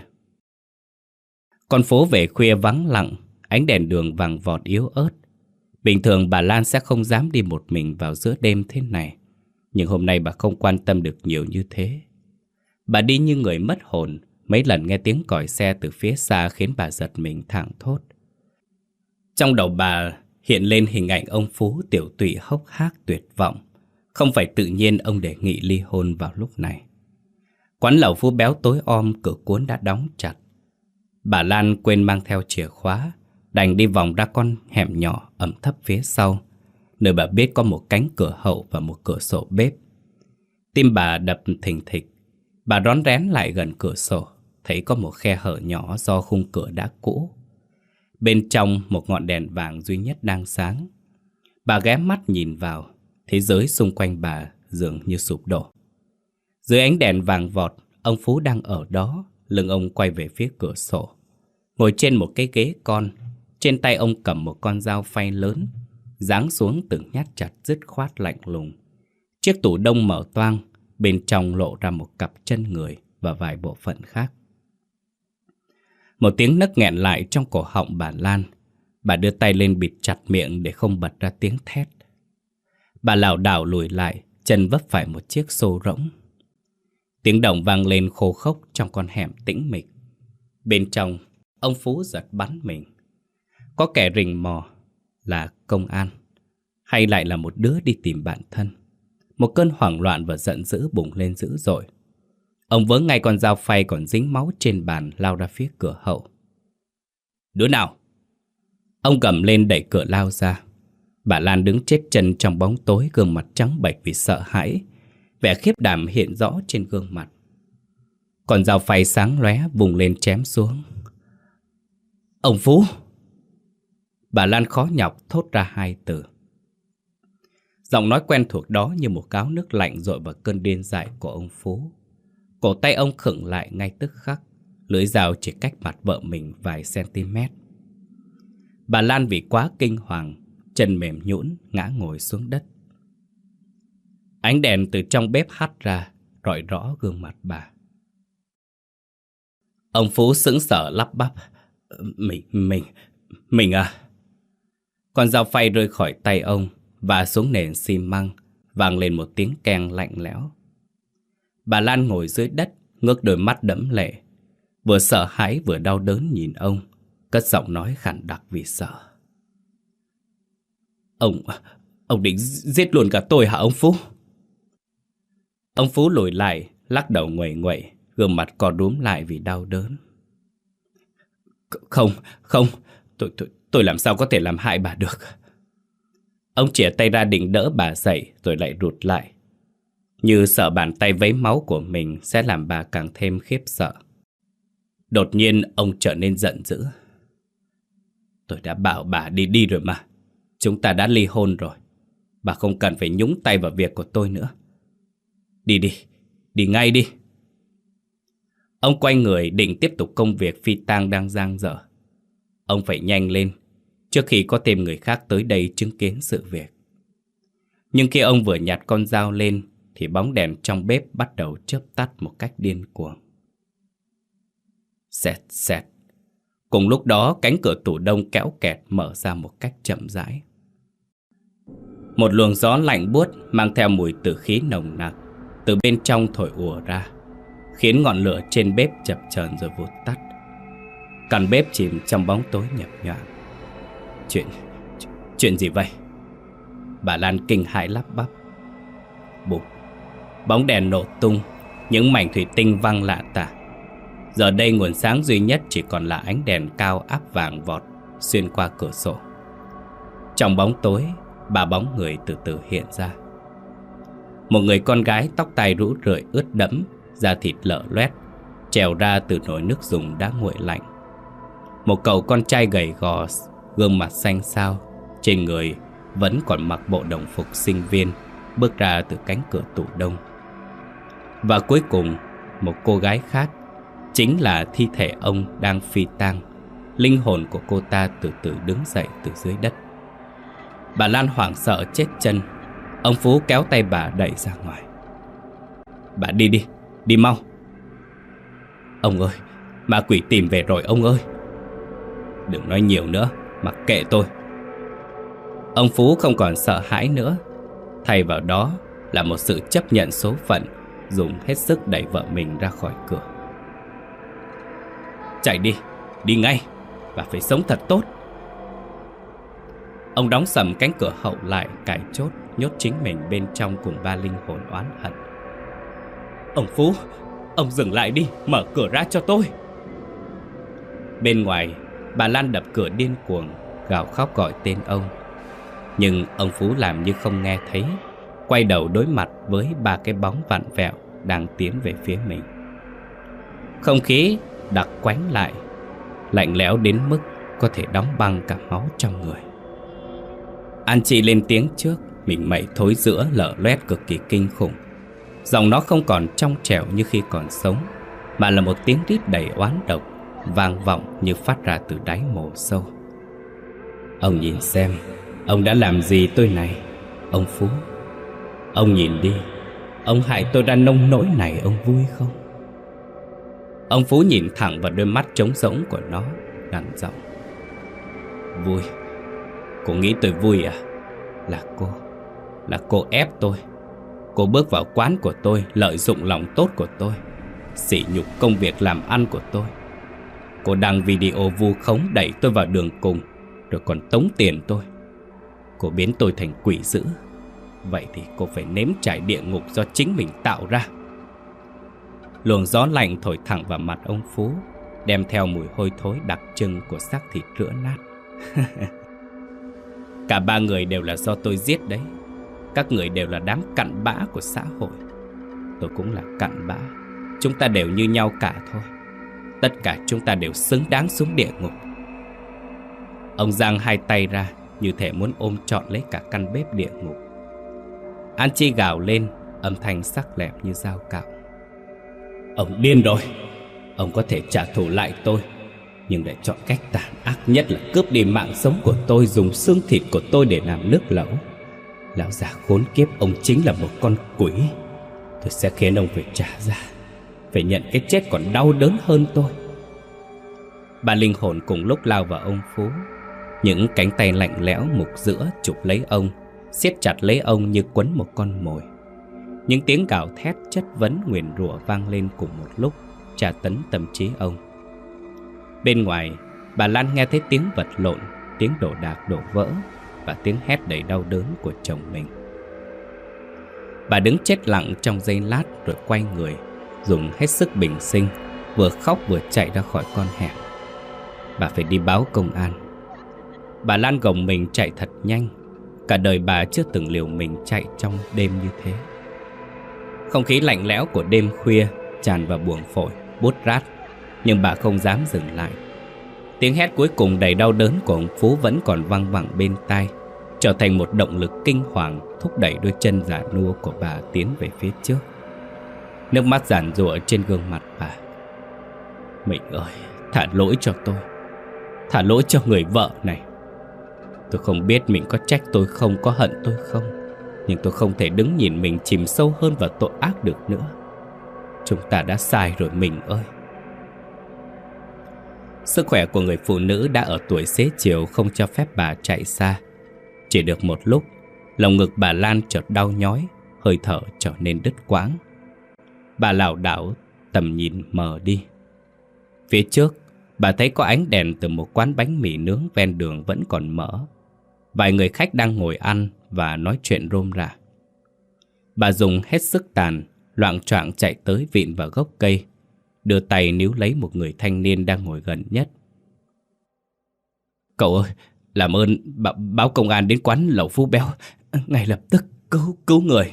Con phố về khuya vắng lặng, ánh đèn đường vàng vọt yếu ớt. Bình thường bà Lan sẽ không dám đi một mình vào giữa đêm thế này. Nhưng hôm nay bà không quan tâm được nhiều như thế. Bà đi như người mất hồn. Mấy lần nghe tiếng còi xe từ phía xa khiến bà giật mình thảng thốt. Trong đầu bà hiện lên hình ảnh ông Phú tiểu tụy hốc hác tuyệt vọng. Không phải tự nhiên ông đề nghị ly hôn vào lúc này. Quán lẩu Phú Béo tối om, cửa cuốn đã đóng chặt. Bà Lan quên mang theo chìa khóa, đành đi vòng ra con hẻm nhỏ ẩm thấp phía sau, nơi bà biết có một cánh cửa hậu và một cửa sổ bếp. Tim bà đập thình thịch. Bà rón rén lại gần cửa sổ, thấy có một khe hở nhỏ do khung cửa đã cũ. Bên trong một ngọn đèn vàng duy nhất đang sáng. Bà ghé mắt nhìn vào, thế giới xung quanh bà dường như sụp đổ. Dưới ánh đèn vàng vọt, ông Phú đang ở đó, lưng ông quay về phía cửa sổ. Ngồi trên một cái ghế con, trên tay ông cầm một con dao phay lớn, giáng xuống từng nhát chặt dứt khoát lạnh lùng. Chiếc tủ đông mở toang, bên trong lộ ra một cặp chân người và vài bộ phận khác. Một tiếng nấc nghẹn lại trong cổ họng bà Lan. Bà đưa tay lên bịt chặt miệng để không bật ra tiếng thét. Bà lảo đảo lùi lại, chân vấp phải một chiếc xô rỗng. Tiếng động vang lên khô khốc trong con hẻm tĩnh mịch. Bên trong, ông Phú giật bắn mình. Có kẻ rình mò, là công an, hay lại là một đứa đi tìm bạn thân? Một cơn hoảng loạn và giận dữ bùng lên dữ dội. Ông vớ ngay con dao phay còn dính máu trên bàn, lao ra phía cửa hậu. Đứa nào? Ông gầm lên đẩy cửa lao ra. Bà Lan đứng chết chân trong bóng tối, gương mặt trắng bệch vì sợ hãi. Vẻ khiếp đảm hiện rõ trên gương mặt. Còn dao phay sáng lóe vùng lên chém xuống. Ông Phú! Bà Lan khó nhọc thốt ra hai từ. Giọng nói quen thuộc đó như một gáo nước lạnh dội vào cơn điên dại của ông Phú. Cổ tay ông khựng lại ngay tức khắc, lưỡi dao chỉ cách mặt vợ mình vài cm. Bà Lan vì quá kinh hoàng, chân mềm nhũn ngã ngồi xuống đất. Ánh đèn từ trong bếp hắt ra, rọi rõ gương mặt bà. Ông Phú sững sờ lắp bắp. Mình, mình, mình à. Con dao phay rơi khỏi tay ông và xuống nền xi măng, vang lên một tiếng keng lạnh lẽo. Bà Lan ngồi dưới đất, ngước đôi mắt đẫm lệ, vừa sợ hãi vừa đau đớn nhìn ông, cất giọng nói khản đặc vì sợ. Ông, ông định giết luôn cả tôi hả ông Phú? Ông Phú lùi lại, lắc đầu nguậy nguậy, gương mặt co rúm lại vì đau đớn. Không, không, tôi, tôi, tôi làm sao có thể làm hại bà được. Ông chìa tay ra định đỡ bà dậy rồi lại rụt lại, như sợ bàn tay vấy máu của mình sẽ làm bà càng thêm khiếp sợ. Đột nhiên ông trở nên giận dữ. Tôi đã bảo bà đi đi rồi mà. Chúng ta đã ly hôn rồi. Bà không cần phải nhúng tay vào việc của tôi nữa. Đi đi, đi ngay đi. Ông quay người định tiếp tục công việc phi tang đang dang dở. Ông phải nhanh lên trước khi có thêm người khác tới đây chứng kiến sự việc. Nhưng khi ông vừa nhặt con dao lên thì bóng đèn trong bếp bắt đầu chớp tắt một cách điên cuồng. Xẹt xẹt. Cùng lúc đó cánh cửa tủ đông kéo kẹt mở ra một cách chậm rãi. Một luồng gió lạnh buốt mang theo mùi tử khí nồng nặc từ bên trong thổi ùa ra, khiến ngọn lửa trên bếp chập chờn rồi vụt tắt. Căn bếp chìm trong bóng tối nhập nhoạng. Chuyện... chuyện gì vậy? Bà Lan kinh hãi lắp bắp. Bụp. Bóng đèn nổ tung, những mảnh thủy tinh văng lạ tả. Giờ đây nguồn sáng duy nhất chỉ còn là ánh đèn cao áp vàng vọt xuyên qua cửa sổ. Trong bóng tối, ba bóng người từ từ hiện ra. Một người con gái tóc tai rũ rượi ướt đẫm, da thịt lở loét, trèo ra từ nồi nước dùng đã nguội lạnh. Một cậu con trai gầy gò, gương mặt xanh xao, trên người vẫn còn mặc bộ đồng phục sinh viên, bước ra từ cánh cửa tủ đông. Và cuối cùng, một cô gái khác, chính là thi thể ông đang phi tang. Linh hồn của cô ta từ từ đứng dậy từ dưới đất. Bà Lan hoảng sợ chết chân. Ông Phú kéo tay bà đẩy ra ngoài. Bà đi đi, đi mau. Ông ơi, ma quỷ tìm về rồi ông ơi. Đừng nói nhiều nữa, mặc kệ tôi. Ông Phú không còn sợ hãi nữa. Thay vào đó là một sự chấp nhận số phận, dùng hết sức đẩy vợ mình ra khỏi cửa. Chạy đi, đi ngay. Bà phải sống thật tốt. Ông đóng sầm cánh cửa hậu lại, cài chốt, nhốt chính mình bên trong cùng ba linh hồn oán hận. Ông Phú, ông dừng lại đi, mở cửa ra cho tôi. Bên ngoài, bà Lan đập cửa điên cuồng, gào khóc gọi tên ông. Nhưng ông Phú làm như không nghe thấy, quay đầu đối mặt với ba cái bóng vặn vẹo đang tiến về phía mình. Không khí đặc quánh lại, lạnh lẽo đến mức có thể đóng băng cả máu trong người. An Chi lên tiếng trước, mình mẩy thối rữa lở loét cực kỳ kinh khủng. Giọng nó không còn trong trẻo như khi còn sống, mà là một tiếng rít đầy oán độc, vang vọng như phát ra từ đáy mồ sâu. Ông nhìn xem, ông đã làm gì tôi này, ông Phú. Ông nhìn đi, ông hại tôi ra nông nỗi này, ông vui không? Ông Phú nhìn thẳng vào đôi mắt trống rỗng của nó, gằn giọng. Vui? Cô nghĩ tôi vui à? Là cô, là cô ép tôi. Cô bước vào quán của tôi, lợi dụng lòng tốt của tôi, sỉ nhục công việc làm ăn của tôi. Cô đăng video vu khống đẩy tôi vào đường cùng, rồi còn tống tiền tôi. Cô biến tôi thành quỷ dữ. Vậy thì cô phải nếm trải địa ngục do chính mình tạo ra. Luồng gió lạnh thổi thẳng vào mặt ông Phú, đem theo mùi hôi thối đặc trưng của xác thịt rữa nát. Cả ba người đều là do tôi giết đấy. Các người đều là đám cặn bã của xã hội. Tôi cũng là cặn bã, Chúng ta đều như nhau cả thôi. Tất cả chúng ta đều xứng đáng xuống địa ngục. Ông giang hai tay ra, như thể muốn ôm trọn lấy cả căn bếp địa ngục. An Chi gào lên, âm thanh sắc lẹm như dao cạo. Ông điên rồi. Ông có thể trả thù lại tôi, nhưng lại chọn cách tàn ác nhất là cướp đi mạng sống của tôi, dùng xương thịt của tôi để làm nước lẩu. Lão già khốn kiếp, ông chính là một con quỷ. Tôi sẽ khiến ông phải trả giá, phải nhận cái chết còn đau đớn hơn tôi. Ba linh hồn cùng lúc lao vào ông Phú. Những cánh tay lạnh lẽo mục giữa chụp lấy ông, siết chặt lấy ông như quấn một con mồi. Những tiếng gào thét chất vấn nguyền rủa vang lên cùng một lúc, tra tấn tâm trí ông. Bên ngoài, bà Lan nghe thấy tiếng vật lộn, tiếng đổ đạc đổ vỡ và tiếng hét đầy đau đớn của chồng mình. Bà đứng chết lặng trong giây lát rồi quay người, dùng hết sức bình sinh, vừa khóc vừa chạy ra khỏi con hẻm. Bà phải đi báo công an. Bà Lan gồng mình chạy thật nhanh. Cả đời bà chưa từng liều mình chạy trong đêm như thế. Không khí lạnh lẽo của đêm khuya tràn vào buồng phổi, buốt rát. Nhưng bà không dám dừng lại. Tiếng hét cuối cùng đầy đau đớn của ông Phú vẫn còn văng vẳng bên tai, trở thành một động lực kinh hoàng thúc đẩy đôi chân già nua của bà tiến về phía trước. Nước mắt giàn giụa trên gương mặt bà. Mình ơi, thả lỗi cho tôi. Thả lỗi cho người vợ này. Tôi không biết mình có trách tôi không, có hận tôi không, nhưng tôi không thể đứng nhìn mình chìm sâu hơn vào tội ác được nữa. Chúng ta đã sai rồi mình ơi. Sức khỏe của người phụ nữ đã ở tuổi xế chiều không cho phép bà chạy xa. Chỉ được một lúc, lồng ngực bà Lan chợt đau nhói, hơi thở trở nên đứt quãng. Bà lảo đảo, tầm nhìn mờ đi. Phía trước, bà thấy có ánh đèn từ một quán bánh mì nướng ven đường vẫn còn mở. Vài người khách đang ngồi ăn và nói chuyện rôm rả. Bà dùng hết sức tàn, loạng choạng chạy tới vịn vào gốc cây, đưa tay níu lấy một người thanh niên đang ngồi gần nhất. Cậu ơi, làm ơn b- báo công an đến quán lẩu Phú Béo, ngay lập tức cứu, cứu người.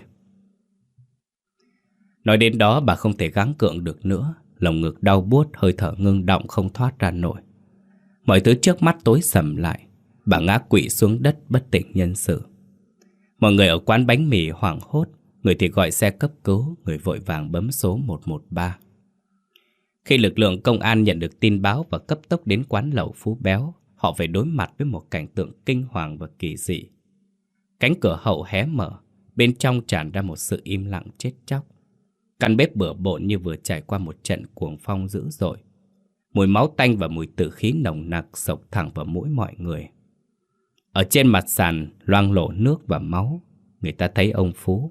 Nói đến đó bà không thể gắng gượng được nữa. Lồng ngực đau buốt, hơi thở ngưng đọng không thoát ra nổi. Mọi thứ trước mắt tối sầm lại. Bà ngã quỵ xuống đất bất tỉnh nhân sự. Mọi người ở quán bánh mì hoảng hốt. Người thì gọi xe cấp cứu, người vội vàng bấm số một một ba. Khi lực lượng công an nhận được tin báo và cấp tốc đến quán lẩu Phú Béo, họ phải đối mặt với một cảnh tượng kinh hoàng và kỳ dị. Cánh cửa hậu hé mở, bên trong tràn ra một sự im lặng chết chóc. Căn bếp bừa bộn như vừa trải qua một trận cuồng phong dữ dội. Mùi máu tanh và mùi tử khí nồng nặc xộc thẳng vào mũi mọi người. Ở trên mặt sàn loang lổ nước và máu. Người ta thấy ông Phú.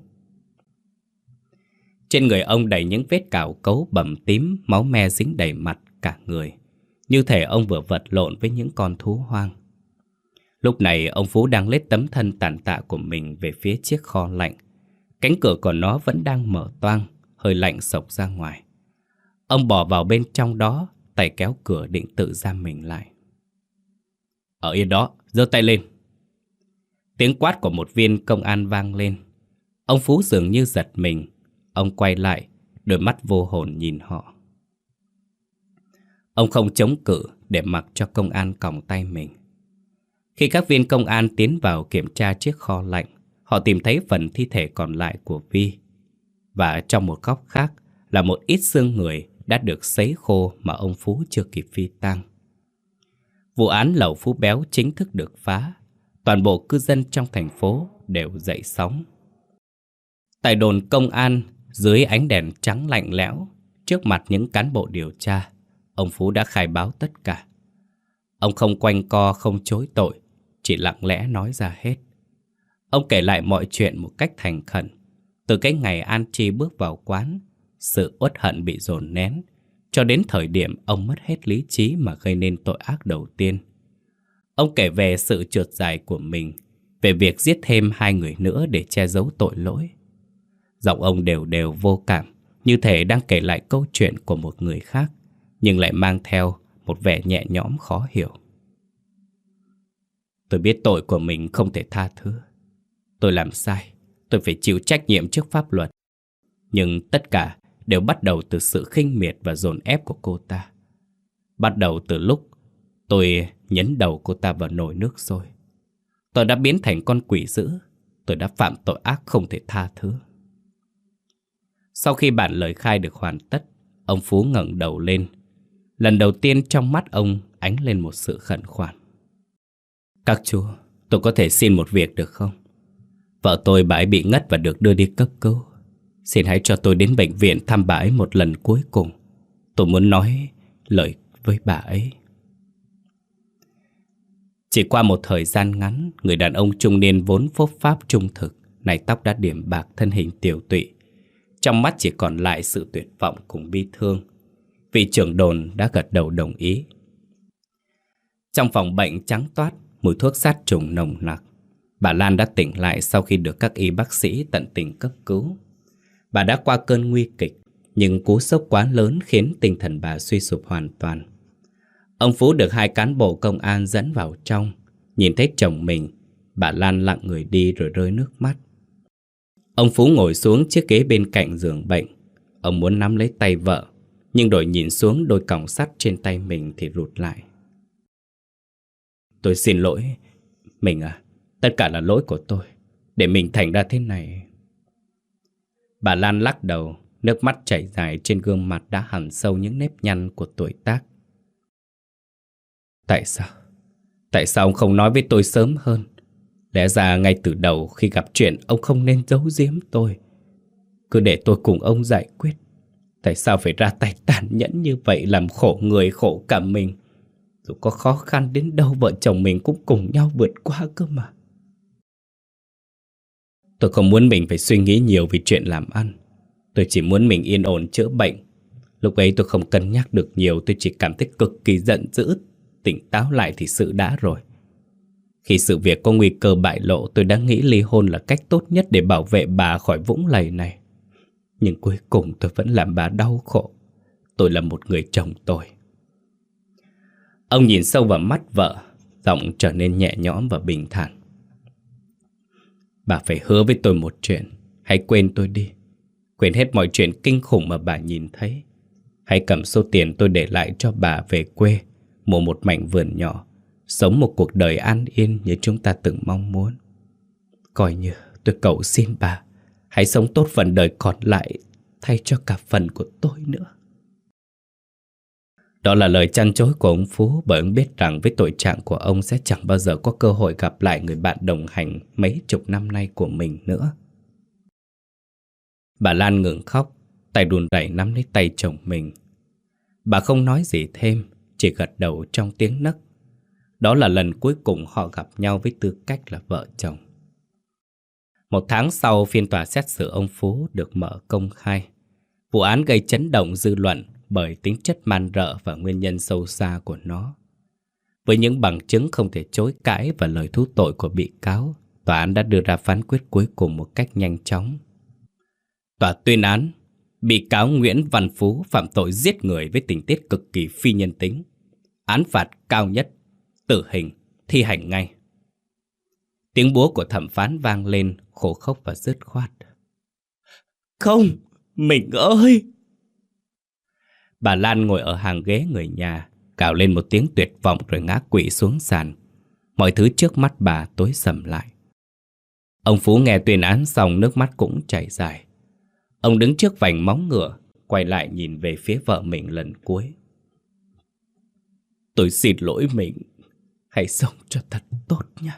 Trên người ông đầy những vết cào cấu bầm tím, máu me dính đầy mặt cả người, như thể ông vừa vật lộn với những con thú hoang. Lúc này ông Phú đang lết tấm thân tàn tạ của mình về phía chiếc kho lạnh. Cánh cửa của nó vẫn đang mở toang, hơi lạnh xộc ra ngoài. Ông bò vào bên trong đó, tay kéo cửa định tự giam mình lại. Ở yên đó, giơ tay lên. Tiếng quát của một viên công an vang lên. Ông Phú dường như giật mình. Ông quay lại, đôi mắt vô hồn nhìn họ. Ông không chống cự để mặc cho công an còng tay mình. Khi các viên công an tiến vào kiểm tra chiếc kho lạnh, họ tìm thấy phần thi thể còn lại của Vi. Và trong một góc khác là một ít xương người đã được sấy khô mà ông Phú chưa kịp phi tang. Vụ án lẩu Phú Béo chính thức được phá. Toàn bộ cư dân trong thành phố đều dậy sóng. Tại đồn công an, dưới ánh đèn trắng lạnh lẽo, trước mặt những cán bộ điều tra, ông Phú đã khai báo tất cả. Ông không quanh co, không chối tội, chỉ lặng lẽ nói ra hết. Ông kể lại mọi chuyện một cách thành khẩn. Từ cái ngày An Chi bước vào quán, sự uất hận bị dồn nén, cho đến thời điểm ông mất hết lý trí mà gây nên tội ác đầu tiên. Ông kể về sự trượt dài của mình, về việc giết thêm hai người nữa để che giấu tội lỗi. Giọng ông đều đều vô cảm, như thể đang kể lại câu chuyện của một người khác, nhưng lại mang theo một vẻ nhẹ nhõm khó hiểu. Tôi biết tội của mình không thể tha thứ. Tôi làm sai, tôi phải chịu trách nhiệm trước pháp luật. Nhưng tất cả đều bắt đầu từ sự khinh miệt và dồn ép của cô ta. Bắt đầu từ lúc tôi nhấn đầu cô ta vào nồi nước sôi. Tôi đã biến thành con quỷ dữ. Tôi đã phạm tội ác không thể tha thứ. Sau khi bản lời khai được hoàn tất, ông Phú ngẩng đầu lên. Lần đầu tiên trong mắt ông ánh lên một sự khẩn khoản. Các chú, tôi có thể xin một việc được không? Vợ tôi bà ấy bị ngất và được đưa đi cấp cứu. Xin hãy cho tôi đến bệnh viện thăm bà ấy một lần cuối cùng. Tôi muốn nói lời với bà ấy. Chỉ qua một thời gian ngắn, người đàn ông trung niên vốn phốp pháp trung thực, nay tóc đã điểm bạc, thân hình tiều tụy. Trong mắt chỉ còn lại sự tuyệt vọng cùng bi thương. Vị trưởng đồn đã gật đầu đồng ý. Trong phòng bệnh trắng toát, mùi thuốc sát trùng nồng nặc. Bà Lan đã tỉnh lại sau khi được các y bác sĩ tận tình cấp cứu. Bà đã qua cơn nguy kịch, nhưng cú sốc quá lớn khiến tinh thần bà suy sụp hoàn toàn. Ông Phú được hai cán bộ công an dẫn vào trong. Nhìn thấy chồng mình, bà Lan lặng người đi rồi rơi nước mắt. Ông Phú ngồi xuống chiếc ghế bên cạnh giường bệnh. Ông muốn nắm lấy tay vợ, nhưng rồi nhìn xuống đôi còng sắt trên tay mình thì rụt lại. Tôi xin lỗi. Mình à, tất cả là lỗi của tôi, để mình thành ra thế này. Bà Lan lắc đầu, nước mắt chảy dài trên gương mặt đã hằn sâu những nếp nhăn của tuổi tác. Tại sao? Tại sao ông không nói với tôi sớm hơn? Lẽ ra ngay từ đầu khi gặp chuyện ông không nên giấu giếm tôi. Cứ để tôi cùng ông giải quyết. Tại sao phải ra tay tàn nhẫn như vậy, làm khổ người khổ cả mình? Dù có khó khăn đến đâu vợ chồng mình cũng cùng nhau vượt qua cơ mà. Tôi không muốn mình phải suy nghĩ nhiều vì chuyện làm ăn. Tôi chỉ muốn mình yên ổn chữa bệnh. Lúc ấy tôi không cân nhắc được nhiều. Tôi chỉ cảm thấy cực kỳ giận dữ. Tỉnh táo lại thì sự đã rồi. Khi sự việc có nguy cơ bại lộ, tôi đã nghĩ ly hôn là cách tốt nhất để bảo vệ bà khỏi vũng lầy này. Nhưng cuối cùng tôi vẫn làm bà đau khổ. Tôi là một người chồng tồi. Ông nhìn sâu vào mắt vợ, giọng trở nên nhẹ nhõm và bình thản. Bà phải hứa với tôi một chuyện. Hãy quên tôi đi. Quên hết mọi chuyện kinh khủng mà bà nhìn thấy. Hãy cầm số tiền tôi để lại cho bà về quê, mua một mảnh vườn nhỏ, sống một cuộc đời an yên như chúng ta từng mong muốn. Coi như tôi cầu xin bà, hãy sống tốt phần đời còn lại thay cho cả phần của tôi nữa. Đó là lời trăn trối của ông Phú, bởi ông biết rằng với tội trạng của ông sẽ chẳng bao giờ có cơ hội gặp lại người bạn đồng hành mấy chục năm nay của mình nữa. Bà Lan ngừng khóc, tay run rẩy nắm lấy tay chồng mình. Bà không nói gì thêm, chỉ gật đầu trong tiếng nấc. Đó là lần cuối cùng họ gặp nhau với tư cách là vợ chồng. Một tháng sau, phiên tòa xét xử ông Phú được mở công khai. Vụ án gây chấn động dư luận bởi tính chất man rợ và nguyên nhân sâu xa của nó. Với những bằng chứng không thể chối cãi và lời thú tội của bị cáo, tòa án đã đưa ra phán quyết cuối cùng một cách nhanh chóng. Tòa tuyên án, bị cáo Nguyễn Văn Phú phạm tội giết người với tình tiết cực kỳ phi nhân tính. Án phạt cao nhất, tử hình, thi hành ngay. Tiếng búa của thẩm phán vang lên, khô khốc và dứt khoát. Không, mình ơi! Bà Lan ngồi ở hàng ghế người nhà, gào lên một tiếng tuyệt vọng rồi ngã quỵ xuống sàn. Mọi thứ trước mắt bà tối sầm lại. Ông Phú nghe tuyên án xong, nước mắt cũng chảy dài. Ông đứng trước vành móng ngựa, quay lại nhìn về phía vợ mình lần cuối. Tôi xin lỗi mình, hãy sống cho thật tốt nha.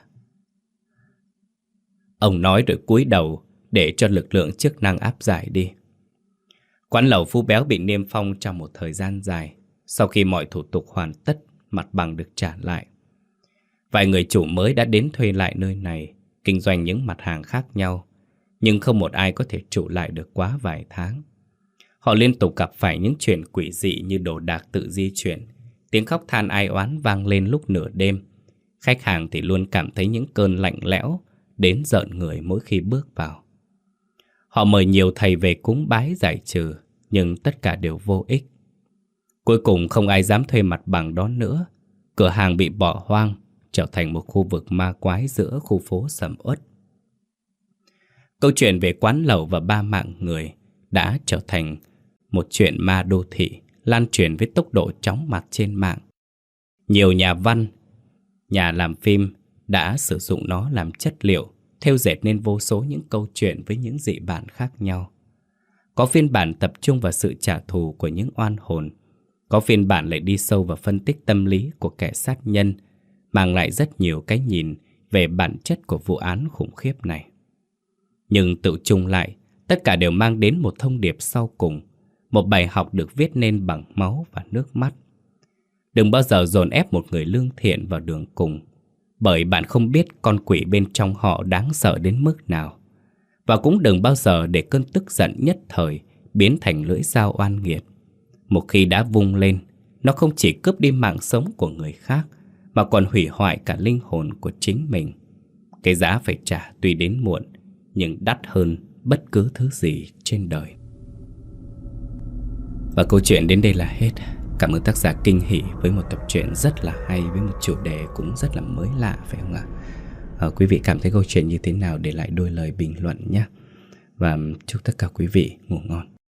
Ông nói rồi cúi đầu để cho lực lượng chức năng áp giải đi. Quán lẩu Phú Béo bị niêm phong trong một thời gian dài. Sau khi mọi thủ tục hoàn tất, mặt bằng được trả lại. Vài người chủ mới đã đến thuê lại nơi này, kinh doanh những mặt hàng khác nhau, nhưng không một ai có thể trụ lại được quá vài tháng. Họ liên tục gặp phải những chuyện quỷ dị như đồ đạc tự di chuyển, tiếng khóc than ai oán vang lên lúc nửa đêm. Khách hàng thì luôn cảm thấy những cơn lạnh lẽo đến rợn người mỗi khi bước vào. Họ mời nhiều thầy về cúng bái giải trừ, nhưng tất cả đều vô ích. Cuối cùng không ai dám thuê mặt bằng đó nữa. Cửa hàng bị bỏ hoang, trở thành một khu vực ma quái giữa khu phố sầm uất. Câu chuyện về quán lẩu và ba mạng người đã trở thành một chuyện ma đô thị lan truyền với tốc độ chóng mặt trên mạng. Nhiều nhà văn, nhà làm phim đã sử dụng nó làm chất liệu, thêu dệt nên vô số những câu chuyện với những dị bản khác nhau. Có phiên bản tập trung vào sự trả thù của những oan hồn, có phiên bản lại đi sâu vào phân tích tâm lý của kẻ sát nhân, mang lại rất nhiều cái nhìn về bản chất của vụ án khủng khiếp này. Nhưng tự chung lại, tất cả đều mang đến một thông điệp sau cùng, một bài học được viết nên bằng máu và nước mắt. Đừng bao giờ dồn ép một người lương thiện vào đường cùng, bởi bạn không biết con quỷ bên trong họ đáng sợ đến mức nào. Và cũng đừng bao giờ để cơn tức giận nhất thời biến thành lưỡi dao oan nghiệt. Một khi đã vung lên, nó không chỉ cướp đi mạng sống của người khác, mà còn hủy hoại cả linh hồn của chính mình. Cái giá phải trả tuy đến muộn, nhưng đắt hơn bất cứ thứ gì trên đời. Và câu chuyện đến đây là hết. Cảm ơn tác giả Kinh Hỷ với một tập truyện rất là hay, với một chủ đề cũng rất là mới lạ, phải không ạ? À, quý vị cảm thấy câu chuyện như thế nào để lại đôi lời bình luận nhé. Và chúc tất cả quý vị ngủ ngon.